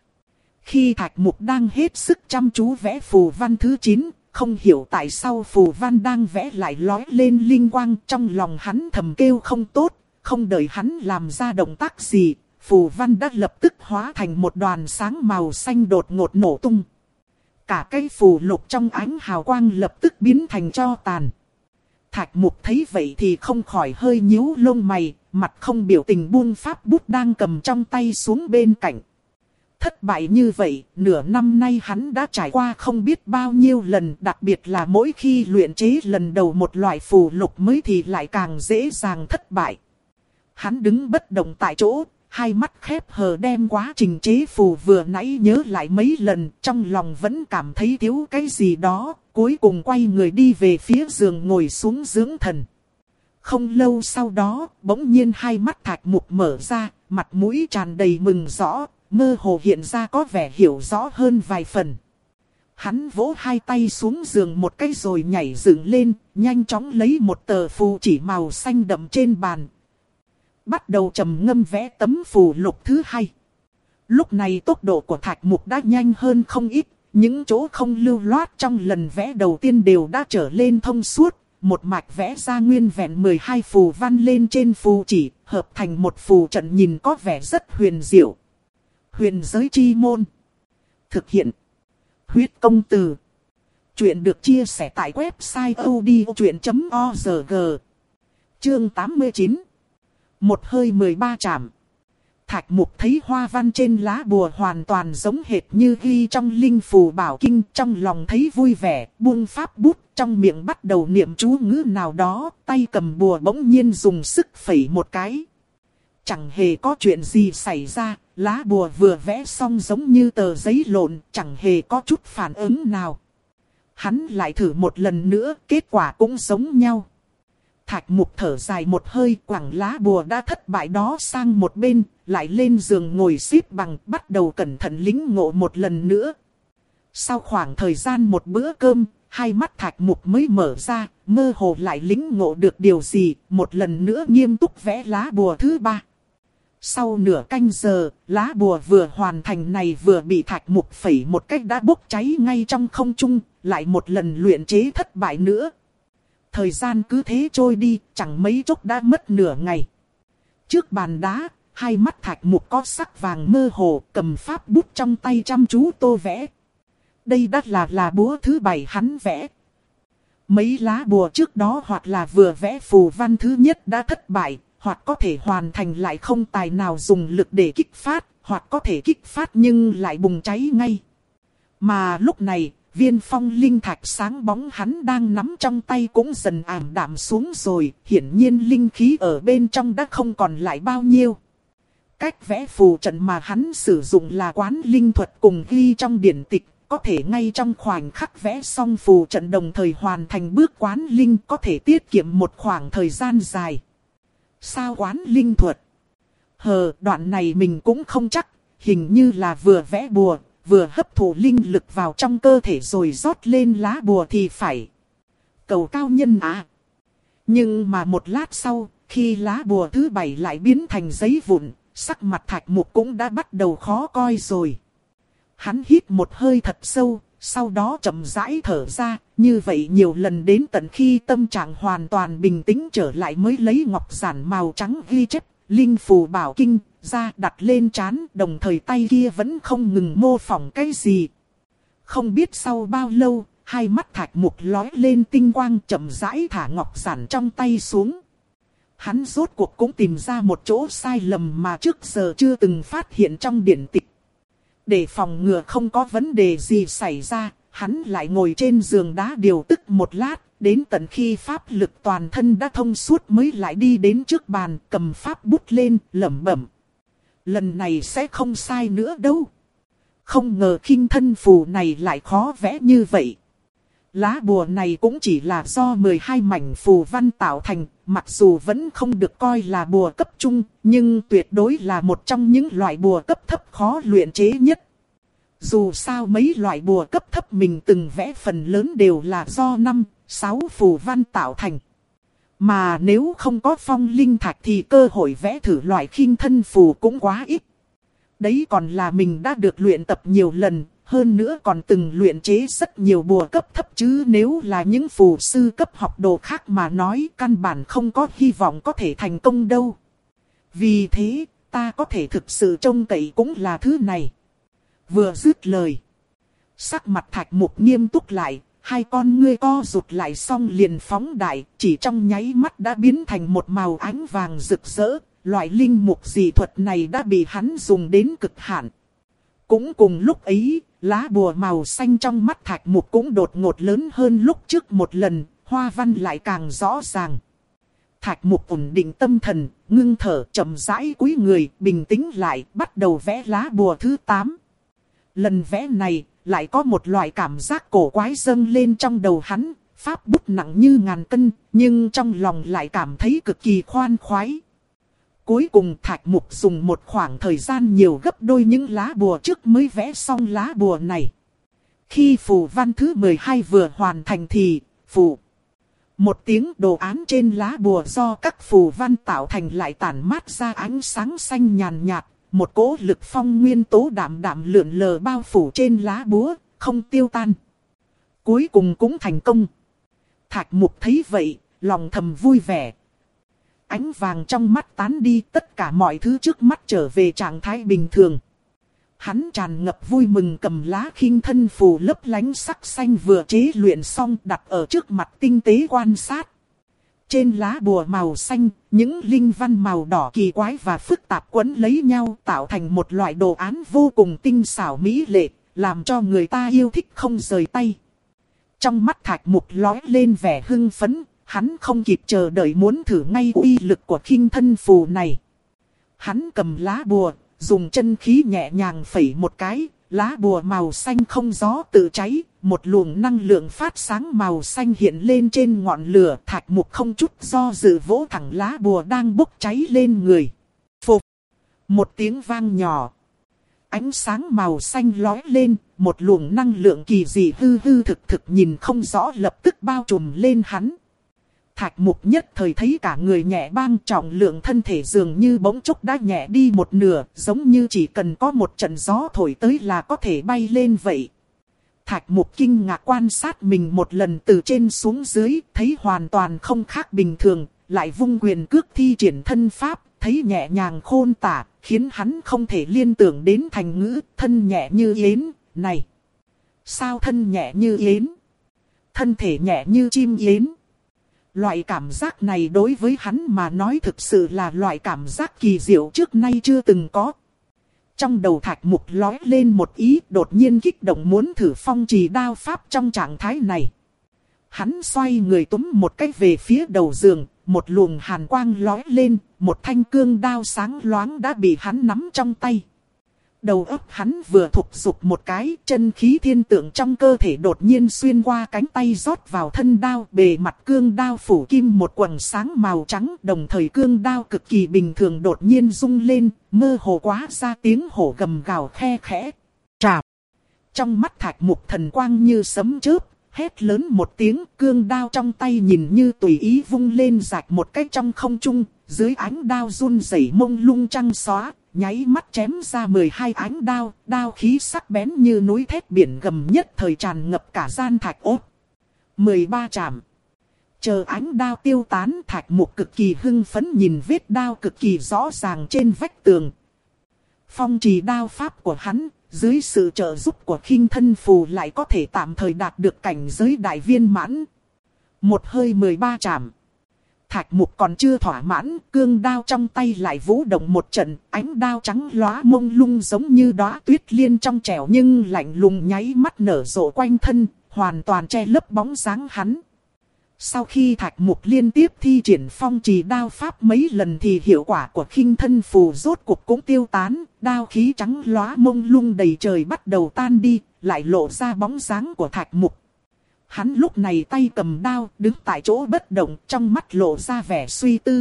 khi Thạch Mục đang hết sức chăm chú vẽ phù văn thứ chín, không hiểu tại sao phù văn đang vẽ lại lói lên linh quang, trong lòng hắn thầm kêu không tốt, không đợi hắn làm ra động tác gì, phù văn đã lập tức hóa thành một đoàn sáng màu xanh đột ngột nổ tung. Cả cái phù lục trong ánh hào quang lập tức biến thành tro tàn. Thạch Mục thấy vậy thì không khỏi hơi nhíu lông mày, mặt không biểu tình buông pháp bút đang cầm trong tay xuống bên cạnh. Thất bại như vậy, nửa năm nay hắn đã trải qua không biết bao nhiêu lần, đặc biệt là mỗi khi luyện chế lần đầu một loại phù lục mới thì lại càng dễ dàng thất bại. Hắn đứng bất động tại chỗ, hai mắt khép hờ đem quá trình chế phù vừa nãy nhớ lại mấy lần, trong lòng vẫn cảm thấy thiếu cái gì đó, cuối cùng quay người đi về phía giường ngồi xuống dưỡng thần. Không lâu sau đó, bỗng nhiên hai mắt Thạch Mục mở ra, mặt mũi tràn đầy mừng rõ, mơ hồ hiện ra có vẻ hiểu rõ hơn vài phần. Hắn vỗ hai tay xuống giường một cái rồi nhảy dựng lên, nhanh chóng lấy một tờ phù chỉ màu xanh đậm trên bàn. Bắt đầu trầm ngâm vẽ tấm phù lục thứ hai. Lúc này tốc độ của Thạch Mục đã nhanh hơn không ít, những chỗ không lưu loát trong lần vẽ đầu tiên đều đã trở lên thông suốt. Một mạch vẽ ra nguyên vẹn mười hai phù văn lên trên phù chỉ, hợp thành một phù trận nhìn có vẻ rất huyền diệu. Huyền giới chi môn. Thực hiện. Huyết công từ. Chuyện được chia sẻ tại website odchuyện chấm org. Chương tám mươi chín. Một hơi mười ba trảm. Thạch Mục thấy hoa văn trên lá bùa hoàn toàn giống hệt như ghi trong linh phù bảo kinh, trong lòng thấy vui vẻ, buông pháp bút, trong miệng bắt đầu niệm chú ngữ nào đó, tay cầm bùa bỗng nhiên dùng sức phẩy một cái. Chẳng hề có chuyện gì xảy ra, lá bùa vừa vẽ xong giống như tờ giấy lộn, chẳng hề có chút phản ứng nào. Hắn lại thử một lần nữa, kết quả cũng giống nhau. Thạch Mục thở dài một hơi, quẳng lá bùa đã thất bại đó sang một bên, lại lên giường ngồi xếp bằng, bắt đầu cẩn thận lĩnh ngộ một lần nữa. Sau khoảng thời gian một bữa cơm, hai mắt Thạch Mục mới mở ra, mơ hồ lại lĩnh ngộ được điều gì, một lần nữa nghiêm túc vẽ lá bùa thứ ba. Sau nửa canh giờ, lá bùa vừa hoàn thành này vừa bị Thạch Mục phẩy một cách đã bốc cháy ngay trong không trung, lại một lần luyện chế thất bại nữa. Thời gian cứ thế trôi đi, chẳng mấy chốc đã mất nửa ngày. Trước bàn đá, hai mắt Thạch Mục có sắc vàng mơ hồ, cầm pháp bút trong tay chăm chú tô vẽ. Đây đắt là là búa thứ bảy hắn vẽ. Mấy lá bùa trước đó hoặc là vừa vẽ phù văn thứ nhất đã thất bại, hoặc có thể hoàn thành lại không tài nào dùng lực để kích phát, hoặc có thể kích phát nhưng lại bùng cháy ngay. Mà lúc này, viên phong linh thạch sáng bóng hắn đang nắm trong tay cũng dần ảm đạm xuống rồi, hiển nhiên linh khí ở bên trong đã không còn lại bao nhiêu. Cách vẽ phù trận mà hắn sử dụng là quán linh thuật cùng ghi trong điển tịch, có thể ngay trong khoảnh khắc vẽ xong phù trận đồng thời hoàn thành bước quán linh, có thể tiết kiệm một khoảng thời gian dài. Sao quán linh thuật? Hờ, đoạn này mình cũng không chắc, hình như là vừa vẽ bùa, vừa hấp thụ linh lực vào trong cơ thể rồi rót lên lá bùa thì phải. Cầu cao nhân à. Nhưng mà một lát sau, khi lá bùa thứ bảy lại biến thành giấy vụn, sắc mặt Thạch Mục cũng đã bắt đầu khó coi rồi. Hắn hít một hơi thật sâu, sau đó chậm rãi thở ra, như vậy nhiều lần đến tận khi tâm trạng hoàn toàn bình tĩnh trở lại mới lấy ngọc giản màu trắng ghi chép, linh phù bảo kinh, ra đặt lên trán, đồng thời tay kia vẫn không ngừng mô phỏng cái gì. Không biết sau bao lâu, hai mắt Thạch Mục lóe lên tinh quang, chậm rãi thả ngọc giản trong tay xuống. Hắn rốt cuộc cũng tìm ra một chỗ sai lầm mà trước giờ chưa từng phát hiện trong điển tịch. Để phòng ngừa không có vấn đề gì xảy ra, hắn lại ngồi trên giường đá điều tức một lát, đến tận khi pháp lực toàn thân đã thông suốt mới lại đi đến trước bàn, cầm pháp bút lên, lẩm bẩm. Lần này sẽ không sai nữa đâu. Không ngờ khinh thân phù này lại khó vẽ như vậy. Lá bùa này cũng chỉ là do mười hai mảnh phù văn tạo thành, mặc dù vẫn không được coi là bùa cấp trung, nhưng tuyệt đối là một trong những loại bùa cấp thấp khó luyện chế nhất. Dù sao mấy loại bùa cấp thấp mình từng vẽ phần lớn đều là do năm, sáu phù văn tạo thành. Mà nếu không có phong linh thạch thì cơ hội vẽ thử loại khinh thân phù cũng quá ít. Đấy còn là mình đã được luyện tập nhiều lần, hơn nữa còn từng luyện chế rất nhiều bùa cấp thấp, chứ nếu là những phù sư cấp học đồ khác mà nói căn bản không có hy vọng có thể thành công đâu. Vì thế, ta có thể thực sự trông cậy cũng là thứ này. Vừa dứt lời, sắc mặt Thạch Mục nghiêm túc lại, hai con ngươi co rụt lại xong liền phóng đại, chỉ trong nháy mắt đã biến thành một màu ánh vàng rực rỡ. Loại linh mục dị thuật này đã bị hắn dùng đến cực hạn. Cũng cùng lúc ấy, lá bùa màu xanh trong mắt Thạch Mục cũng đột ngột lớn hơn lúc trước một lần, hoa văn lại càng rõ ràng. Thạch Mục ổn định tâm thần, ngưng thở, chậm rãi cúi người, bình tĩnh lại, bắt đầu vẽ lá bùa thứ tám. Lần vẽ này, lại có một loại cảm giác cổ quái dâng lên trong đầu hắn, pháp bút nặng như ngàn cân, nhưng trong lòng lại cảm thấy cực kỳ khoan khoái. Cuối cùng Thạch Mục dùng một khoảng thời gian nhiều gấp đôi những lá bùa trước mới vẽ xong lá bùa này. Khi phù văn thứ mười hai vừa hoàn thành thì, phù. Một tiếng đồ án trên lá bùa do các phù văn tạo thành lại tản mát ra ánh sáng xanh nhàn nhạt. Một cỗ lực phong nguyên tố đạm đạm lượn lờ bao phủ trên lá búa, không tiêu tan. Cuối cùng cũng thành công. Thạch Mục thấy vậy, lòng thầm vui vẻ. Ánh vàng trong mắt tán đi, tất cả mọi thứ trước mắt trở về trạng thái bình thường. Hắn tràn ngập vui mừng cầm lá khinh thân phù lấp lánh sắc xanh vừa chế luyện xong đặt ở trước mặt tinh tế quan sát. Trên lá bùa màu xanh, những linh văn màu đỏ kỳ quái và phức tạp quấn lấy nhau tạo thành một loại đồ án vô cùng tinh xảo mỹ lệ, làm cho người ta yêu thích không rời tay. Trong mắt Thạch Mục lóe lên vẻ hưng phấn, hắn không kịp chờ đợi muốn thử ngay uy lực của khinh thân phù này. Hắn cầm lá bùa, dùng chân khí nhẹ nhàng phẩy một cái, lá bùa màu xanh không gió tự cháy, một luồng năng lượng phát sáng màu xanh hiện lên trên ngọn lửa. Thạch Mục không chút do dự vỗ thẳng lá bùa đang bốc cháy lên người. Phục! Một tiếng vang nhỏ. Ánh sáng màu xanh lóe lên, một luồng năng lượng kỳ dị hư hư thực thực nhìn không rõ lập tức bao trùm lên hắn. Thạch Mục nhất thời thấy cả người nhẹ bang, trọng lượng thân thể dường như bỗng chốc đã nhẹ đi một nửa, giống như chỉ cần có một trận gió thổi tới là có thể bay lên vậy. Thạch Mục kinh ngạc quan sát mình một lần từ trên xuống dưới, thấy hoàn toàn không khác bình thường, lại vung quyền cước thi triển thân pháp, thấy nhẹ nhàng khôn tả, khiến hắn không thể liên tưởng đến thành ngữ thân nhẹ như yến. Này! Sao thân nhẹ như yến? Thân thể nhẹ như chim yến? Loại cảm giác này đối với hắn mà nói thực sự là loại cảm giác kỳ diệu trước nay chưa từng có. Trong đầu Thạch Mục lóe lên một ý, đột nhiên kích động muốn thử phong trì đao pháp trong trạng thái này. Hắn xoay người túm một cái về phía đầu giường, một luồng hàn quang lóe lên, một thanh cương đao sáng loáng đã bị hắn nắm trong tay. Đầu óc hắn vừa thục dục một cái, chân khí thiên tượng trong cơ thể đột nhiên xuyên qua cánh tay rót vào thân đao, bề mặt cương đao phủ kim một quầng sáng màu trắng, đồng thời cương đao cực kỳ bình thường đột nhiên rung lên, mơ hồ quá ra tiếng hổ gầm gào khe khẽ. Trạp! Trong mắt Thạch Mục thần quang như sấm chớp, hét lớn một tiếng, cương đao trong tay nhìn như tùy ý vung lên rạch một cách trong không trung, dưới ánh đao run rẩy mông lung trăng xóa. Nháy mắt chém ra mười hai ánh đao, đao khí sắc bén như núi thép biển gầm nhất thời tràn ngập cả gian thạch ốt. mười ba chạm. Chờ ánh đao tiêu tán, Thạch Mục cực kỳ hưng phấn nhìn vết đao cực kỳ rõ ràng trên vách tường. Phong trì đao pháp của hắn, dưới sự trợ giúp của khinh thân phù lại có thể tạm thời đạt được cảnh giới đại viên mãn. Một hơi mười ba chạm. Thạch Mục còn chưa thỏa mãn, cương đao trong tay lại vũ động một trận, ánh đao trắng lóa mông lung giống như đóa tuyết liên trong trẻo nhưng lạnh lùng nháy mắt nở rộ quanh thân, hoàn toàn che lấp bóng dáng hắn. Sau khi Thạch Mục liên tiếp thi triển phong trì đao pháp mấy lần thì hiệu quả của khinh thân phù rốt cuộc cũng tiêu tán, đao khí trắng lóa mông lung đầy trời bắt đầu tan đi, lại lộ ra bóng dáng của Thạch Mục. Hắn lúc này tay cầm đao, đứng tại chỗ bất động, trong mắt lộ ra vẻ suy tư.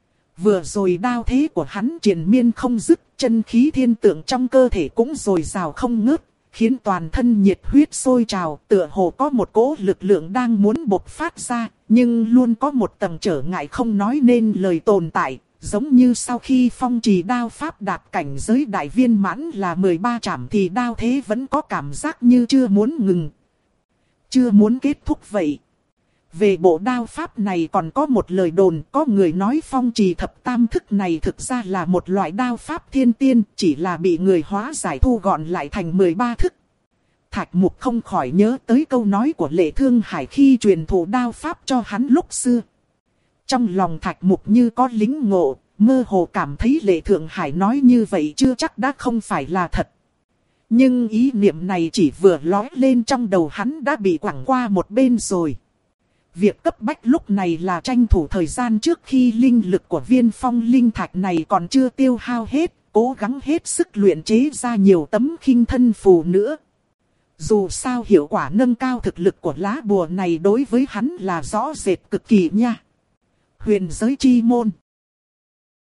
Vừa rồi đao thế của hắn triền miên không dứt, chân khí thiên tượng trong cơ thể cũng dồi dào không ngớt, khiến toàn thân nhiệt huyết sôi trào, tựa hồ có một cỗ lực lượng đang muốn bộc phát ra, nhưng luôn có một tầng trở ngại không nói nên lời tồn tại, giống như sau khi phong trì đao pháp đạt cảnh giới đại viên mãn là mười ba trảm thì đao thế vẫn có cảm giác như chưa muốn ngừng. Chưa muốn kết thúc vậy. Về bộ đao pháp này còn có một lời đồn, có người nói phong trì thập tam thức này thực ra là một loại đao pháp thiên tiên, chỉ là bị người hóa giải thu gọn lại thành mười ba thức. Thạch Mục không khỏi nhớ tới câu nói của Lệ Thương Hải khi truyền thụ đao pháp cho hắn lúc xưa. Trong lòng Thạch Mục như có lính ngộ, mơ hồ cảm thấy Lệ Thương Hải nói như vậy chưa chắc đã không phải là thật. Nhưng ý niệm này chỉ vừa lói lên trong đầu hắn đã bị quẳng qua một bên rồi. Việc cấp bách lúc này là tranh thủ thời gian trước khi linh lực của viên phong linh thạch này còn chưa tiêu hao hết, cố gắng hết sức luyện chế ra nhiều tấm khinh thân phù nữa. Dù sao hiệu quả nâng cao thực lực của lá bùa này đối với hắn là rõ rệt cực kỳ nha. Huyền giới chi môn.